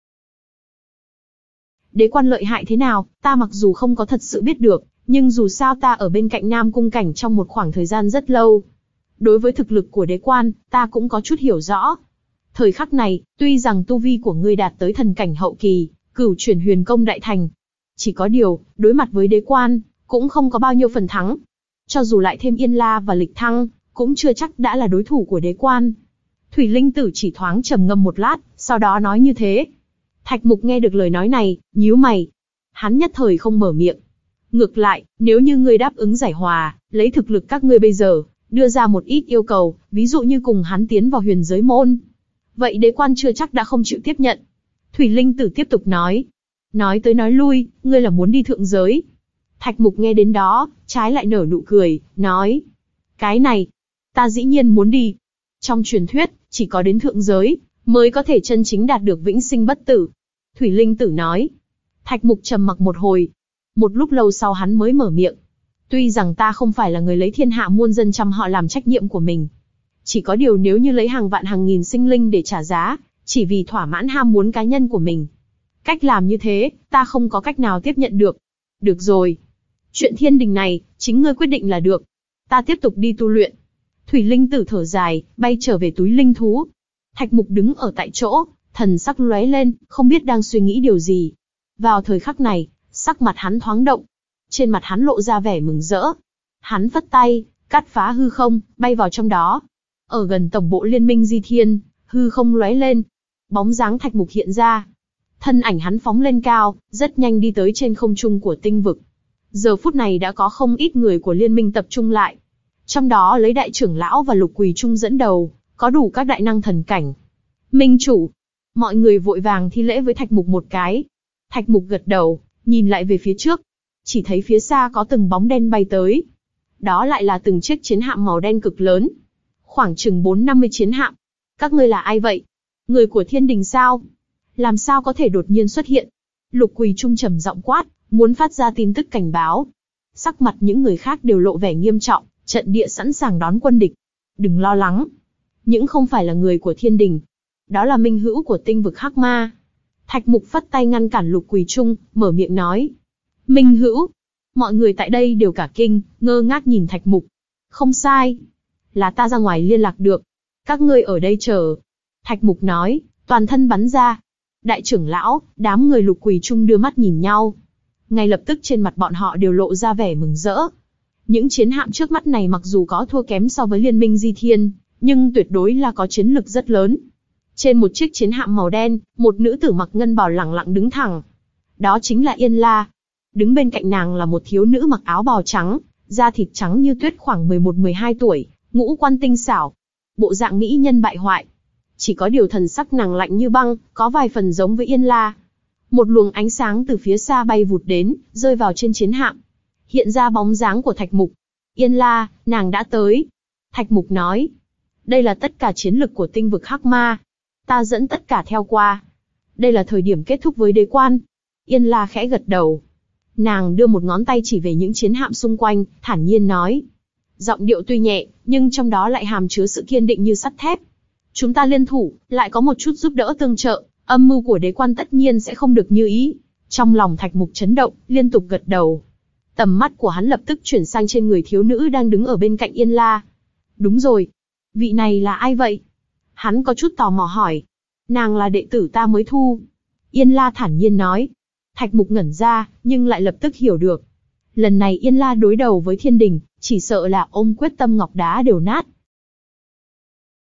Đế quan lợi hại thế nào, ta mặc dù không có thật sự biết được, nhưng dù sao ta ở bên cạnh Nam Cung Cảnh trong một khoảng thời gian rất lâu. Đối với thực lực của đế quan, ta cũng có chút hiểu rõ. Thời khắc này, tuy rằng tu vi của ngươi đạt tới thần cảnh hậu kỳ, cửu chuyển huyền công đại thành. Chỉ có điều, đối mặt với đế quan, cũng không có bao nhiêu phần thắng. Cho dù lại thêm Yên La và Lịch Thăng, cũng chưa chắc đã là đối thủ của đế quan. Thủy linh tử chỉ thoáng trầm ngâm một lát, sau đó nói như thế. Thạch Mục nghe được lời nói này, nhíu mày. Hắn nhất thời không mở miệng. Ngược lại, nếu như ngươi đáp ứng giải hòa, lấy thực lực các ngươi bây giờ, đưa ra một ít yêu cầu, ví dụ như cùng hắn tiến vào huyền giới môn. Vậy đế quan chưa chắc đã không chịu tiếp nhận. Thủy linh tử tiếp tục nói. Nói tới nói lui, ngươi là muốn đi thượng giới. Thạch Mục nghe đến đó, trái lại nở nụ cười, nói. Cái này, ta dĩ nhiên muốn đi. Trong truyền thuyết, chỉ có đến thượng giới, mới có thể chân chính đạt được vĩnh sinh bất tử. Thủy linh tử nói. Thạch Mục trầm mặc một hồi. Một lúc lâu sau hắn mới mở miệng. Tuy rằng ta không phải là người lấy thiên hạ muôn dân trăm họ làm trách nhiệm của mình. Chỉ có điều nếu như lấy hàng vạn hàng nghìn sinh linh để trả giá, chỉ vì thỏa mãn ham muốn cá nhân của mình. Cách làm như thế, ta không có cách nào tiếp nhận được. Được rồi. Chuyện thiên đình này, chính ngươi quyết định là được. Ta tiếp tục đi tu luyện. Thủy linh tử thở dài, bay trở về túi linh thú. Thạch Mục đứng ở tại chỗ, thần sắc lóe lên, không biết đang suy nghĩ điều gì. Vào thời khắc này, sắc mặt hắn thoáng động. Trên mặt hắn lộ ra vẻ mừng rỡ. Hắn phất tay, cắt phá hư không, bay vào trong đó. Ở gần tổng bộ liên minh Di Thiên, hư không lóe lên. Bóng dáng Thạch Mục hiện ra. Thân ảnh hắn phóng lên cao, rất nhanh đi tới trên không trung của tinh vực. Giờ phút này đã có không ít người của liên minh tập trung lại. Trong đó lấy đại trưởng lão và Lục Quỳ Trung dẫn đầu, có đủ các đại năng thần cảnh. Minh chủ. Mọi người vội vàng thi lễ với Thạch Mục một cái. Thạch Mục gật đầu, nhìn lại về phía trước. Chỉ thấy phía xa có từng bóng đen bay tới. Đó lại là từng chiếc chiến hạm màu đen cực lớn. Khoảng chừng bốn năm mươi chiến hạm. Các ngươi là ai vậy? Người của thiên đình sao? Làm sao có thể đột nhiên xuất hiện? Lục Quỳ Trung trầm giọng quát, muốn phát ra tin tức cảnh báo. Sắc mặt những người khác đều lộ vẻ nghiêm trọng, trận địa sẵn sàng đón quân địch. Đừng lo lắng. Những không phải là người của thiên đình. Đó là minh hữu của tinh vực Hắc Ma. Thạch Mục phất tay ngăn cản Lục Quỳ Trung, mở miệng nói. Minh hữu. Mọi người tại đây đều cả kinh, ngơ ngác nhìn Thạch Mục. Không sai. Là ta ra ngoài liên lạc được. Các ngươi ở đây chờ. Thạch Mục nói, toàn thân bắn ra. Đại trưởng lão, đám người Lục Quỳ Trung đưa mắt nhìn nhau. Ngay lập tức trên mặt bọn họ đều lộ ra vẻ mừng rỡ. Những chiến hạm trước mắt này mặc dù có thua kém so với liên minh Di Thiên, nhưng tuyệt đối là có chiến lực rất lớn. Trên một chiếc chiến hạm màu đen, một nữ tử mặc ngân bào lẳng lặng đứng thẳng. Đó chính là Yên La. Đứng bên cạnh nàng là một thiếu nữ mặc áo bào trắng, da thịt trắng như tuyết khoảng mười một mười hai tuổi, ngũ quan tinh xảo. Bộ dạng mỹ nhân bại hoại. Chỉ có điều thần sắc nàng lạnh như băng, có vài phần giống với Yên La. Một luồng ánh sáng từ phía xa bay vụt đến, rơi vào trên chiến hạm. Hiện ra bóng dáng của Thạch Mục. Yên La, nàng đã tới. Thạch Mục nói. Đây là tất cả chiến lực của tinh vực Hắc Ma. Ta dẫn tất cả theo qua. Đây là thời điểm kết thúc với đế quan. Yên La khẽ gật đầu. Nàng đưa một ngón tay chỉ về những chiến hạm xung quanh, thản nhiên nói. Giọng điệu tuy nhẹ, nhưng trong đó lại hàm chứa sự kiên định như sắt thép. Chúng ta liên thủ, lại có một chút giúp đỡ tương trợ, âm mưu của đế quan tất nhiên sẽ không được như ý. Trong lòng Thạch Mục chấn động, liên tục gật đầu. Tầm mắt của hắn lập tức chuyển sang trên người thiếu nữ đang đứng ở bên cạnh Yên La. Đúng rồi. Vị này là ai vậy? Hắn có chút tò mò hỏi. Nàng là đệ tử ta mới thu. Yên La thản nhiên nói. Thạch Mục ngẩn ra, nhưng lại lập tức hiểu được. Lần này Yên La đối đầu với thiên đình, chỉ sợ là ôm quyết tâm ngọc đá đều nát.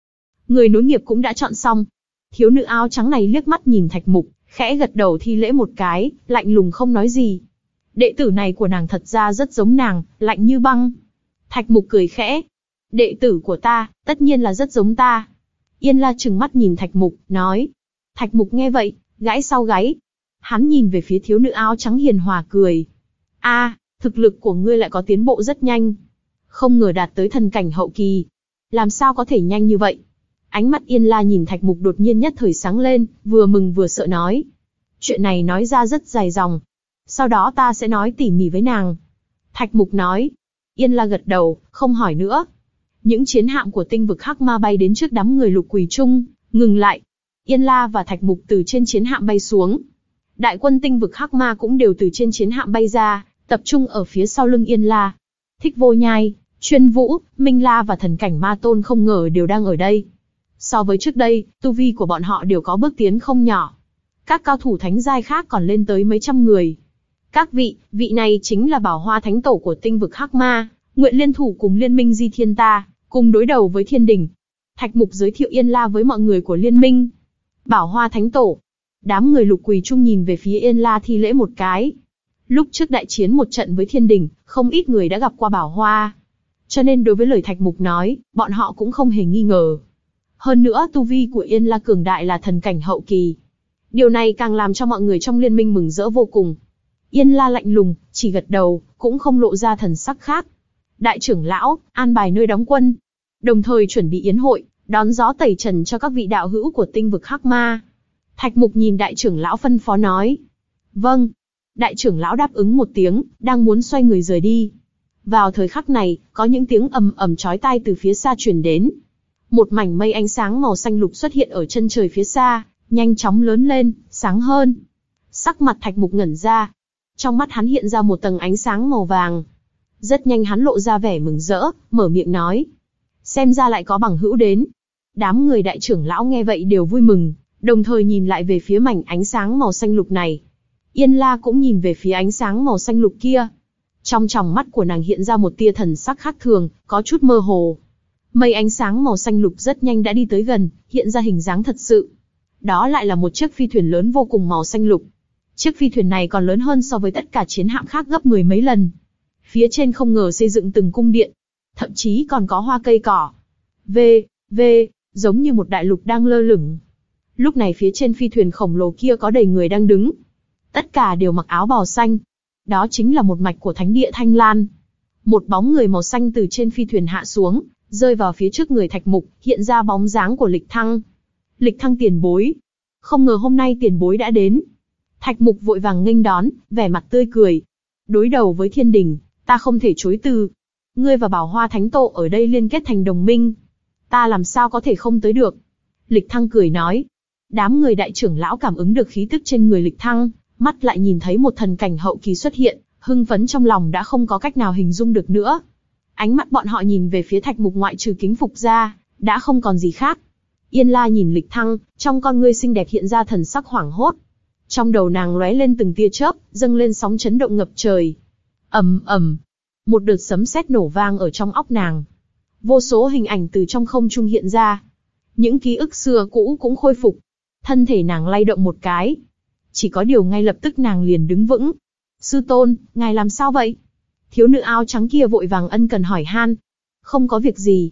Người nối nghiệp cũng đã chọn xong. Thiếu nữ áo trắng này liếc mắt nhìn Thạch Mục, khẽ gật đầu thi lễ một cái, lạnh lùng không nói gì. Đệ tử này của nàng thật ra rất giống nàng, lạnh như băng. Thạch Mục cười khẽ. Đệ tử của ta, tất nhiên là rất giống ta. Yên La trừng mắt nhìn Thạch Mục, nói. Thạch Mục nghe vậy, gãi sau gáy. Hắn nhìn về phía thiếu nữ áo trắng hiền hòa cười. A, thực lực của ngươi lại có tiến bộ rất nhanh. Không ngờ đạt tới thần cảnh hậu kỳ. Làm sao có thể nhanh như vậy? Ánh mắt Yên La nhìn Thạch Mục đột nhiên nhất thời sáng lên, vừa mừng vừa sợ nói. Chuyện này nói ra rất dài dòng. Sau đó ta sẽ nói tỉ mỉ với nàng. Thạch Mục nói. Yên La gật đầu, không hỏi nữa. Những chiến hạm của tinh vực Hắc Ma bay đến trước đám người Lục Quỳ Trung, ngừng lại. Yên La và Thạch Mục từ trên chiến hạm bay xuống. Đại quân tinh vực Hắc Ma cũng đều từ trên chiến hạm bay ra, tập trung ở phía sau lưng Yên La. Thích Vô Nhai, Chuyên Vũ, Minh La và thần cảnh Ma Tôn không ngờ đều đang ở đây. So với trước đây, tu vi của bọn họ đều có bước tiến không nhỏ. Các cao thủ thánh giai khác còn lên tới mấy trăm người. Các vị, vị này chính là Bảo Hoa Thánh Tổ của tinh vực Hắc Ma, nguyện liên thủ cùng Liên minh Di Thiên ta, cùng đối đầu với Thiên Đình. Thạch Mục giới thiệu Yên La với mọi người của Liên minh. Bảo Hoa Thánh Tổ. Đám người Lục Quỳ Trung nhìn về phía Yên La thi lễ một cái. Lúc trước đại chiến một trận với Thiên Đình, không ít người đã gặp qua Bảo Hoa. Cho nên đối với lời Thạch Mục nói, bọn họ cũng không hề nghi ngờ. Hơn nữa tu vi của Yên La cường đại là thần cảnh hậu kỳ. Điều này càng làm cho mọi người trong liên minh mừng rỡ vô cùng. Yên La lạnh lùng, chỉ gật đầu, cũng không lộ ra thần sắc khác. Đại trưởng lão, an bài nơi đóng quân. Đồng thời chuẩn bị yến hội, đón gió tẩy trần cho các vị đạo hữu của tinh vực Hắc Ma. Thạch Mục nhìn đại trưởng lão phân phó nói. Vâng. Đại trưởng lão đáp ứng một tiếng, đang muốn xoay người rời đi. Vào thời khắc này, có những tiếng ầm ầm chói tai từ phía xa truyền đến. Một mảnh mây ánh sáng màu xanh lục xuất hiện ở chân trời phía xa, nhanh chóng lớn lên, sáng hơn. Sắc mặt Thạch Mục ngẩn ra. Trong mắt hắn hiện ra một tầng ánh sáng màu vàng. Rất nhanh hắn lộ ra vẻ mừng rỡ, mở miệng nói. Xem ra lại có bằng hữu đến. Đám người đại trưởng lão nghe vậy đều vui mừng, đồng thời nhìn lại về phía mảnh ánh sáng màu xanh lục này. Yên La cũng nhìn về phía ánh sáng màu xanh lục kia. Trong tròng mắt của nàng hiện ra một tia thần sắc khác thường, có chút mơ hồ. Mây ánh sáng màu xanh lục rất nhanh đã đi tới gần, hiện ra hình dáng thật sự. Đó lại là một chiếc phi thuyền lớn vô cùng màu xanh lục. Chiếc phi thuyền này còn lớn hơn so với tất cả chiến hạm khác gấp mười mấy lần. Phía trên không ngờ xây dựng từng cung điện, thậm chí còn có hoa cây cỏ. V, V, giống như một đại lục đang lơ lửng. Lúc này phía trên phi thuyền khổng lồ kia có đầy người đang đứng. Tất cả đều mặc áo bào xanh. Đó chính là một mạch của thánh địa Thanh Lan. Một bóng người màu xanh từ trên phi thuyền hạ xuống, rơi vào phía trước người Thạch Mục, hiện ra bóng dáng của Lịch Thăng. Lịch Thăng tiền bối. Không ngờ hôm nay tiền bối đã đến. Thạch Mục vội vàng nghênh đón, vẻ mặt tươi cười. Đối đầu với Thiên Đình, ta không thể chối từ. Ngươi và Bảo Hoa Thánh Tổ ở đây liên kết thành đồng minh. Ta làm sao có thể không tới được. Lịch Thăng cười nói. Đám người đại trưởng lão cảm ứng được khí tức trên người Lịch Thăng, mắt lại nhìn thấy một thần cảnh hậu kỳ xuất hiện, hưng phấn trong lòng đã không có cách nào hình dung được nữa. Ánh mắt bọn họ nhìn về phía Thạch Mục ngoại trừ kính phục ra, đã không còn gì khác. Yên La nhìn Lịch Thăng, trong con ngươi xinh đẹp hiện ra thần sắc hoảng hốt. Trong đầu nàng lóe lên từng tia chớp, dâng lên sóng chấn động ngập trời. Ầm ầm, một đợt sấm sét nổ vang ở trong óc nàng. Vô số hình ảnh từ trong không trung hiện ra. Những ký ức xưa cũ cũng khôi phục. Thân thể nàng lay động một cái. Chỉ có điều ngay lập tức nàng liền đứng vững. Sư tôn, ngài làm sao vậy? Thiếu nữ áo trắng kia vội vàng ân cần hỏi han. Không có việc gì.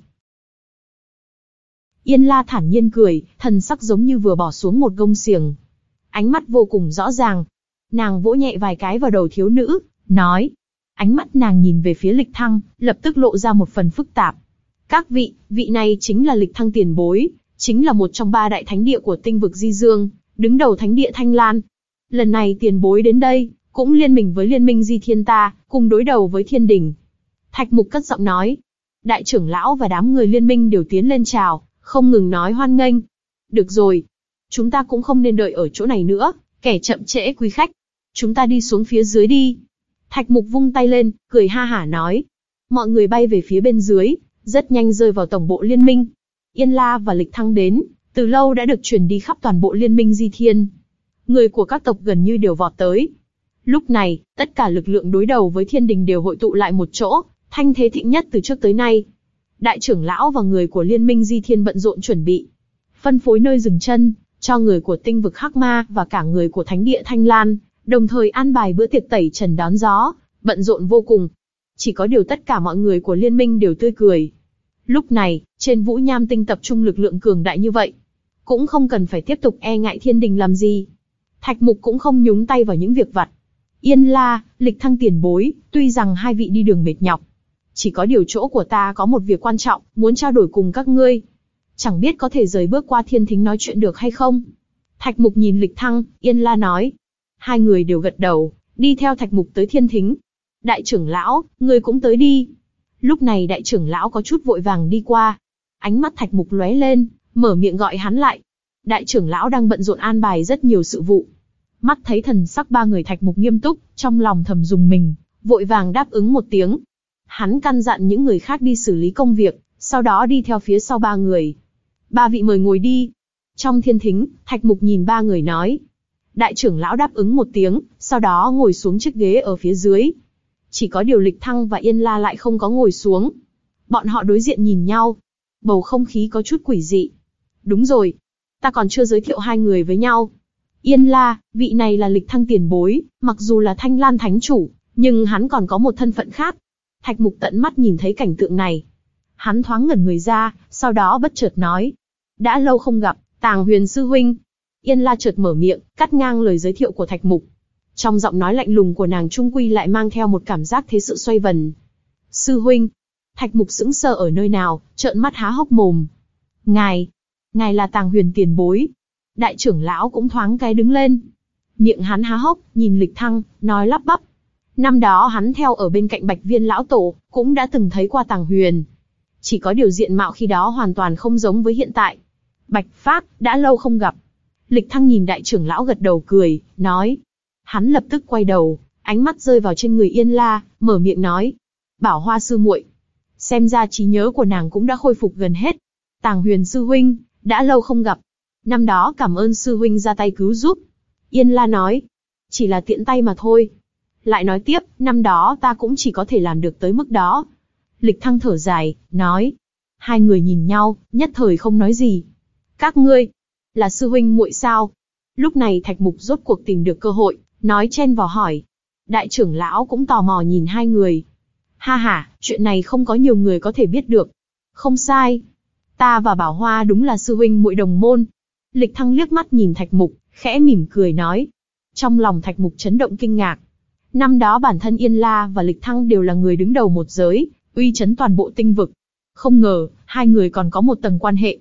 Yên La thản nhiên cười, thần sắc giống như vừa bỏ xuống một gông xiềng. Ánh mắt vô cùng rõ ràng. Nàng vỗ nhẹ vài cái vào đầu thiếu nữ, nói. Ánh mắt nàng nhìn về phía Lịch Thăng, lập tức lộ ra một phần phức tạp. Các vị, vị này chính là Lịch Thăng tiền bối, chính là một trong ba đại thánh địa của tinh vực Di Dương, đứng đầu thánh địa Thanh Lan. Lần này tiền bối đến đây, cũng liên minh với liên minh Di Thiên ta, cùng đối đầu với Thiên Đình. Thạch Mục cất giọng nói. Đại trưởng lão và đám người liên minh đều tiến lên chào, không ngừng nói hoan nghênh. Được rồi, chúng ta cũng không nên đợi ở chỗ này nữa, kẻ chậm trễ quý khách. Chúng ta đi xuống phía dưới đi. Thạch Mục vung tay lên, cười ha hả nói. Mọi người bay về phía bên dưới, rất nhanh rơi vào tổng bộ liên minh. Yên La và Lịch Thăng đến, từ lâu đã được truyền đi khắp toàn bộ liên minh Di Thiên. Người của các tộc gần như đều vọt tới. Lúc này, tất cả lực lượng đối đầu với Thiên Đình đều hội tụ lại một chỗ, thanh thế thịnh nhất từ trước tới nay. Đại trưởng lão và người của Liên minh Di Thiên bận rộn chuẩn bị, phân phối nơi dừng chân, cho người của tinh vực Hắc Ma và cả người của Thánh địa Thanh Lan, đồng thời an bài bữa tiệc tẩy trần đón gió, bận rộn vô cùng. Chỉ có điều tất cả mọi người của liên minh đều tươi cười. Lúc này, trên Vũ Nham Tinh tập trung lực lượng cường đại như vậy, cũng không cần phải tiếp tục e ngại thiên đình làm gì. Thạch Mục cũng không nhúng tay vào những việc vặt. Yên La, Lịch Thăng tiền bối, tuy rằng hai vị đi đường mệt nhọc, chỉ có điều chỗ của ta có một việc quan trọng, muốn trao đổi cùng các ngươi. Chẳng biết có thể rời bước qua thiên thính nói chuyện được hay không? Thạch Mục nhìn Lịch Thăng, Yên La nói. Hai người đều gật đầu, đi theo Thạch Mục tới thiên thính. Đại trưởng lão, ngươi cũng tới đi. Lúc này đại trưởng lão có chút vội vàng đi qua. Ánh mắt Thạch Mục lóe lên, mở miệng gọi hắn lại. Đại trưởng lão đang bận rộn an bài rất nhiều sự vụ. Mắt thấy thần sắc ba người Thạch Mục nghiêm túc, trong lòng thầm rùng mình, vội vàng đáp ứng một tiếng. Hắn căn dặn những người khác đi xử lý công việc, sau đó đi theo phía sau ba người. Ba vị mời ngồi đi. Trong thiên thính, Thạch Mục nhìn ba người nói. Đại trưởng lão đáp ứng một tiếng, sau đó ngồi xuống chiếc ghế ở phía dưới. Chỉ có điều Lịch Thăng và Yên La lại không có ngồi xuống. Bọn họ đối diện nhìn nhau. Bầu không khí có chút quỷ dị. Đúng rồi, ta còn chưa giới thiệu hai người với nhau. Yên La, vị này là Lịch Thăng tiền bối, mặc dù là Thanh Lan thánh chủ, nhưng hắn còn có một thân phận khác. Thạch Mục tận mắt nhìn thấy cảnh tượng này. Hắn thoáng ngẩn người ra, sau đó bất chợt nói. Đã lâu không gặp, Tàng Huyền sư huynh. Yên La chợt mở miệng, cắt ngang lời giới thiệu của Thạch Mục. Trong giọng nói lạnh lùng của nàng trung quy lại mang theo một cảm giác thế sự xoay vần. Sư huynh. Thạch Mục sững sờ ở nơi nào, trợn mắt há hốc mồm. Ngài, ngài là Tàng Huyền tiền bối. Đại trưởng lão cũng thoáng cái đứng lên. Miệng hắn há hốc, nhìn Lịch Thăng, nói lắp bắp. Năm đó hắn theo ở bên cạnh Bạch Viên lão tổ, cũng đã từng thấy qua Tàng Huyền. Chỉ có điều diện mạo khi đó hoàn toàn không giống với hiện tại. Bạch Phát, đã lâu không gặp. Lịch Thăng nhìn đại trưởng lão gật đầu cười, nói. Hắn lập tức quay đầu, ánh mắt rơi vào trên người Yên La, mở miệng nói. Bảo Hoa sư muội. Xem ra trí nhớ của nàng cũng đã khôi phục gần hết. Tàng Huyền sư huynh, đã lâu không gặp. Năm đó cảm ơn sư huynh ra tay cứu giúp. Yên La nói. Chỉ là tiện tay mà thôi. Lại nói tiếp, năm đó ta cũng chỉ có thể làm được tới mức đó. Lịch Thăng thở dài, nói. Hai người nhìn nhau, nhất thời không nói gì. Các ngươi, là sư huynh muội sao? Lúc này Thạch Mục rốt cuộc tìm được cơ hội, nói chen vào hỏi. Đại trưởng lão cũng tò mò nhìn hai người. Ha ha, chuyện này không có nhiều người có thể biết được. Không sai. Ta và Bảo Hoa đúng là sư huynh muội đồng môn. Lịch Thăng liếc mắt nhìn Thạch Mục, khẽ mỉm cười nói. Trong lòng Thạch Mục chấn động kinh ngạc. Năm đó bản thân Yên La và Lịch Thăng đều là người đứng đầu một giới, uy chấn toàn bộ tinh vực. Không ngờ, hai người còn có một tầng quan hệ.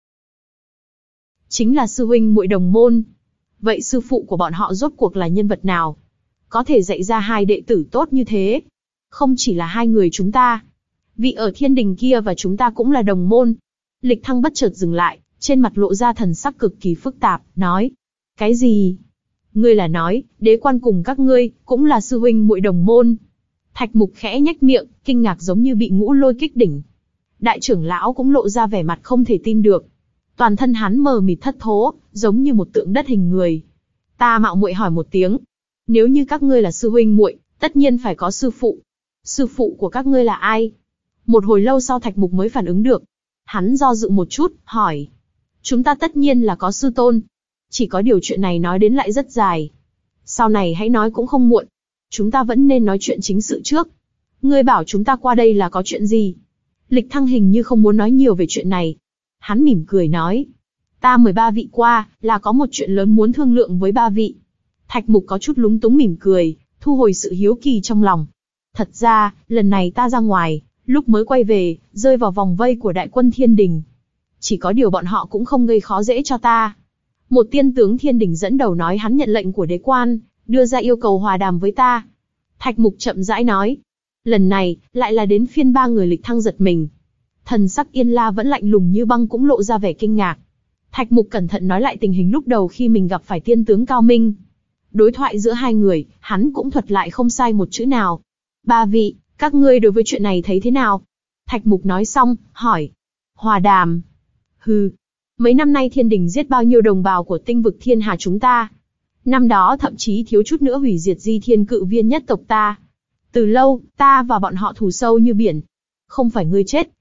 Chính là sư huynh muội đồng môn. Vậy sư phụ của bọn họ rốt cuộc là nhân vật nào? Có thể dạy ra hai đệ tử tốt như thế? Không chỉ là hai người chúng ta. Vị ở thiên đình kia và chúng ta cũng là đồng môn. Lịch Thăng bất chợt dừng lại, trên mặt lộ ra thần sắc cực kỳ phức tạp, nói. Cái gì? Ngươi là nói, đế quan cùng các ngươi, cũng là sư huynh muội đồng môn. Thạch Mục khẽ nhếch miệng, kinh ngạc giống như bị ngũ lôi kích đỉnh. Đại trưởng lão cũng lộ ra vẻ mặt không thể tin được. Toàn thân hắn mờ mịt thất thố, giống như một tượng đất hình người. Ta mạo muội hỏi một tiếng. Nếu như các ngươi là sư huynh muội, tất nhiên phải có sư phụ. Sư phụ của các ngươi là ai? Một hồi lâu sau Thạch Mục mới phản ứng được. Hắn do dự một chút, hỏi. Chúng ta tất nhiên là có sư tôn. Chỉ có điều chuyện này nói đến lại rất dài. Sau này hãy nói cũng không muộn. Chúng ta vẫn nên nói chuyện chính sự trước. Ngươi bảo chúng ta qua đây là có chuyện gì? Lịch Thăng hình như không muốn nói nhiều về chuyện này. Hắn mỉm cười nói. Ta mời ba vị qua, là có một chuyện lớn muốn thương lượng với ba vị. Thạch Mục có chút lúng túng mỉm cười, thu hồi sự hiếu kỳ trong lòng. Thật ra, lần này ta ra ngoài, lúc mới quay về, rơi vào vòng vây của đại quân thiên đình. Chỉ có điều bọn họ cũng không gây khó dễ cho ta. Một tiên tướng thiên đình dẫn đầu nói hắn nhận lệnh của đế quan, đưa ra yêu cầu hòa đàm với ta. Thạch Mục chậm rãi nói. Lần này, lại là đến phiên ba người Lịch Thăng giật mình. Thần sắc Yên La vẫn lạnh lùng như băng cũng lộ ra vẻ kinh ngạc. Thạch Mục cẩn thận nói lại tình hình lúc đầu khi mình gặp phải tiên tướng Cao Minh. Đối thoại giữa hai người, hắn cũng thuật lại không sai một chữ nào. Ba vị, các ngươi đối với chuyện này thấy thế nào? Thạch Mục nói xong, hỏi. Hòa đàm. Hừ. Mấy năm nay thiên đình giết bao nhiêu đồng bào của tinh vực thiên hà chúng ta. Năm đó thậm chí thiếu chút nữa hủy diệt Di Thiên cự viên nhất tộc ta. Từ lâu, ta và bọn họ thù sâu như biển. Không phải ngươi chết,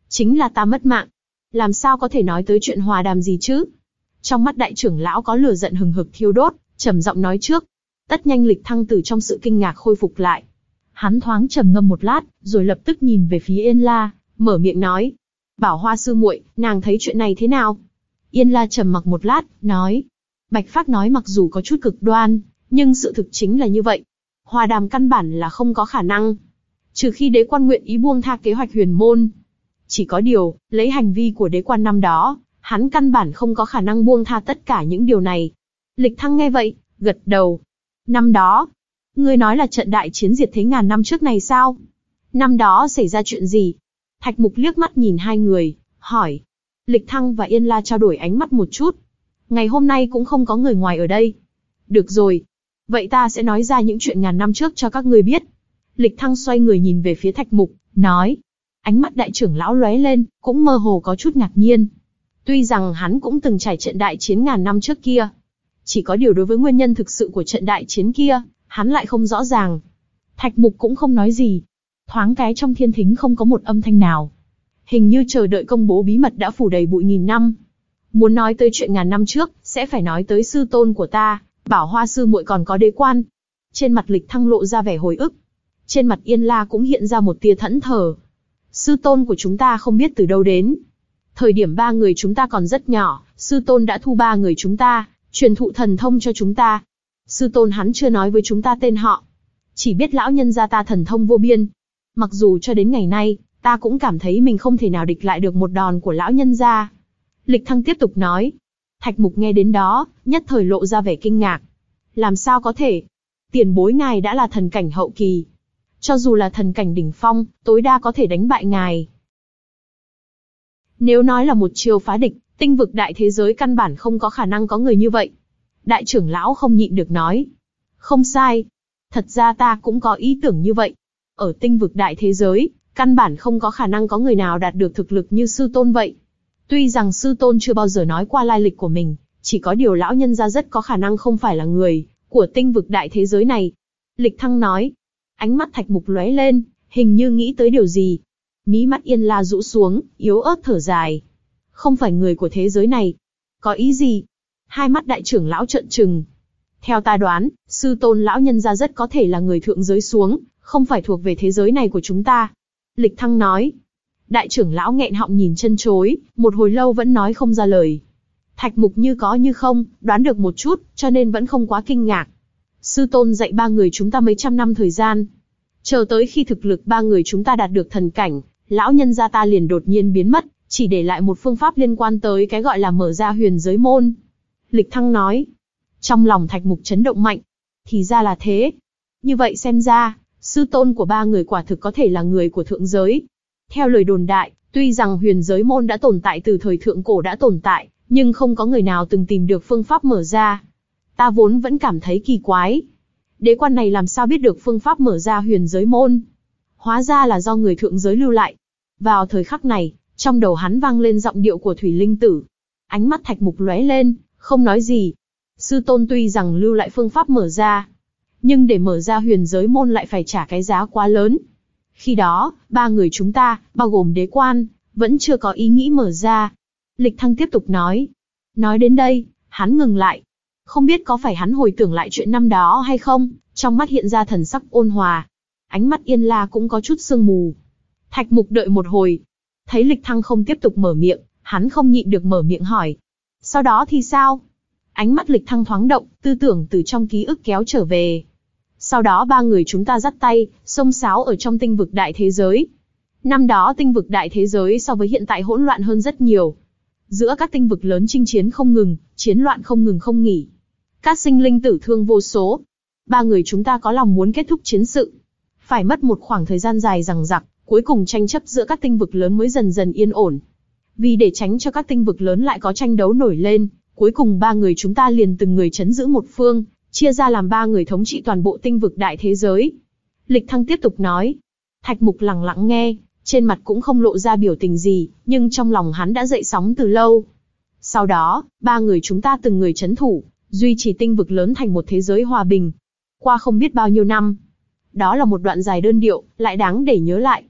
Chính là ta mất mạng. Làm sao có thể nói tới chuyện hòa đàm gì chứ? Trong mắt đại trưởng lão có lửa giận hừng hực thiêu đốt, trầm giọng nói trước. Tất nhanh Lịch Thăng từ trong sự kinh ngạc khôi phục lại. Hắn thoáng trầm ngâm một lát, rồi lập tức nhìn về phía Yên La, mở miệng nói. Bảo Hoa sư muội, nàng thấy chuyện này thế nào? Yên La trầm mặc một lát, nói. Bạch Phác nói mặc dù có chút cực đoan, nhưng sự thực chính là như vậy. Hòa đàm căn bản là không có khả năng. Trừ khi đế quan nguyện ý buông tha kế hoạch huyền môn. Chỉ có điều, lấy hành vi của đế quan năm đó, hắn căn bản không có khả năng buông tha tất cả những điều này. Lịch Thăng nghe vậy, gật đầu. Năm đó, ngươi nói là trận đại chiến diệt thế ngàn năm trước này sao? Năm đó xảy ra chuyện gì? Thạch Mục liếc mắt nhìn hai người, hỏi. Lịch Thăng và Yên La trao đổi ánh mắt một chút. Ngày hôm nay cũng không có người ngoài ở đây. Được rồi. Vậy ta sẽ nói ra những chuyện ngàn năm trước cho các ngươi biết. Lịch Thăng xoay người nhìn về phía Thạch Mục, nói. Ánh mắt đại trưởng lão lóe lên, cũng mơ hồ có chút ngạc nhiên. Tuy rằng hắn cũng từng trải trận đại chiến ngàn năm trước kia. Chỉ có điều đối với nguyên nhân thực sự của trận đại chiến kia, hắn lại không rõ ràng. Thạch Mục cũng không nói gì. Thoáng cái trong thiên thính không có một âm thanh nào. Hình như chờ đợi công bố bí mật đã phủ đầy bụi nghìn năm. Muốn nói tới chuyện ngàn năm trước, sẽ phải nói tới sư tôn của ta, Bảo Hoa sư muội còn có đế quan. Trên mặt Lịch Thăng lộ ra vẻ hồi ức. Trên mặt Yên La cũng hiện ra một tia thẫn thờ. Sư tôn của chúng ta không biết từ đâu đến. Thời điểm ba người chúng ta còn rất nhỏ, sư tôn đã thu ba người chúng ta, truyền thụ thần thông cho chúng ta. Sư tôn hắn chưa nói với chúng ta tên họ. Chỉ biết lão nhân gia ta thần thông vô biên. Mặc dù cho đến ngày nay, ta cũng cảm thấy mình không thể nào địch lại được một đòn của lão nhân gia. Lịch Thăng tiếp tục nói. Thạch Mục nghe đến đó, nhất thời lộ ra vẻ kinh ngạc. Làm sao có thể? Tiền bối ngài đã là thần cảnh hậu kỳ. Cho dù là thần cảnh đỉnh phong, tối đa có thể đánh bại ngài. Nếu nói là một chiêu phá địch, tinh vực đại thế giới căn bản không có khả năng có người như vậy. Đại trưởng lão không nhịn được nói. Không sai. Thật ra ta cũng có ý tưởng như vậy. Ở tinh vực đại thế giới, căn bản không có khả năng có người nào đạt được thực lực như sư tôn vậy. Tuy rằng sư tôn chưa bao giờ nói qua lai lịch của mình, chỉ có điều lão nhân gia rất có khả năng không phải là người của tinh vực đại thế giới này. Lịch Thăng nói. Ánh mắt Thạch Mục lóe lên, hình như nghĩ tới điều gì. Mí mắt Yên La rũ xuống, yếu ớt thở dài. Không phải người của thế giới này. Có ý gì? Hai mắt đại trưởng lão trợn trừng. Theo ta đoán, sư tôn lão nhân gia rất có thể là người thượng giới xuống, không phải thuộc về thế giới này của chúng ta. Lịch Thăng nói. Đại trưởng lão nghẹn họng nhìn chân chối, một hồi lâu vẫn nói không ra lời. Thạch Mục như có như không, đoán được một chút, cho nên vẫn không quá kinh ngạc. Sư tôn dạy ba người chúng ta mấy trăm năm thời gian. Chờ tới khi thực lực ba người chúng ta đạt được thần cảnh, lão nhân gia ta liền đột nhiên biến mất, chỉ để lại một phương pháp liên quan tới cái gọi là mở ra huyền giới môn. Lịch Thăng nói. Trong lòng Thạch Mục chấn động mạnh. Thì ra là thế. Như vậy xem ra, sư tôn của ba người quả thực có thể là người của thượng giới. Theo lời đồn đại, tuy rằng huyền giới môn đã tồn tại từ thời thượng cổ đã tồn tại, nhưng không có người nào từng tìm được phương pháp mở ra. Ta vốn vẫn cảm thấy kỳ quái. Đế quan này làm sao biết được phương pháp mở ra huyền giới môn? Hóa ra là do người thượng giới lưu lại. Vào thời khắc này, trong đầu hắn vang lên giọng điệu của Thủy Linh Tử. Ánh mắt Thạch Mục lóe lên, không nói gì. Sư tôn tuy rằng lưu lại phương pháp mở ra, nhưng để mở ra huyền giới môn lại phải trả cái giá quá lớn. Khi đó, ba người chúng ta, bao gồm đế quan, vẫn chưa có ý nghĩ mở ra. Lịch Thăng tiếp tục nói. Nói đến đây, hắn ngừng lại. Không biết có phải hắn hồi tưởng lại chuyện năm đó hay không, trong mắt hiện ra thần sắc ôn hòa. Ánh mắt Yên La cũng có chút sương mù. Thạch Mục đợi một hồi. Thấy Lịch Thăng không tiếp tục mở miệng, hắn không nhịn được mở miệng hỏi. Sau đó thì sao? Ánh mắt Lịch Thăng thoáng động, tư tưởng từ trong ký ức kéo trở về. Sau đó ba người chúng ta dắt tay, xông xáo ở trong tinh vực đại thế giới. Năm đó tinh vực đại thế giới so với hiện tại hỗn loạn hơn rất nhiều. Giữa các tinh vực lớn chinh chiến không ngừng, chiến loạn không ngừng không nghỉ. Các sinh linh tử thương vô số. Ba người chúng ta có lòng muốn kết thúc chiến sự. Phải mất một khoảng thời gian dài dằng dặc, cuối cùng tranh chấp giữa các tinh vực lớn mới dần dần yên ổn. Vì để tránh cho các tinh vực lớn lại có tranh đấu nổi lên, cuối cùng ba người chúng ta liền từng người trấn giữ một phương, chia ra làm ba người thống trị toàn bộ tinh vực đại thế giới. Lịch Thăng tiếp tục nói. Thạch Mục lặng lặng nghe, trên mặt cũng không lộ ra biểu tình gì, nhưng trong lòng hắn đã dậy sóng từ lâu. Sau đó, ba người chúng ta từng người trấn thủ, duy trì tinh vực lớn thành một thế giới hòa bình. Qua không biết bao nhiêu năm. Đó là một đoạn dài đơn điệu, lại đáng để nhớ lại.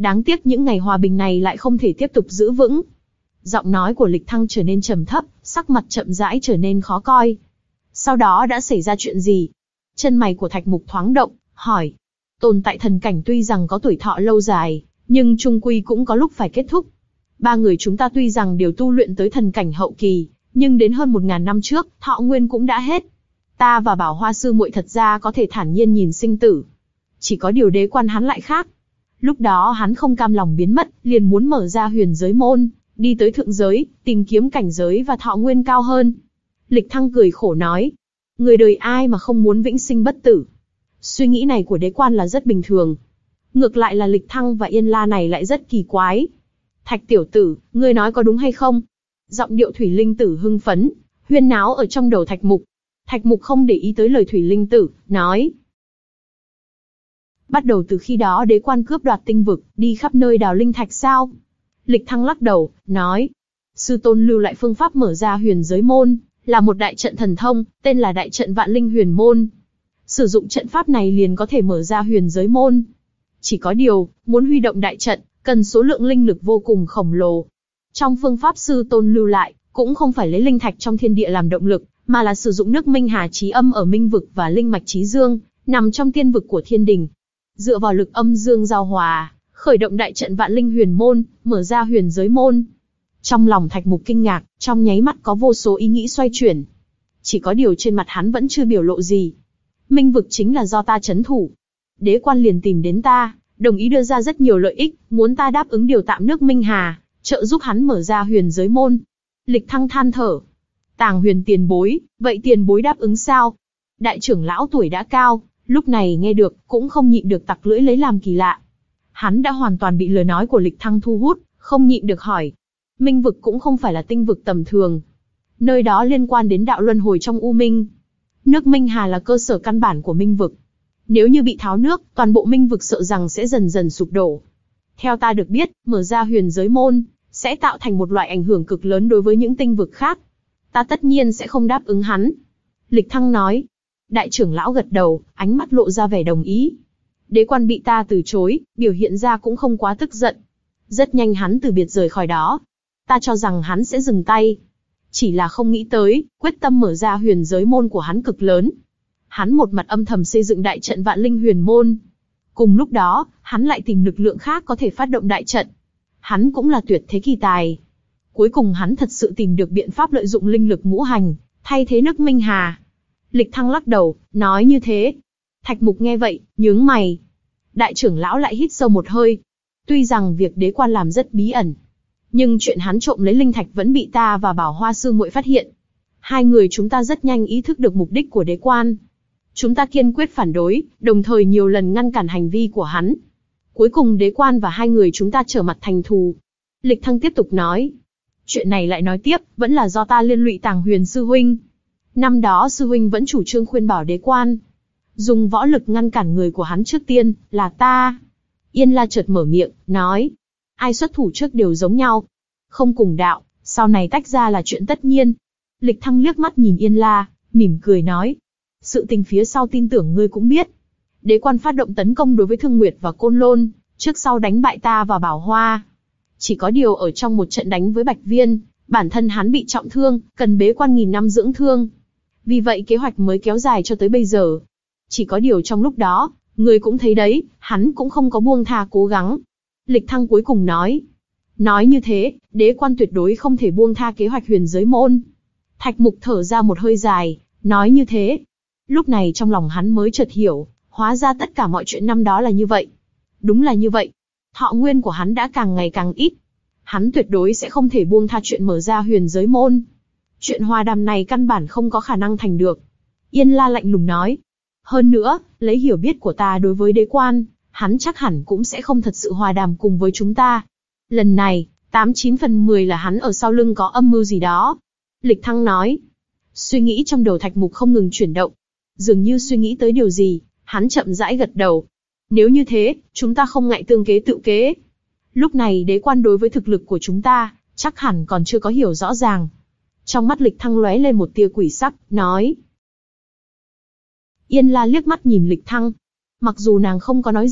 Đáng tiếc những ngày hòa bình này lại không thể tiếp tục giữ vững. Giọng nói của Lịch Thăng trở nên trầm thấp, sắc mặt chậm rãi trở nên khó coi. Sau đó đã xảy ra chuyện gì? Chân mày của Thạch Mục thoáng động, hỏi. Tồn tại thần cảnh tuy rằng có tuổi thọ lâu dài, nhưng chung quy cũng có lúc phải kết thúc. Ba người chúng ta tuy rằng đều tu luyện tới thần cảnh hậu kỳ, nhưng đến hơn một ngàn năm trước, thọ nguyên cũng đã hết. Ta và Bảo Hoa sư muội thật ra có thể thản nhiên nhìn sinh tử. Chỉ có điều Đế Quan hắn lại khác. Lúc đó hắn không cam lòng biến mất, liền muốn mở ra huyền giới môn, đi tới thượng giới, tìm kiếm cảnh giới và thọ nguyên cao hơn. Lịch Thăng cười khổ nói. Người đời ai mà không muốn vĩnh sinh bất tử. Suy nghĩ này của Đế Quan là rất bình thường. Ngược lại là Lịch Thăng và Yên La này lại rất kỳ quái. Thạch tiểu tử, ngươi nói có đúng hay không? Giọng điệu Thủy Linh Tử hưng phấn, huyên náo ở trong đầu Thạch Mục. Thạch Mục không để ý tới lời Thủy Linh Tử, nói. Bắt đầu từ khi đó Đế Quan cướp đoạt tinh vực, đi khắp nơi đào linh thạch sao? Lịch Thăng lắc đầu, nói. Sư tôn lưu lại phương pháp mở ra huyền giới môn, là một đại trận thần thông, tên là đại trận vạn linh huyền môn. Sử dụng trận pháp này liền có thể mở ra huyền giới môn. Chỉ có điều, muốn huy động đại trận, cần số lượng linh lực vô cùng khổng lồ. Trong phương pháp sư tôn lưu lại, cũng không phải lấy linh thạch trong thiên địa làm động lực, mà là sử dụng nước Minh Hà Chí Âm ở Minh vực và linh mạch Chí Dương, nằm trong tiên vực của thiên đình. Dựa vào lực âm dương giao hòa, khởi động đại trận vạn linh huyền môn, mở ra huyền giới môn. Trong lòng Thạch Mục kinh ngạc, trong nháy mắt có vô số ý nghĩ xoay chuyển. Chỉ có điều trên mặt hắn vẫn chưa biểu lộ gì. Minh vực chính là do ta trấn thủ. Đế Quan liền tìm đến ta, đồng ý đưa ra rất nhiều lợi ích, muốn ta đáp ứng điều tạm nước Minh Hà, trợ giúp hắn mở ra huyền giới môn. Lịch Thăng than thở. Tàng Huyền tiền bối, vậy tiền bối đáp ứng sao? Đại trưởng lão tuổi đã cao, lúc này nghe được, cũng không nhịn được tặc lưỡi lấy làm kỳ lạ. Hắn đã hoàn toàn bị lời nói của Lịch Thăng thu hút, không nhịn được hỏi. Minh vực cũng không phải là tinh vực tầm thường. Nơi đó liên quan đến đạo luân hồi trong U Minh. Nước Minh Hà là cơ sở căn bản của Minh vực. Nếu như bị tháo nước, toàn bộ Minh vực sợ rằng sẽ dần dần sụp đổ. Theo ta được biết, mở ra huyền giới môn, sẽ tạo thành một loại ảnh hưởng cực lớn đối với những tinh vực khác. Ta tất nhiên sẽ không đáp ứng hắn. Lịch Thăng nói. Đại trưởng lão gật đầu, ánh mắt lộ ra vẻ đồng ý. Đế Quan bị ta từ chối, biểu hiện ra cũng không quá tức giận. Rất nhanh hắn từ biệt rời khỏi đó. Ta cho rằng hắn sẽ dừng tay. Chỉ là không nghĩ tới, quyết tâm mở ra huyền giới môn của hắn cực lớn. Hắn một mặt âm thầm xây dựng đại trận vạn linh huyền môn. Cùng lúc đó, hắn lại tìm lực lượng khác có thể phát động đại trận. Hắn cũng là tuyệt thế kỳ tài. Cuối cùng hắn thật sự tìm được biện pháp lợi dụng linh lực ngũ hành, thay thế nước Minh Hà. Lịch Thăng lắc đầu, nói như thế. Thạch Mục nghe vậy, nhướng mày. Đại trưởng lão lại hít sâu một hơi. Tuy rằng việc Đế Quan làm rất bí ẩn, nhưng chuyện hắn trộm lấy linh thạch vẫn bị ta và Bảo Hoa sư muội phát hiện. Hai người chúng ta rất nhanh ý thức được mục đích của Đế Quan. Chúng ta kiên quyết phản đối, đồng thời nhiều lần ngăn cản hành vi của hắn. Cuối cùng Đế Quan và hai người chúng ta trở mặt thành thù. Lịch Thăng tiếp tục nói. Chuyện này lại nói tiếp, vẫn là do ta liên lụy Tàng Huyền sư huynh. Năm đó sư huynh vẫn chủ trương khuyên bảo Đế Quan dùng võ lực ngăn cản người của hắn trước tiên, là ta. Yên La chợt mở miệng, nói. Ai xuất thủ trước đều giống nhau. Không cùng đạo, sau này tách ra là chuyện tất nhiên. Lịch Thăng liếc mắt nhìn Yên La, mỉm cười nói. Sự tình phía sau tin tưởng ngươi cũng biết. Đế Quan phát động tấn công đối với Thương Nguyệt và Côn Lôn, trước sau đánh bại ta và Bảo Hoa. Chỉ có điều ở trong một trận đánh với Bạch Viên, bản thân hắn bị trọng thương, cần bế quan nghìn năm dưỡng thương. Vì vậy kế hoạch mới kéo dài cho tới bây giờ. Chỉ có điều trong lúc đó, ngươi cũng thấy đấy, hắn cũng không có buông tha cố gắng. Lịch Thăng cuối cùng nói. Nói như thế, Đế Quan tuyệt đối không thể buông tha kế hoạch huyền giới môn. Thạch Mục thở ra một hơi dài, nói như thế. Lúc này trong lòng hắn mới chợt hiểu, hóa ra tất cả mọi chuyện năm đó là như vậy. Đúng là như vậy. Thọ nguyên của hắn đã càng ngày càng ít. Hắn tuyệt đối sẽ không thể buông tha chuyện mở ra huyền giới môn. Chuyện hòa đàm này căn bản không có khả năng thành được. Yên La lạnh lùng nói. Hơn nữa, lấy hiểu biết của ta đối với Đế Quan, hắn chắc hẳn cũng sẽ không thật sự hòa đàm cùng với chúng ta. Lần này, tám chín phần mười là hắn ở sau lưng có âm mưu gì đó. Lịch Thăng nói. Suy nghĩ trong đầu Thạch Mục không ngừng chuyển động. Dường như suy nghĩ tới điều gì, hắn chậm rãi gật đầu. Nếu như thế, chúng ta không ngại tương kế tự kế. Lúc này Đế Quan đối với thực lực của chúng ta, chắc hẳn còn chưa có hiểu rõ ràng. Trong mắt Lịch Thăng lóe lên một tia quỷ sắc, nói. Yên La liếc mắt nhìn Lịch Thăng. Mặc dù nàng không có nói gì,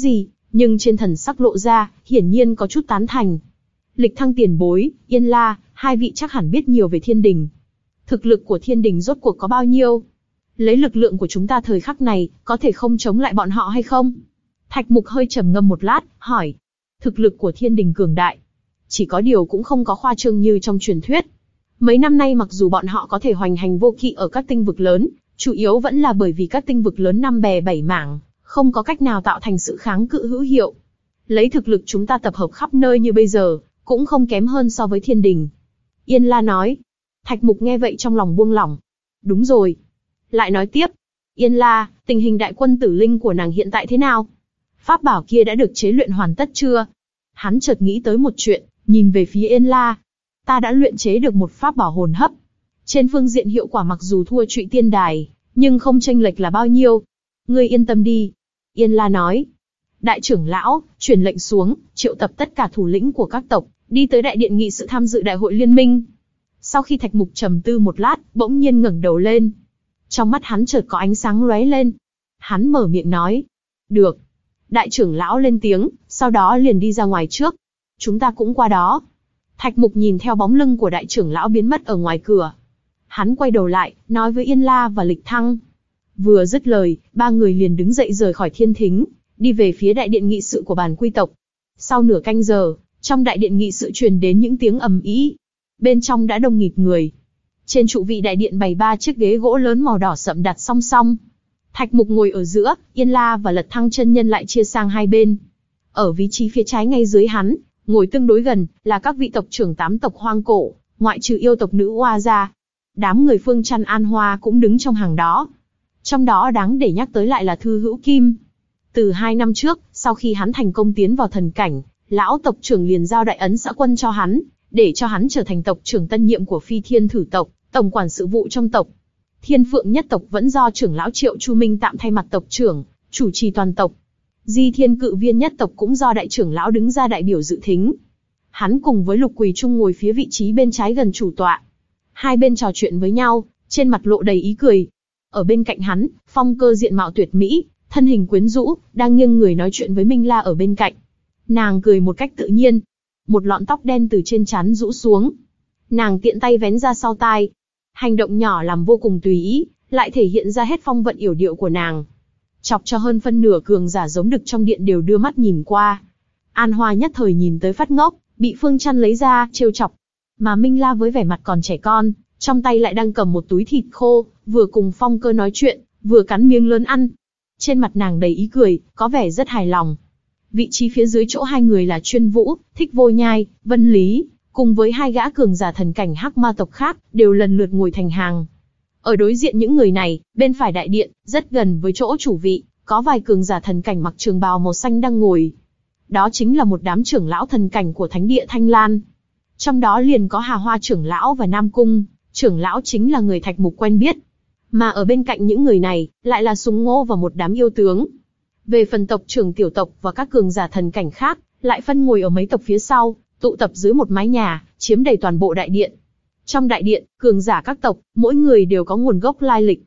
nhưng trên thần sắc lộ ra, hiển nhiên có chút tán thành. Lịch Thăng tiền bối, Yên La, hai vị chắc hẳn biết nhiều về thiên đình. Thực lực của thiên đình rốt cuộc có bao nhiêu? Lấy lực lượng của chúng ta thời khắc này, có thể không chống lại bọn họ hay không? Thạch Mục hơi trầm ngâm một lát, hỏi. Thực lực của thiên đình cường đại. Chỉ có điều cũng không có khoa trương như trong truyền thuyết. Mấy năm nay mặc dù bọn họ có thể hoành hành vô kỵ ở các tinh vực lớn, chủ yếu vẫn là bởi vì các tinh vực lớn năm bè bảy mảng, không có cách nào tạo thành sự kháng cự hữu hiệu. Lấy thực lực chúng ta tập hợp khắp nơi như bây giờ, cũng không kém hơn so với thiên đình. Yên La nói. Thạch Mục nghe vậy trong lòng buông lỏng. Đúng rồi. Lại nói tiếp. Yên La, tình hình đại quân tử linh của nàng hiện tại thế nào? Pháp bảo kia đã được chế luyện hoàn tất chưa? Hắn chợt nghĩ tới một chuyện, nhìn về phía Yên La. Ta đã luyện chế được một pháp bảo hồn hấp. Trên phương diện hiệu quả mặc dù thua Trụy Tiên Đài, nhưng không chênh lệch là bao nhiêu. Ngươi yên tâm đi. Yên La nói. Đại trưởng lão, truyền lệnh xuống, triệu tập tất cả thủ lĩnh của các tộc, đi tới đại điện nghị sự tham dự đại hội liên minh. Sau khi Thạch Mục trầm tư một lát, bỗng nhiên ngẩng đầu lên. Trong mắt hắn chợt có ánh sáng lóe lên. Hắn mở miệng nói. Được. Đại trưởng lão lên tiếng, sau đó liền đi ra ngoài trước. Chúng ta cũng qua đó. Thạch Mục nhìn theo bóng lưng của đại trưởng lão biến mất ở ngoài cửa. Hắn quay đầu lại, nói với Yên La và Lịch Thăng. Vừa dứt lời, ba người liền đứng dậy rời khỏi thiên thính, đi về phía đại điện nghị sự của bản quy tộc. Sau nửa canh giờ, trong đại điện nghị sự truyền đến những tiếng ầm ĩ. Bên trong đã đông nghịt người. Trên trụ vị đại điện bày ba chiếc ghế gỗ lớn màu đỏ sậm đặt song song. Thạch Mục ngồi ở giữa, Yên La và Lật Thăng chân nhân lại chia sang hai bên. Ở vị trí phía trái ngay dưới hắn, ngồi tương đối gần, là các vị tộc trưởng tám tộc hoang cổ, ngoại trừ yêu tộc nữ Oa ra. Đám người Phương Chăn An Hoa cũng đứng trong hàng đó. Trong đó đáng để nhắc tới lại là Thư Hữu Kim. Từ hai năm trước, sau khi hắn thành công tiến vào thần cảnh, lão tộc trưởng liền giao đại ấn xã quân cho hắn, để cho hắn trở thành tộc trưởng tân nhiệm của Phi Thiên Thử tộc, tổng quản sự vụ trong tộc. Thiên Phượng nhất tộc vẫn do trưởng lão Triệu Chu Minh tạm thay mặt tộc trưởng, chủ trì toàn tộc. Di Thiên Cự Viên nhất tộc cũng do đại trưởng lão đứng ra đại biểu dự thính. Hắn cùng với Lục Quỳ Trung ngồi phía vị trí bên trái gần chủ tọa. Hai bên trò chuyện với nhau, trên mặt lộ đầy ý cười. Ở bên cạnh hắn, Phong Cơ diện mạo tuyệt mỹ, thân hình quyến rũ, đang nghiêng người nói chuyện với Minh La ở bên cạnh. Nàng cười một cách tự nhiên. Một lọn tóc đen từ trên trán rũ xuống. Nàng tiện tay vén ra sau tai. Hành động nhỏ làm vô cùng tùy ý, lại thể hiện ra hết phong vận yểu điệu của nàng. Chọc cho hơn phân nửa cường giả giống đực trong điện đều đưa mắt nhìn qua. An Hoa nhất thời nhìn tới phát ngốc, bị Phương Chăn lấy ra, trêu chọc. Mà Minh La với vẻ mặt còn trẻ con, trong tay lại đang cầm một túi thịt khô, vừa cùng Phong Cơ nói chuyện, vừa cắn miếng lớn ăn. Trên mặt nàng đầy ý cười, có vẻ rất hài lòng. Vị trí phía dưới chỗ hai người là Chuyên Vũ, Thích Vô Nhai, Vân Lý, cùng với hai gã cường giả thần cảnh hắc ma tộc khác, đều lần lượt ngồi thành hàng. Ở đối diện những người này, bên phải đại điện, rất gần với chỗ chủ vị, có vài cường giả thần cảnh mặc trường bào màu xanh đang ngồi. Đó chính là một đám trưởng lão thần cảnh của thánh địa Thanh Lan. Trong đó liền có Hà Hoa trưởng lão và Nam Cung, trưởng lão chính là người Thạch Mục quen biết. Mà ở bên cạnh những người này, lại là Súng Ngô và một đám yêu tướng. Về phần tộc trưởng tiểu tộc và các cường giả thần cảnh khác, lại phân ngồi ở mấy tộc phía sau, tụ tập dưới một mái nhà, chiếm đầy toàn bộ đại điện. Trong đại điện, cường giả các tộc, mỗi người đều có nguồn gốc lai lịch.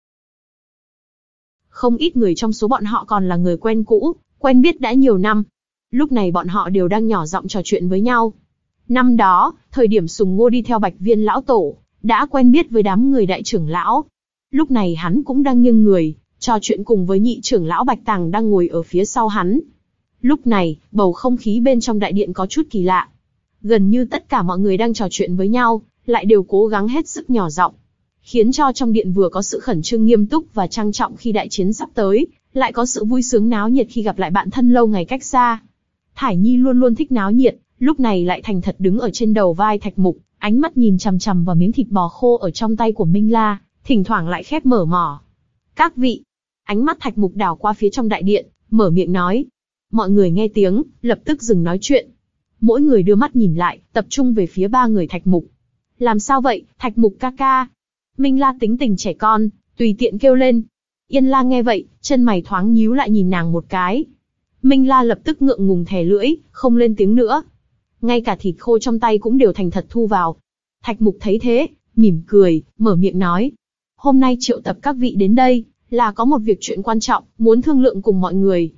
Không ít người trong số bọn họ còn là người quen cũ, quen biết đã nhiều năm. Lúc này bọn họ đều đang nhỏ giọng trò chuyện với nhau. Năm đó, thời điểm Sùng Ngô đi theo Bạch Viên lão tổ, đã quen biết với đám người đại trưởng lão. Lúc này hắn cũng đang nghiêng người, trò chuyện cùng với nhị trưởng lão Bạch Tàng đang ngồi ở phía sau hắn. Lúc này, bầu không khí bên trong đại điện có chút kỳ lạ. Gần như tất cả mọi người đang trò chuyện với nhau, lại đều cố gắng hết sức nhỏ giọng, khiến cho trong điện vừa có sự khẩn trương nghiêm túc và trang trọng khi đại chiến sắp tới, lại có sự vui sướng náo nhiệt khi gặp lại bạn thân lâu ngày cách xa. Thải Nhi luôn luôn thích náo nhiệt, lúc này lại thành thật đứng ở trên đầu vai Thạch Mục, ánh mắt nhìn chằm chằm vào miếng thịt bò khô ở trong tay của Minh La, thỉnh thoảng lại khép mở mỏ. Các vị, ánh mắt Thạch Mục đảo qua phía trong đại điện, mở miệng nói. Mọi người nghe tiếng, lập tức dừng nói chuyện. Mỗi người đưa mắt nhìn lại, tập trung về phía ba người Thạch Mục. Làm sao vậy, Thạch Mục ca ca? Minh La tính tình trẻ con, tùy tiện kêu lên. Yên La nghe vậy, chân mày thoáng nhíu lại nhìn nàng một cái. Minh La lập tức ngượng ngùng thè lưỡi, không lên tiếng nữa. Ngay cả thịt khô trong tay cũng đều thành thật thu vào. Thạch Mục thấy thế, mỉm cười, mở miệng nói. Hôm nay triệu tập các vị đến đây, là có một việc chuyện quan trọng, muốn thương lượng cùng mọi người.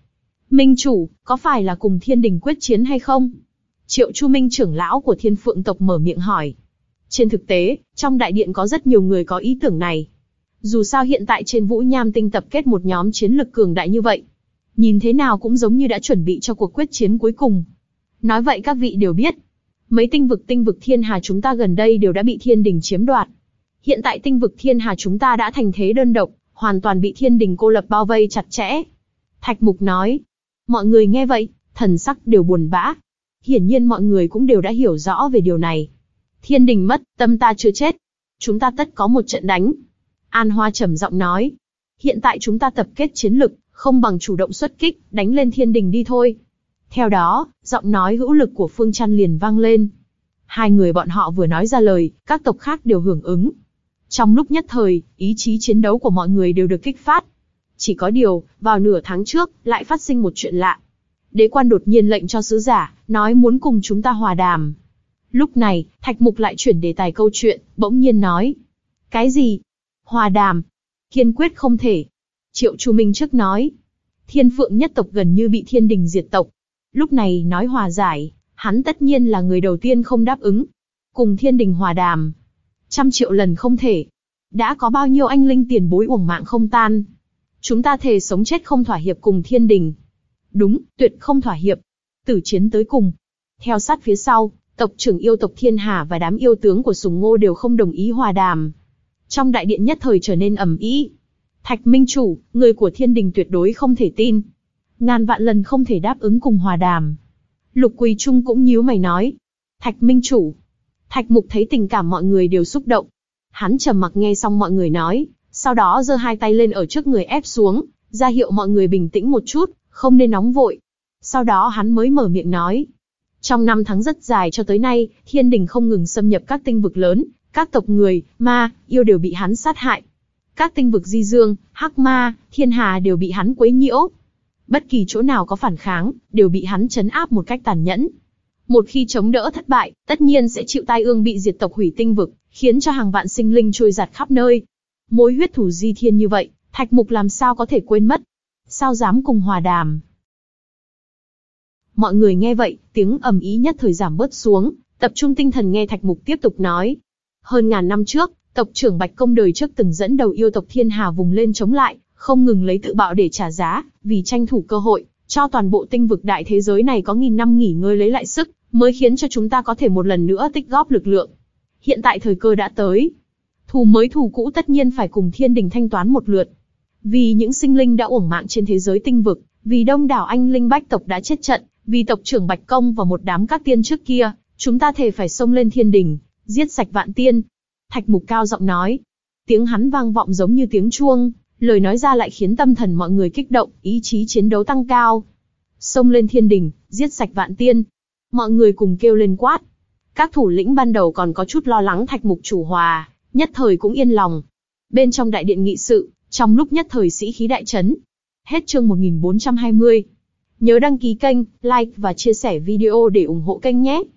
Minh chủ, có phải là cùng thiên đình quyết chiến hay không? Triệu Chu Minh trưởng lão của Thiên Phượng tộc mở miệng hỏi. Trên thực tế, trong đại điện có rất nhiều người có ý tưởng này. Dù sao hiện tại trên Vũ Nham Tinh tập kết một nhóm chiến lực cường đại như vậy. Nhìn thế nào cũng giống như đã chuẩn bị cho cuộc quyết chiến cuối cùng. Nói vậy các vị đều biết, mấy tinh vực tinh vực thiên hà chúng ta gần đây đều đã bị thiên đình chiếm đoạt. Hiện tại tinh vực thiên hà chúng ta đã thành thế đơn độc, hoàn toàn bị thiên đình cô lập bao vây chặt chẽ. Thạch Mục nói. Mọi người nghe vậy, thần sắc đều buồn bã. Hiển nhiên mọi người cũng đều đã hiểu rõ về điều này. Thiên đình mất, tâm ta chưa chết. Chúng ta tất có một trận đánh. An Hoa trầm giọng nói. Hiện tại chúng ta tập kết chiến lực, không bằng chủ động xuất kích, đánh lên thiên đình đi thôi. Theo đó, giọng nói hữu lực của Phương Trăn liền vang lên. Hai người bọn họ vừa nói ra lời, các tộc khác đều hưởng ứng. Trong lúc nhất thời, ý chí chiến đấu của mọi người đều được kích phát. Chỉ có điều, vào nửa tháng trước, lại phát sinh một chuyện lạ. Đế quan đột nhiên lệnh cho sứ giả, nói muốn cùng chúng ta hòa đàm. Lúc này, Thạch Mục lại chuyển đề tài câu chuyện, bỗng nhiên nói. Cái gì? Hòa đàm? Kiên quyết không thể. Triệu Chu Minh trước nói. Thiên Phượng nhất tộc gần như bị thiên đình diệt tộc. Lúc này nói hòa giải, hắn tất nhiên là người đầu tiên không đáp ứng. Cùng thiên đình hòa đàm. Trăm triệu lần không thể. Đã có bao nhiêu anh linh tiền bối uổng mạng không tan. Chúng ta thề sống chết không thỏa hiệp cùng thiên đình. Đúng, tuyệt không thỏa hiệp. Tử chiến tới cùng. Theo sát phía sau, tộc trưởng yêu tộc Thiên Hà và đám yêu tướng của Sùng Ngô đều không đồng ý hòa đàm. Trong đại điện nhất thời trở nên ầm ĩ. Thạch Minh chủ, người của thiên đình tuyệt đối không thể tin. Ngàn vạn lần không thể đáp ứng cùng hòa đàm. Lục Quỳ Trung cũng nhíu mày nói. Thạch Minh chủ. Thạch Mục thấy tình cảm mọi người đều xúc động. Hắn trầm mặc nghe xong mọi người nói, sau đó giơ hai tay lên ở trước người ép xuống, ra hiệu mọi người bình tĩnh một chút, không nên nóng vội. Sau đó hắn mới mở miệng nói. Trong năm tháng rất dài cho tới nay, thiên đình không ngừng xâm nhập các tinh vực lớn, các tộc người, ma, yêu đều bị hắn sát hại. Các tinh vực Di Dương, Hắc Ma, Thiên Hà đều bị hắn quấy nhiễu. Bất kỳ chỗ nào có phản kháng, đều bị hắn trấn áp một cách tàn nhẫn. Một khi chống đỡ thất bại, tất nhiên sẽ chịu tai ương bị diệt tộc hủy tinh vực, khiến cho hàng vạn sinh linh trôi giạt khắp nơi. Mối huyết thù di thiên như vậy, Thạch Mục làm sao có thể quên mất? Sao dám cùng hòa đàm? Mọi người nghe vậy, tiếng ầm ĩ nhất thời giảm bớt xuống, tập trung tinh thần nghe Thạch Mục tiếp tục nói. Hơn ngàn năm trước, tộc trưởng Bạch Công đời trước từng dẫn đầu yêu tộc Thiên Hà vùng lên chống lại, không ngừng lấy tự bạo để trả giá, vì tranh thủ cơ hội, cho toàn bộ tinh vực đại thế giới này có nghìn năm nghỉ ngơi lấy lại sức, mới khiến cho chúng ta có thể một lần nữa tích góp lực lượng. Hiện tại thời cơ đã tới. Thù mới thù cũ tất nhiên phải cùng thiên đình thanh toán một lượt. Vì những sinh linh đã uổng mạng trên thế giới tinh vực, vì đông đảo anh linh bách tộc đã chết trận, vì tộc trưởng Bạch Công và một đám các tiên trước kia, chúng ta thề phải xông lên thiên đình, giết sạch vạn tiên. Thạch Mục cao giọng nói. Tiếng hắn vang vọng giống như tiếng chuông, lời nói ra lại khiến tâm thần mọi người kích động, ý chí chiến đấu tăng cao. Xông lên thiên đình, giết sạch vạn tiên. Mọi người cùng kêu lên quát. Các thủ lĩnh ban đầu còn có chút lo lắng Thạch Mục chủ hòa, nhất thời cũng yên lòng. Bên trong đại điện nghị sự, trong lúc nhất thời sĩ khí đại chấn. Hết chương một nghìn bốn trăm hai mươi. Nhớ đăng ký kênh, like và chia sẻ video để ủng hộ kênh nhé.